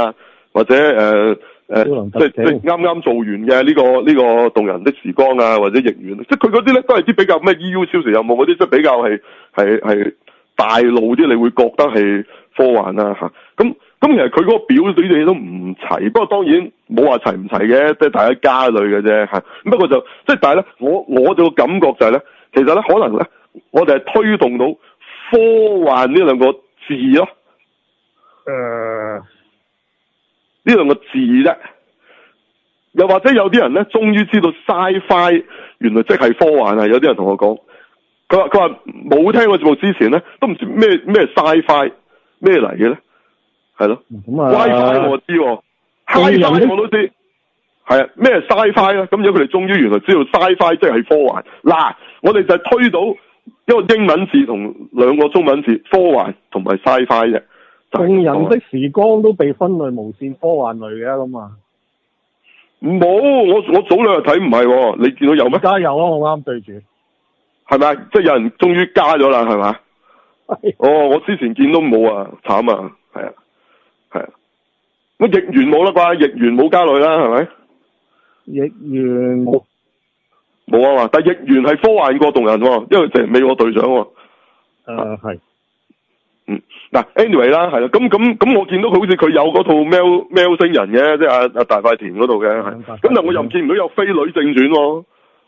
或者誒誒，即係即係啱啱做完嘅呢、這個呢、這個動人的時光啊，或者逆緣，即係佢嗰啲咧都係啲比較咩 E U 超時任務嗰啲，即係比較係係係大路啲，你會覺得係科幻啊嚇。咁咁其實佢嗰個表呢啲嘢都唔齊，不過當然冇話齊唔齊嘅，即係大家加類嘅啫嚇。不過就即係但係咧，我我就感覺就係咧，其實咧可能咧，我哋係推動到科幻呢兩個字咯。誒、呃，呢兩個字啫。又或者有啲人咧，終於知道 Sci-Fi 原來即係科幻啊！有啲人同我講，佢話佢話冇聽過節目之前咧，都唔知咩咩 Sci-Fi 咩嚟嘅咧，係咯。咁啊 WiFi 我知，Hi-Fi 我都知，係啊，咩 Sci-Fi 咧？咁如果佢哋終於原來知道 Sci-Fi 即係科幻，嗱，我哋就係推到一個英文字同兩個中文字，科幻同埋 Sci-Fi 啫。 動人的時光都被分類無線科幻類嘅咁啊。 冇，我我早兩日睇唔係，你見到有咩？ 而家有啊，我啱對住。係咪？即係有人終於加咗啦，係嘛？哦，我之前見到冇啊，慘啊，係啊，係啊。乜逆緣冇啦啩？逆緣冇加落去啦，係咪？ 逆緣冇， 冇啊嘛。但係逆緣係科幻過動人喎，因為淨係美國隊長喎。 誒係。 嗯，嗱 anyway 啦，係啦，咁咁咁，我見到佢好似佢有嗰套喵喵星人嘅，即係阿阿大塊田嗰度嘅，係，咁但係我又唔見唔到有飛女正傳喎，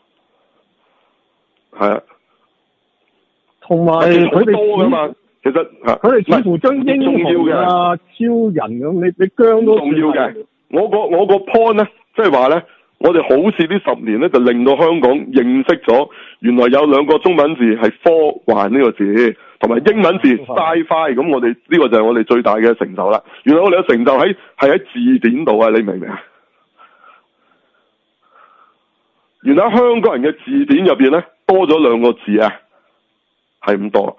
係啊， 同埋佢哋多噶嘛，其實嚇， 佢哋似乎將英雄啊、超人咁，你你姜都重要嘅，我個我個 point 咧，即係話咧，我哋好似呢十年咧，就令到香港認識咗，原來有兩個中文字係科幻呢個字。同埋英文字 Sci-Fi，咁我哋呢個就係我哋最大嘅成就啦。原來我哋嘅成就喺係喺字典度啊！你明唔明啊？原來香港人嘅字典入邊咧多咗兩個字啊，係咁多。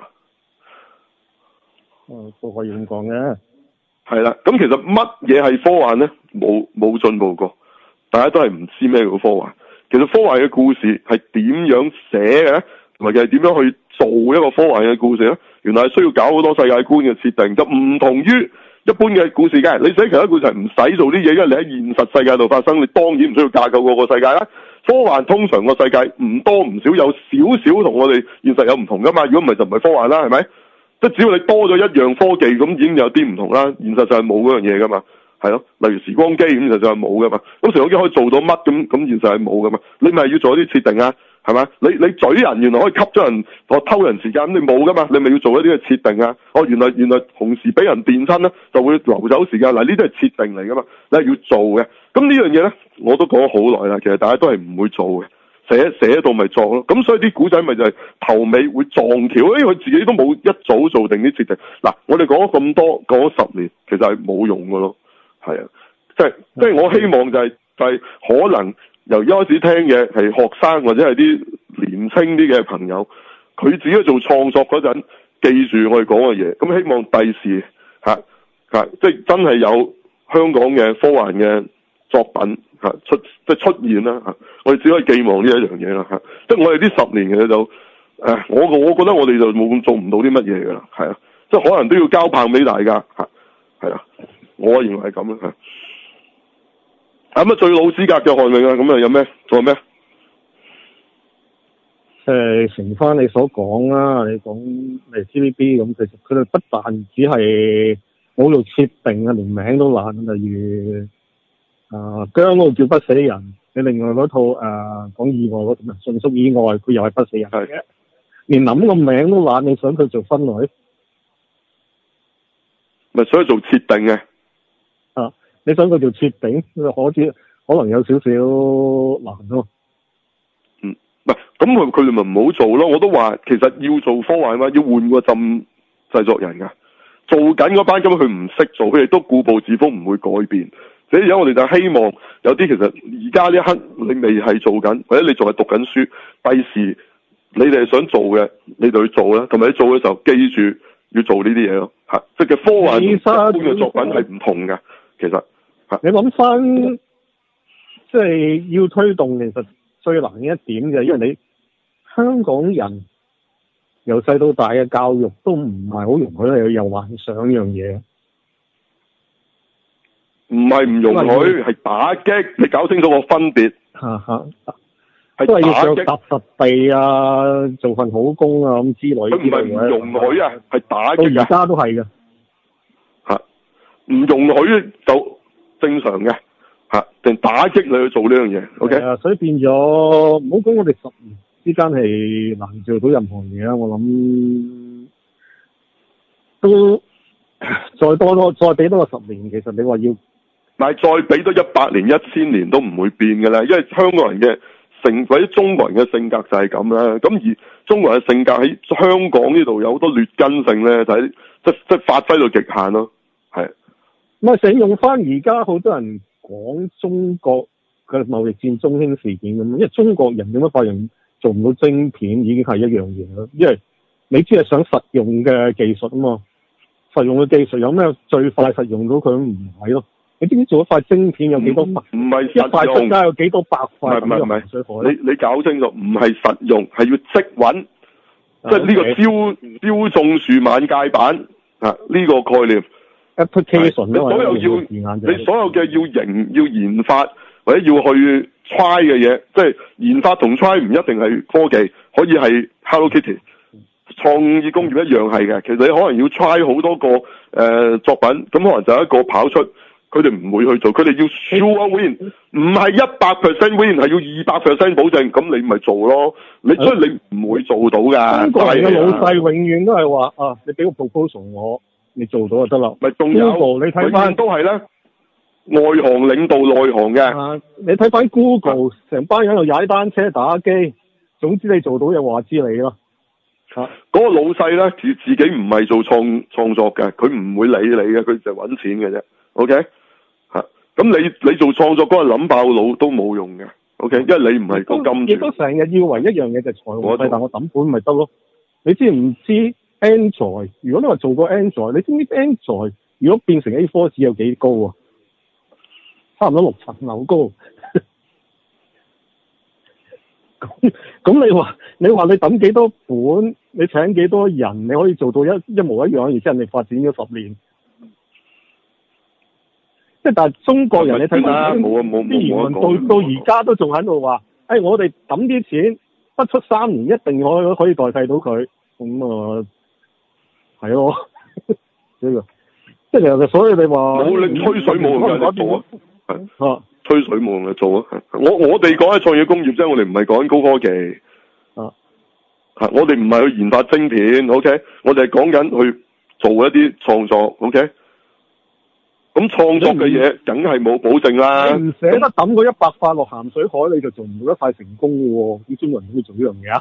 嗯，都可以咁講嘅。 係啦，咁其實乜嘢係科幻咧？冇冇進步過，大家都係唔知咩叫科幻。其實科幻嘅故事係點樣寫嘅，同埋佢係點樣去做一個科幻嘅故事咧？原來係需要搞好多世界觀嘅設定，就唔同於一般嘅故事嘅。你寫其他故事係唔使做啲嘢，因為你喺現實世界度發生，你當然唔需要架構嗰個世界啦。科幻通常個世界唔多唔少有少少同我哋現實有唔同噶嘛，如果唔係就唔係科幻啦，係咪？即係只要你多咗一樣科技，咁已經有啲唔同啦。現實就係冇嗰樣嘢噶嘛，係咯。例如時光機咁，就係冇噶嘛。咁時光機可以做到乜咁？咁現實係冇噶嘛。你咪要做一啲設定啊？係嘛？你你嘴人原來可以吸咗人，我偷人時間，咁你冇噶嘛？你咪要做一啲嘅設定啊！哦，原來原來同時俾人電親咧，就會流走時間。嗱，呢啲係設定嚟噶嘛？你係要做嘅。咁呢樣嘢咧，我都講咗好耐啦。其實大家都係唔會做嘅，寫寫到咪作咯。咁所以啲古仔咪就係頭尾會撞橋，因為佢自己都冇一早做定啲設定。嗱，我哋講咗咁多，講咗十年，其實係冇用噶咯。係啊，即係即係我希望就係就係可能。由一開始聽嘅係學生或者係啲年輕啲嘅朋友，佢自己做創作嗰陣，記住我哋講嘅嘢。咁希望第時嚇嚇，即係真係有香港嘅科幻嘅作品嚇出，即係出現啦嚇。我哋只可以寄望呢一樣嘢啦嚇。即係我哋呢十年嘅就誒，我我覺得我哋就冇咁做唔到啲乜嘢㗎啦，係啊，即係可能都要交棒俾大家嚇，係啊，我認為係咁樣。咁啊，最老資格嘅韓永啊，咁啊有咩？仲有咩？ 誒，承翻你所講啦，你講誒 T V B 咁，其實佢哋不但只係冇做設定啊，連名都爛，例如啊姜嗰度叫不死人，你另外嗰套誒講、呃、意外嗰套咩？迅速意外，佢又係不死人嚟嘅，連諗個名都爛，你想佢做分類？ 咪所以做設定嘅。 啊！你想佢做設定，可知可能有少少難咯。 嗯，唔係咁佢佢哋咪唔好做咯。我都話其實要做科幻嘛，要換個陣製作人㗎。做緊嗰班根本佢唔識做，佢哋都固步自封，唔會改變。所以而家我哋就希望有啲其實而家呢一刻你未係做緊，或者你仲係讀緊書，第時你哋係想做嘅，你就去做啦。同埋你做嘅時候記住要做呢啲嘢咯。嚇，即係科幻一般嘅作品係唔同㗎。其實， 你諗翻，即係要推動，其實最難嘅一點就係，因為你香港人由細到大嘅教育都唔係好容許你有幻想呢樣嘢。 唔係唔容許，係打擊。你搞清楚個分別。 嚇嚇。都係要腳踏實地啊，做份好工啊咁之類。 佢唔係唔容許啊，係打擊。 到而家都係嘅。 嚇，唔容許就正常嘅嚇，定打擊你去做呢樣嘢。O K。 啊，所以變咗唔好講我哋十年之間係難做到任何嘢啊！我諗都再多多再俾多個十年，其實你話要， 但係再俾多一百年、一千年都唔會變嘅啦，因為香港人嘅性或者中國人嘅性格就係咁啦。咁而中國人嘅性格喺香港呢度有好多劣根性咧，就係即即發揮到極限咯。係， 咁啊，使用翻而家好多人講中國嘅貿易戰、中興事件咁，因為中國人點解發現做唔到晶片已經係一樣嘢啦，因為你只係想實用嘅技術啊嘛，實用嘅技術有咩最快實用到佢唔係咯？你知唔知做一塊晶片有幾多塊？唔係一塊出街有幾多百塊？ 唔係唔係，你你搞清楚，唔係實用，係要即穩，即係呢個朝朝種樹晚戒板啊！呢個概念 application 你所有要你所有嘅要研要研發或者要去 try 嘅嘢，即係研發同 try 唔一定係科技，可以係 Hello Kitty。創意工業一樣係嘅，其實你可能要 try 好多個誒、呃、作品，咁可能就一個跑出，佢哋唔會去做，佢哋要 sure win，唔係一百 percent win，係要二百 percent 保證，咁你咪做咯，你所以你唔會做到㗎。中國人嘅老細永遠都係話啊，你俾個 proposal 我，你做到就得啦。咪仲有，你睇翻都係咧，外行領導內行嘅、啊。你睇翻 Google，成、啊、班人又踩單車打機，總之你做到就話知你咯。嗰、啊那個老細咧，自自己唔係做創創作嘅，佢唔會理你嘅，佢就揾錢嘅啫。OK，嚇、啊，咁你你做創作嗰個諗爆腦都冇用嘅。OK，因為你唔係個金主。亦都成日要為一樣嘢就係財務費，但我抌本咪得咯。你知唔知 Android？如果你話做過 Android，你知唔知 Android 如果變成 A 四 紙有幾高啊？差唔多六層樓高。咁咁你話你話你抌幾多本，你請幾多人，你可以做到一一模一樣，而且人哋發展咗十年。即係但係中國人你睇下啲言論到到而家都仲喺度話，誒、哎、我哋抌啲錢不出三年一定可以可以代替到佢，咁啊係咯，呢個即係其實所以你話冇你吹水冇用嘅做啊。吹水冇用嘅做啊！我我哋講緊創業工業啫，我哋唔係講緊高科技。啊，嚇！我哋唔係去研發晶片，OK？我哋係講緊去做一啲創作，OK？咁創作嘅嘢梗係冇保證啦。你唔捨得抌嗰一百塊落鹹水海，你就做唔到一塊成功嘅喎。啲中國人點會做呢樣嘢啊？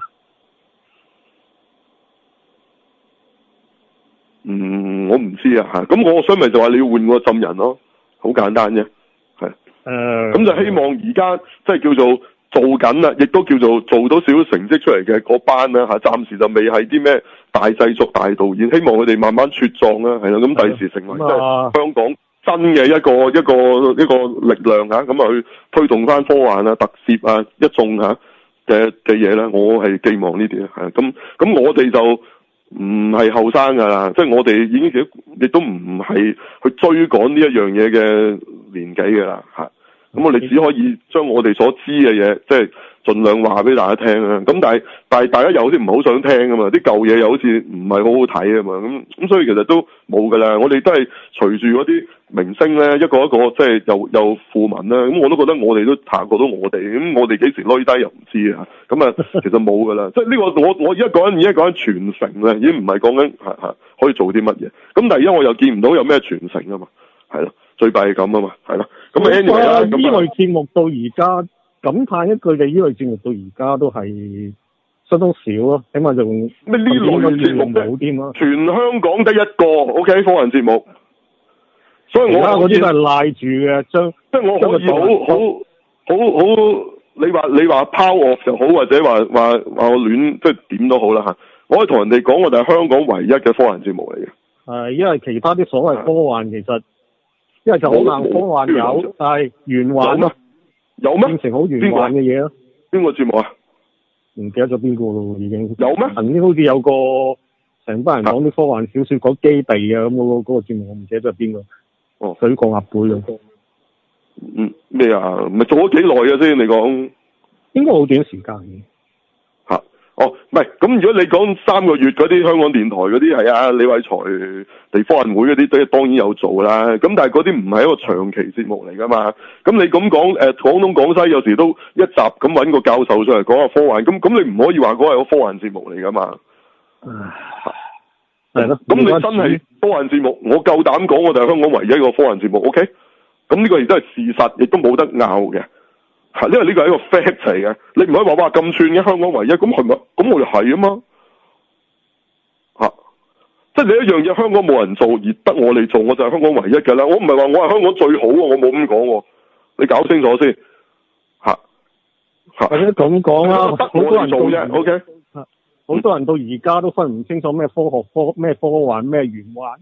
嗯，我唔知啊嚇。咁我所以咪就話你要換個浸人咯，好簡單啫。誒、呃，咁就希望而家即係叫做做緊啦，亦都叫做做到少少成績出嚟嘅嗰班啦嚇，暫時就未係啲咩大製作大導演，希望佢哋慢慢茁壯啦，係啦，咁第時成為即係香港真嘅一個一個一個力量嚇，咁啊去推動翻科幻啊、特攝啊一眾嚇嘅嘅嘢咧，我係寄望呢啲啊，咁咁我哋就唔係後生㗎啦，即係我哋已經亦都唔係去追趕呢一樣嘢嘅年紀㗎啦嚇，咁我哋只可以將我哋所知嘅嘢，即係盡量話俾大家聽啊。咁但係但係大家又好似唔係好想聽㗎嘛，啲舊嘢又好似唔係好好睇啊嘛。咁咁所以其實都冇㗎啦。我哋都係隨住嗰啲明星咧，一個一個即係又又富民啦。咁我都覺得我哋都行過到我哋，咁我哋幾時攞低又唔知啊。咁啊，其實冇㗎啦。即係呢個我我而家講緊而家講緊傳承咧，已經唔係講緊係係可以做啲乜嘢。咁但係而家我又見唔到有咩傳承啊嘛，係咯。最弊係咁啊嘛，係咯，咁啊 anyway 啦，咁呢類節目到而家感嘆一句嘅，呢類節目到而家都係相當少咯，起碼就咩呢類節目冇添咯，全香港得一個 OK 科幻節目，所以我嗰啲都係賴住嘅，將即係我可以好好好好，你話你話拋惡就好，或者話話話我亂，即係點都好啦嚇，我可以同人哋講，我哋係香港唯一嘅科幻節目嚟嘅。係，因為其他啲所謂科幻其實。因為就好硬科幻有，但係玄幻咯，有咩變成好玄幻嘅嘢咯？邊個節目啊？唔記得咗邊個咯，已經有咩？曾經好似有個成班人講啲科幻小說，講基地啊咁嗰個嗰個節目，我唔記得咗係邊個。哦，水過鴨背啊！ 嗯咩啊？咪做咗幾耐嘅先？你講應該好短時間嘅。 嚇哦，唔係咁。如果你講三個月嗰啲香港電台嗰啲係啊，李偉才地科運會嗰啲都當然有做啦。咁但係嗰啲唔係一個長期節目嚟㗎嘛。咁你咁講誒廣東廣西有時都一集咁揾個教授上嚟講下科幻，咁咁你唔可以話嗰係個科幻節目嚟㗎嘛？係咯。咁你真係科幻節目，我夠膽講，我哋係香港唯一一個科幻節目。OK。咁呢個亦都係事實，亦都冇得拗嘅。係，因為呢個係一個 fact 嚟嘅，你唔可以話哇咁串嘅香港唯一，咁係咪？咁我哋係啊嘛，嚇！即係你一樣嘢，香港冇人做，而得我哋做，我就係香港唯一嘅啦。我唔係話我係香港最好喎，我冇咁講喎，你搞清楚先嚇嚇。或者咁講啦，好多人做啫，OK。好多人到而家都分唔清楚咩科學科咩科幻咩玄幻。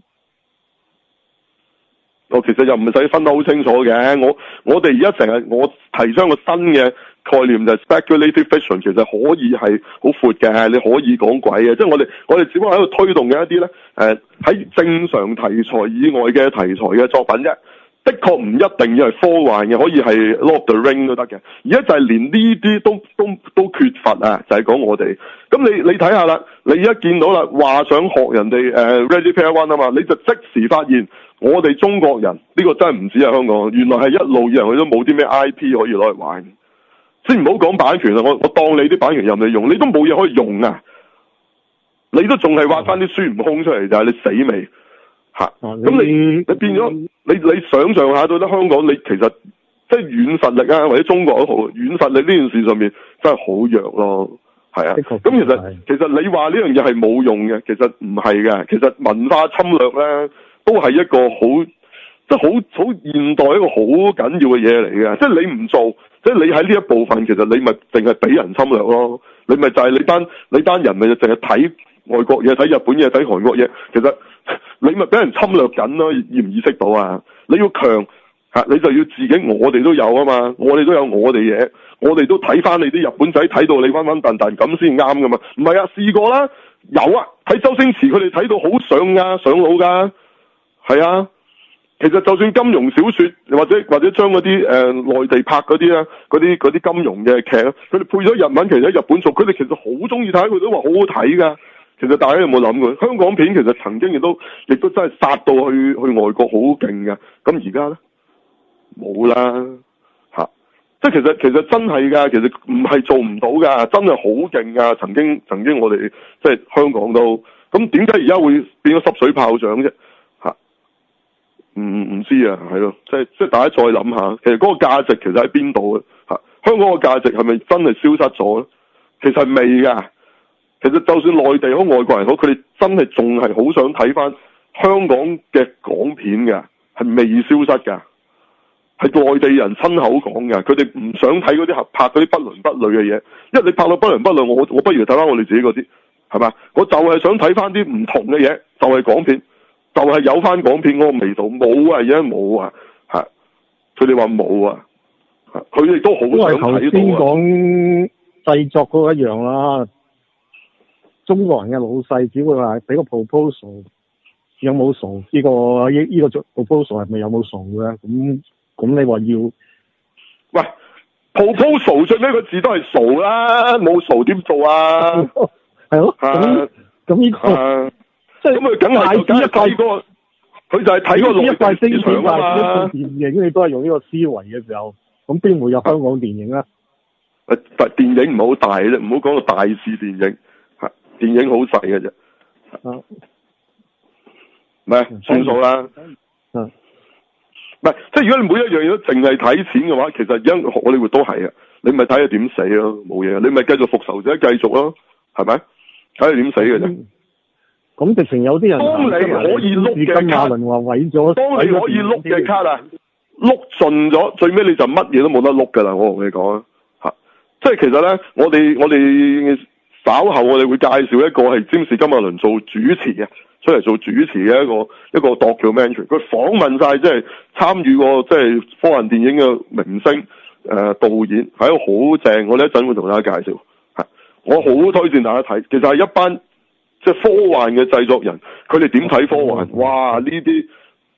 我其實又唔使分得好清楚嘅，我我哋而家成日我提倡個新嘅概念就係 speculative fiction，其實可以係好闊嘅，你可以講鬼嘅，即係我哋我哋只不過喺度推動嘅一啲咧，誒、呃、喺正常題材以外嘅題材嘅作品啫。的確唔一定要係科幻嘅，可以係 Lord of the Ring 都得嘅。而家就係連呢啲都都都缺乏啊！就係、是、講我哋。咁你你睇下啦，你而家見到啦，話想學人哋誒、uh, Ready Player One 啊嘛，你就即時發現我哋中國人呢、這個真係唔止係香港，原來係一路以嚟佢都冇啲咩 I P 可以攞嚟玩。先唔好講版權啦，我我當你啲版權任你用，你都冇嘢可以用啊！你都仲係畫翻啲孫悟空出嚟就係你死未？吓、啊，咁你你變咗你你想象下，到底香港你其實即係軟實力啊，或者中國都好，軟實力呢件事上面真係好弱咯，係啊。咁其實其實你話呢樣嘢係冇用嘅，其實唔係嘅。其實文化侵略咧，都係一個好即係好好現代一個好緊要嘅嘢嚟嘅。即係你唔做，即係你喺呢一部分，其實你咪淨係俾人侵略咯。你咪就係你班你班人咪就淨係睇外國嘢，睇日本嘢，睇韓國嘢，其實。你咪俾人侵略緊咯，意唔意識到啊？你要強吓，你就要自己，我哋都有啊嘛，我哋都有我哋嘢，我哋都睇翻你啲日本仔睇到你溫溫頓頓咁先啱噶嘛？唔係啊，試過啦，有啊，睇周星馳佢哋睇到好上啊上腦噶，係啊。其實就算金庸小說或者或者將嗰啲誒內地拍嗰啲啊嗰啲嗰啲金庸嘅劇啊，佢哋配咗日文，其實日本做，佢哋其實好中意睇，佢都話好好睇噶。其實大家有冇諗過？香港片其實曾經亦都亦都真係殺到去去外國好勁嘅，咁而家咧冇啦嚇，即係其實其實真係㗎，其實唔係做唔到㗎，真係好勁㗎。曾經曾經我哋即係香港都咁，點解而家會變咗濕水炮仗啫？嚇，唔唔知啊，係咯，即係即係大家再諗下，其實嗰個價值其實喺邊度啊？嚇，香港個價值係咪真係消失咗咧？其實係未㗎。其實就算內地好，外國人好，佢哋真係仲係好想睇翻香港嘅港片嘅，係未消失㗎，係內地人親口講㗎。佢哋唔想睇嗰啲合拍嗰啲不倫不類嘅嘢，因為你拍到不倫不類，我我不如睇翻我哋自己嗰啲，係嘛？我就係想睇翻啲唔同嘅嘢，就係、是、港片，就係、是、有翻港片嗰個味道。冇啊，而家冇啊，係佢哋話冇啊，佢哋都好想睇到啊。因為頭先講製作嗰個一樣啦。中國人嘅老細只會話俾個 proposal 有冇數呢個呢呢、這個 proposal 係咪有冇數嘅？咁咁你話要喂 proposal 最尾個字都係數啦，冇數點做啊？係咯，咁咁呢個即係咁佢梗係梗係睇個，佢就係睇個一塊市場啊嘛。電影你都係用呢個思維嘅時候，咁邊會有香港電影啊？誒，但電影唔好大啫，唔好講到大視電影。電影好細嘅啫，唔係、嗯、算數啦。嗯，唔係即係如果你每一樣嘢都淨係睇錢嘅話，其實而家荷里活都係啊。你咪睇下點死咯，冇嘢。你咪繼續復仇者繼續咯，係咪？睇下點死嘅啫。咁、嗯、直情有啲人當你可以碌嘅卡，當你可以碌嘅卡啊，碌盡咗，最尾你就乜嘢都冇得碌噶啦。我同你講啊，吓，即係其實咧，我哋我哋。稍後我哋會介紹一個係詹士金馬倫做主持嘅，出嚟做主持嘅一個一個 documentary，佢訪問晒即係參與過即係科幻電影嘅明星誒、呃、導演，係一個好正。我哋一陣會同大家介紹，係我好推薦大家睇。其實係一班即係科幻嘅製作人，佢哋點睇科幻？哇！呢啲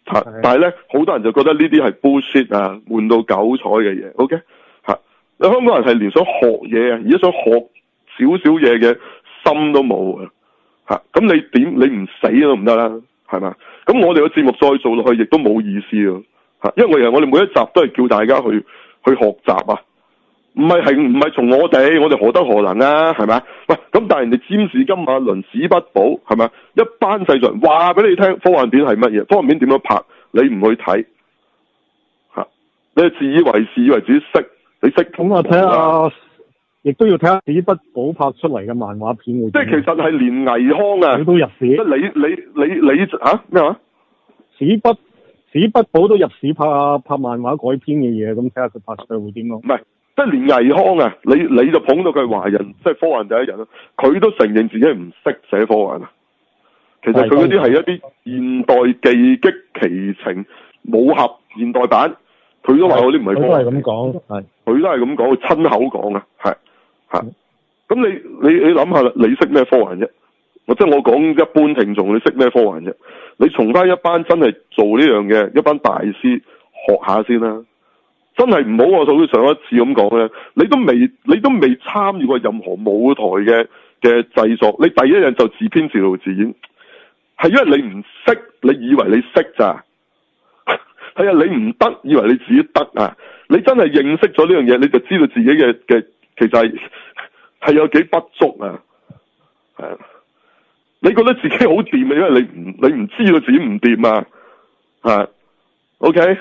嚇，但係咧好多人就覺得呢啲係 bullshit 啊，悶到韭菜嘅嘢。OK 嚇，你香港人係連想學嘢啊，而家想學少少嘢嘅心都冇啊嚇，咁你點你唔死都唔得啦，係嘛？咁我哋個節目再做落去亦都冇意思啊嚇，因為其實我哋每一集都係叫大家去去學習啊。唔係係唔係從我哋，我哋何德何能啊？係咪？喂，咁但係人哋占士金馬倫史不保，係咪？一班製作人話俾你聽，科幻片係乜嘢？科幻片點樣拍？你唔去睇吓，你自以為是，以為自己識，你識咁啊？睇下，亦都要睇下史不保拍出嚟嘅漫畫片會。即係其實係連倪匡啊， 佢都入市。即係你你你你吓咩話？ 史不史不保都入市拍拍漫畫改編嘅嘢，咁睇下佢拍出嚟會點咯？ 唔係。即係連倪匡啊，你你就捧到佢係華人，即係科幻第一人啦。佢都承認自己係唔識寫科幻啊。其實佢嗰啲係一啲現代技擊奇情武俠現代版，佢都話嗰啲唔係科幻。 佢都係咁講，係佢都係咁講，佢親口講啊，係係。咁你你你諗下啦，你識咩科幻啫？我即係我講一般聽眾，你識咩科幻啫？你從翻一班真係做呢樣嘅一班大師學下先啦。真係唔好，我好似上一次咁講咧，你都未你都未參與過任何舞台嘅嘅製作，你第一日就自編自導自演，係因為你唔識，你以為你識咋？係啊，你唔得，以為你自己得啊？你真係認識咗呢樣嘢，你就知道自己嘅嘅其實係係有幾不足啊？係啊，你覺得自己好掂啊？因為你唔你唔知道自己唔掂啊？係 ，OK。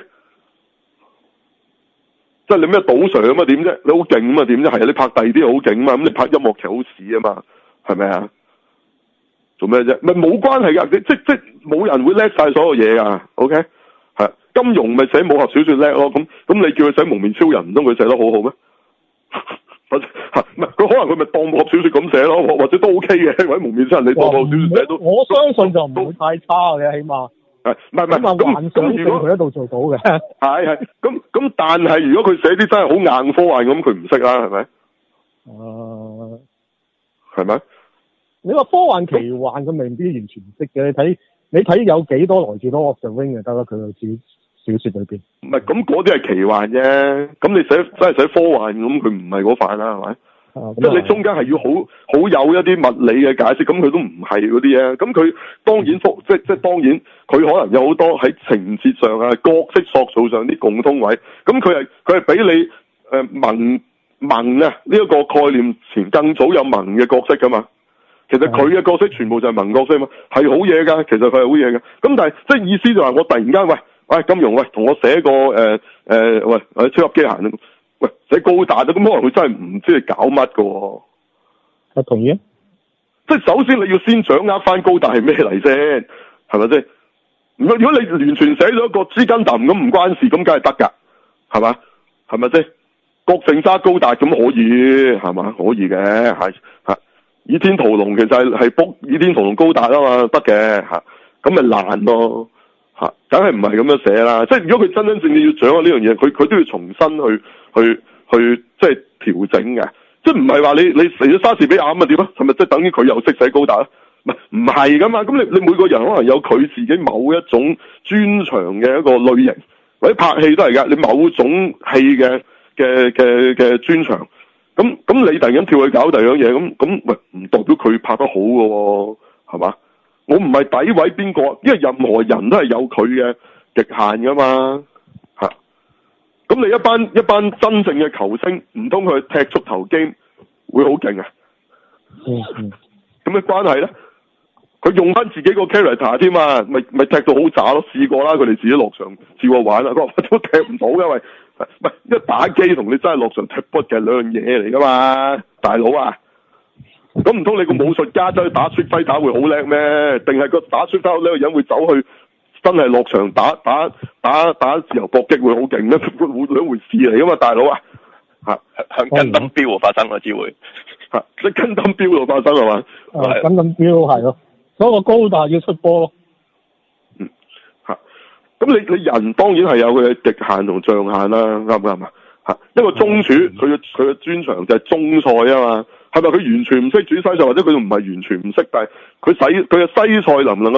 即係你咩賭場咁啊？點啫？你好勁咁啊？點啫？係啊！你拍第二啲好勁嘛？咁你拍音樂劇好屎啊嘛？係咪啊？做咩啫？咪冇關係噶，你即即冇人會叻晒所有嘢噶。OK，係金庸咪寫武俠小說叻咯。咁咁你叫佢寫蒙面超人，唔通佢寫得好好咩？唔係佢可能佢咪當武俠小說咁寫咯，或者都 OK 嘅。或者蒙面超人你當武俠小說寫都， 我相信就唔會太差嘅，起碼。係，唔係唔係，咁幻想性佢一度做到嘅。 係係，咁咁但係如果佢寫啲真係好硬科幻咁，佢唔識啦，係咪？誒，係咪？ 你話科幻奇幻，佢未必完全唔識嘅。你睇你睇有幾多來自《Lord of the Rings》就得啦，佢嘅小小說裏邊。唔係，咁嗰啲係奇幻啫。咁你寫真係寫科幻咁，佢唔係嗰範啦，係咪？即係、啊、你中間係要好好有一啲物理嘅解釋，咁佢都唔係嗰啲嘢。咁佢當然科，即即係當然，佢可能有好多喺情節上啊、角色塑造上啲共通位。咁佢係佢係比你誒萌萌啊呢一個概念前更早有萌嘅角色噶嘛。其實佢嘅角色全部就係萌角色嘛，係好嘢㗎。其實佢係好嘢㗎。咁但係即係意思就係我突然間喂喂金庸喂同我寫個誒誒、呃、喂誒超級機械人。喂，寫高達啊，咁可能佢真係唔知你搞乜㗎喎。我同意啊。即係首先你要先掌握翻高達係咩嚟先，係咪先？如果如果你完全寫咗一個資金彈咁唔關事，咁梗係得㗎，係嘛？係咪先？郭靖揸高達咁可以係嘛？可以嘅係係。倚天屠龍其實係係卜倚天屠龍高達啊嘛，得嘅嚇。咁咪難咯嚇，梗係唔係咁樣寫啦？即係如果佢真真正正要掌握呢樣嘢，佢佢都要重新去。去去即係調整嘅，即係唔係話你你嚟咗莎士比亞咁啊點啊？係咪即係等於佢又識寫高達啊？唔係唔係噶嘛？咁你你每個人可能有佢自己某一種專長嘅一個類型，或者拍戲都係噶，你某種戲嘅嘅嘅嘅專長，咁咁你突然間跳去搞第二樣嘢，咁咁喂唔代表佢拍得好噶喎，係嘛？我唔係詆毀邊個，因為任何人都係有佢嘅極限噶嘛。咁你一班一班真正嘅球星，唔通佢踢足球 game 會好勁啊？嗯嗯，咁嘅關係咧，佢用翻自己個 character 添啊，咪咪踢到好渣咯，試過啦，佢哋自己落場試過玩啦，佢話都踢唔到，因為唔係一打機同你真係落場踢波嘅兩樣嘢嚟噶嘛，大佬啊！咁唔通你個武術家走去打出揮打會好叻咩？定係個打出揮呢個人會走去？真係落場打打打打自由搏擊會好勁咧，會兩回事嚟噶嘛，大佬啊！嚇向跟燈標發生個機會嚇，即係跟燈標度發生係嘛？ 係跟燈標係咯，所以個高達要出波咯。 嗯嚇，咁你你人當然係有佢嘅極限同上限啦，啱唔啱啊？嚇，一個中廚佢嘅佢嘅專長就係中菜啊嘛。係咪佢完全唔識煮西菜，或者佢唔係完全唔識，但係佢洗佢嘅西菜能唔能夠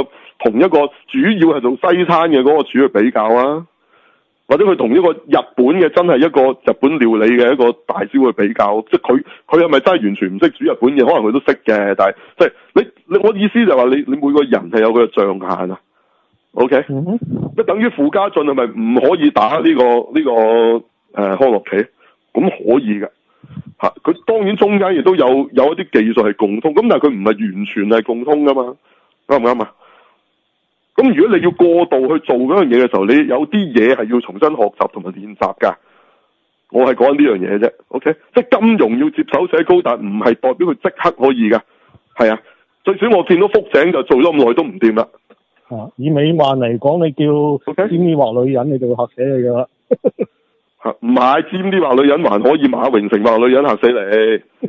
同一個主要係做西餐嘅嗰個廚去比較啊，或者佢同一個日本嘅真係一個日本料理嘅一個大師去比較，即係佢佢係咪真係完全唔識煮日本嘢？可能佢都識嘅，但係即係你你我意思就係話你你每個人係有佢嘅象限啊。OK，即、嗯、等於傅家俊係咪唔可以打呢、這個呢、這個誒、呃、康樂棋？咁可以㗎。吓，佢當然中間亦都有有一啲技術係共通，咁但係佢唔係完全係共通噶嘛，啱唔啱啊？咁如果你要過度去做嗰樣嘢嘅時候，你有啲嘢係要重新學習同埋練習噶。我係講緊呢樣嘢啫 ，OK？即係金庸要接手寫高達，唔係代表佢即刻可以噶，係啊。最少我見到福井就做咗咁耐都唔掂啦。 啊，以美漫嚟講，你叫尖啲畫女人，你就會嚇死你噶啦。 唔係尖啲畫女人還可以，馬榮成畫女人嚇死你。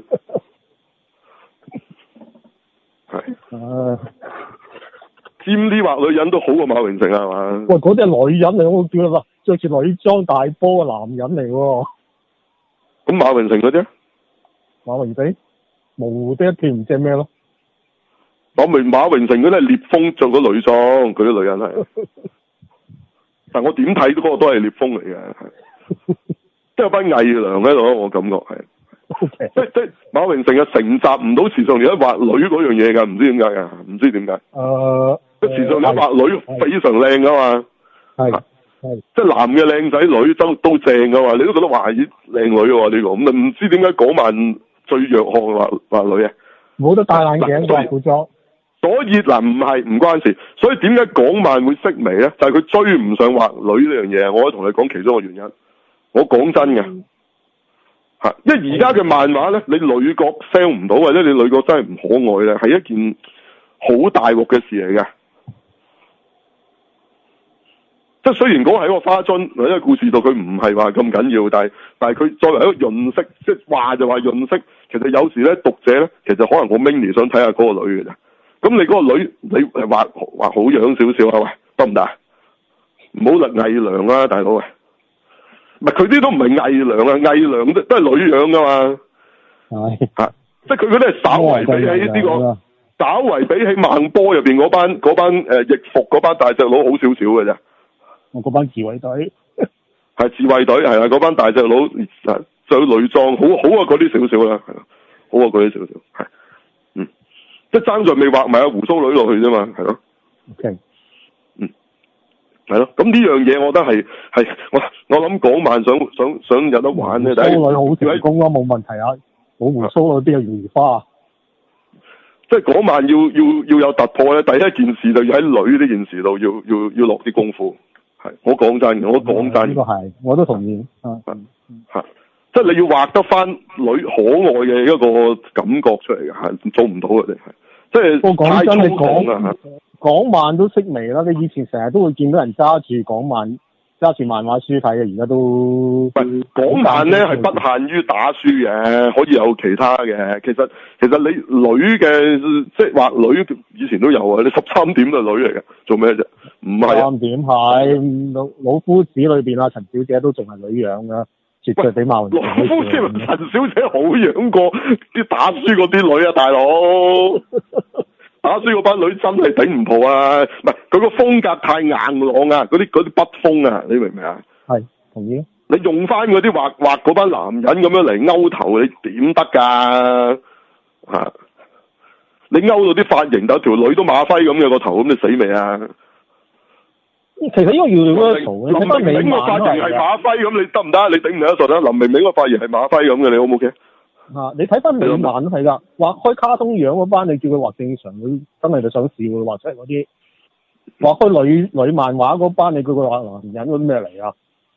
係。啊。尖啲畫女人都好過馬榮成啊，係嘛？ 喂，嗰啲係女人嚟，我叫啦，着住女裝大波嘅男人嚟喎。 咁馬榮成嗰啲？ 馬榮成無敵一片唔知咩咯？ 我明馬榮成嗰啲係聶風着咗女裝，佢啲女人係。但我點睇嗰個都係聶風嚟嘅。即係有班偽娘喺度，我感覺係，okay. 即即馬榮成啊，承襲唔到時尚女一畫女嗰樣嘢㗎，唔知點解㗎，唔知點解。誒、uh, 即時尚女畫女非常靚㗎嘛，係係，即係男嘅靚仔女都都正㗎嘛，你都覺得哇咦靚女喎呢個，咁啊唔知點解嗰晚最弱項畫畫女啊， 冇得戴眼鏡嘅服裝。 所以嗱唔係唔關事，所以點解港漫會式微咧？就係、是、佢追唔上畫女呢樣嘢，我可以同你講其中一個原因。我講真嘅，吓、嗯，因為而家嘅漫畫咧，你女角 sell 唔到，或者你女角真係唔可愛咧，係一件好大鑊嘅事嚟嘅。即係雖然講係一個花樽，喺個故事度佢唔係話咁緊要，但係但係佢作為一個潤色，即係話就話潤色，其實有時咧讀者咧，其實可能我 mini 想睇下嗰個女嘅啫。咁你嗰個女，你係畫畫好樣少少啊？喂，得唔得？唔好立偽娘啦，大佬啊！唔係佢啲都唔係偽娘啊，偽娘都都係女樣噶嘛。係啊，即係佢嗰啲係稍為比起呢、這個，稍為比起孟波入邊嗰班嗰班誒易服嗰班大隻佬好少少嘅啫。 我嗰班自衛隊係自衛隊係啊，嗰班大隻佬着女裝，好好啊嗰啲少少啦，係啊，好啊嗰啲少少係，嗯，即係爭在未畫埋阿鬍鬚女落去啫嘛，係咯。 OK。 係咯，咁呢樣嘢我覺得係係我我諗港漫想想想有得玩咧，但係鬍鬚女好成功啊，冇問題啊，冇鬍鬚女邊有如花啊？ 即係港漫要要要有突破咧，第一件事就要喺女呢件事度要要要落啲功夫。係，我講真嘅，我講真。呢個係，我都同意。啊，吓，即係你要畫得翻女可愛嘅一個感覺出嚟嘅，係做唔到嘅，你係，即係太粗獷啊！ 港漫都式微啦，你以前成日都會見到人揸住港漫，揸住漫畫書睇嘅，而家都港漫咧係不限於打書嘅，可以有其他嘅。其實其實你女嘅即係畫女，以前都有啊。你十三點都係女嚟嘅，做咩啫？唔係啊。十三點係老老夫子裏邊啊，陳小姐都仲係女樣噶，絕對比漫。老夫子陳小姐好樣過啲打書嗰啲女啊，大佬。打書嗰班女真係頂唔破啊！唔係佢個風格太硬朗啊，嗰啲嗰啲筆風啊，你明唔明啊？係同意。你用翻嗰啲畫畫嗰班男人咁樣嚟勾頭，你點得㗎？嚇！你勾到啲髮型，有條女都馬輝咁嘅個頭，咁你死未啊？其實呢個要用嗰個圖，林明明個髮型係馬輝咁，你得唔得？你頂唔頂得順啊？林明明個髮型係馬輝咁嘅，你 O 唔 OK？啊！你睇翻美漫都係噶，畫開卡通樣嗰班，你叫佢畫正常，佢真係就想笑，畫出嚟嗰啲畫開女女漫畫嗰班，你叫佢畫男人嗰啲咩嚟啊？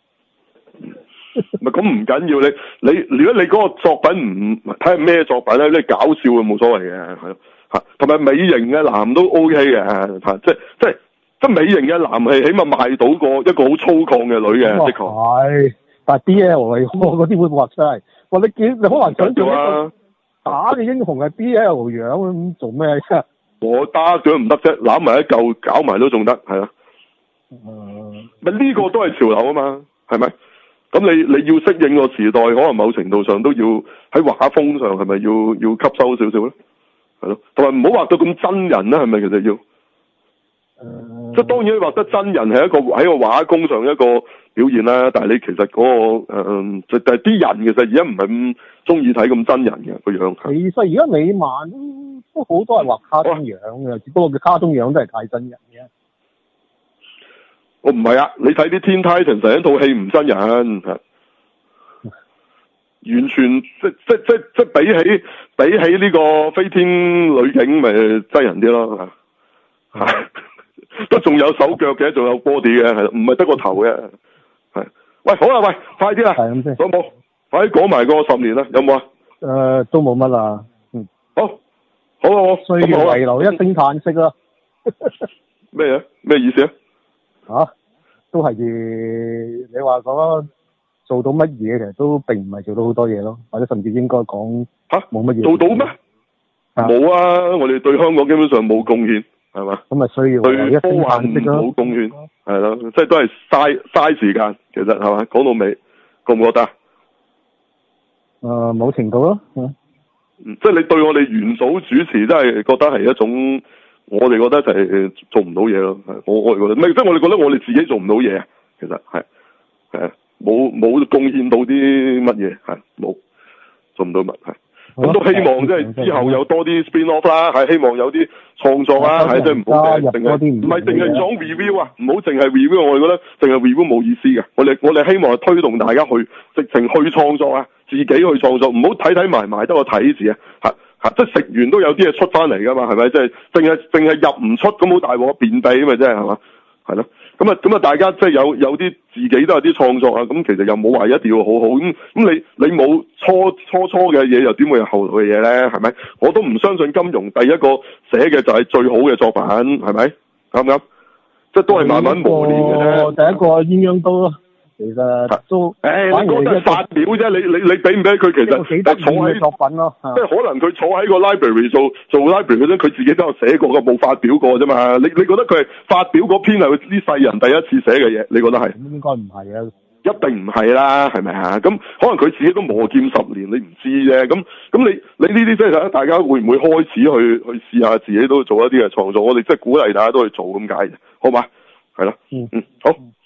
咪咁唔緊要，你你如果你嗰個作品唔睇下咩作品咧，你搞笑嘅冇所謂嘅，係咯嚇，同埋美型嘅男都 O K 嘅嚇，即即即美型嘅男係起碼賣到個一個好粗獷嘅女嘅，的確係，但係 B L 嚟嗰啲會畫出嚟。哇！你見你好難想象啊！打嘅英雄係 B L 樣咁做咩啫？我打咗唔得啫，攬埋一嚿搞埋都仲得，係啊。嗯。咪呢個都係潮流啊嘛，係咪？咁你你要適應個時代，可能某程度上都要喺畫風上係咪要要吸收少少咧？係咯，同埋唔好畫到咁真人啦，係咪其實要？ 嗯、 即係當然畫得真人係一個喺個畫工上一個表現啦，但係你其實嗰、那個誒就係啲人其實而家唔係咁中意睇咁真人嘅個樣。 其實而家美漫都好多係畫卡通樣嘅，哦、只不過佢卡通樣都係太真人嘅。 我唔係啊，你睇啲《天 Titan》成一套戲唔真人，完全即即即即比起比起呢個飛天女警咪真人啲咯，係、嗯、都仲有手腳嘅，仲有 body 嘅，係唔係得個頭嘅？係喂，好啦，喂，快啲啦， 係咁先， 有冇？快啲講埋個十年啦，有冇啊？ 誒、呃，都冇乜啦，嗯， 好，好啊，我歲月遺留一聲嘆息啦。 咩啊？咩意思啊？ 吓，都係你話講做到乜嘢，其實都並唔係做到好多嘢咯，或者甚至應該講吓冇乜嘢做到咩？冇啊，啊！我哋對香港基本上冇貢獻，係嘛？咁咪需要對科幻冇貢獻，係咯，即係都係嘥嘥時間，其實係嘛？講到尾，覺唔覺得？誒、呃，某程度咯，嗯，即係你對我哋元祖主持，真係覺得係一種。我哋覺得就係做唔到嘢咯，我我哋覺得，咩即係我哋覺得我哋自己做唔到嘢啊，其實係係冇冇貢獻到啲乜嘢，係冇做唔到乜，係咁都希望即係之後有多啲 spin off 啦，係希望有啲創作啦，係即係唔好淨係唔係淨係講 review 啊，唔好淨係 review，我哋覺得淨係 review 冇意思嘅，我哋我哋希望係推動大家去直情去創作啊，自己去創作，唔好睇睇埋埋得個睇字啊，係。嚇！即係食完都有啲嘢出翻嚟㗎嘛，係咪？即係淨係淨係入唔出咁好大鑊便秘啊嘛，即係係嘛？係咯。咁啊咁啊，大家即係有有啲自己都有啲創作啊。咁其實又冇話一定要好好咁咁，你你冇初初初嘅嘢，又點會有後來嘅嘢咧？係咪？我都唔相信金庸第一個寫嘅就係最好嘅作品，係咪？啱唔啱？即係都係慢慢磨練嘅啫。第一個鴛鴦刀咯。其實都，誒、欸，你講得係發表啫，你你你俾唔俾佢？其實係坐喺作品咯，即係可能佢坐喺個 library 做做 library 嗰陣，佢自己都有寫過嘅，冇發表過啫嘛。你你覺得佢係發表嗰篇係佢呢世人第一次寫嘅嘢？你覺得係？應該唔係啊，一定唔係啦，係咪啊？咁可能佢自己都磨劍十年，你唔知啫。咁咁你你呢啲即係睇大家會唔會開始去去試下自己都做一啲嘅創作？我哋即係鼓勵大家都去做咁解嘅，好嘛？係啦，嗯嗯，好。嗯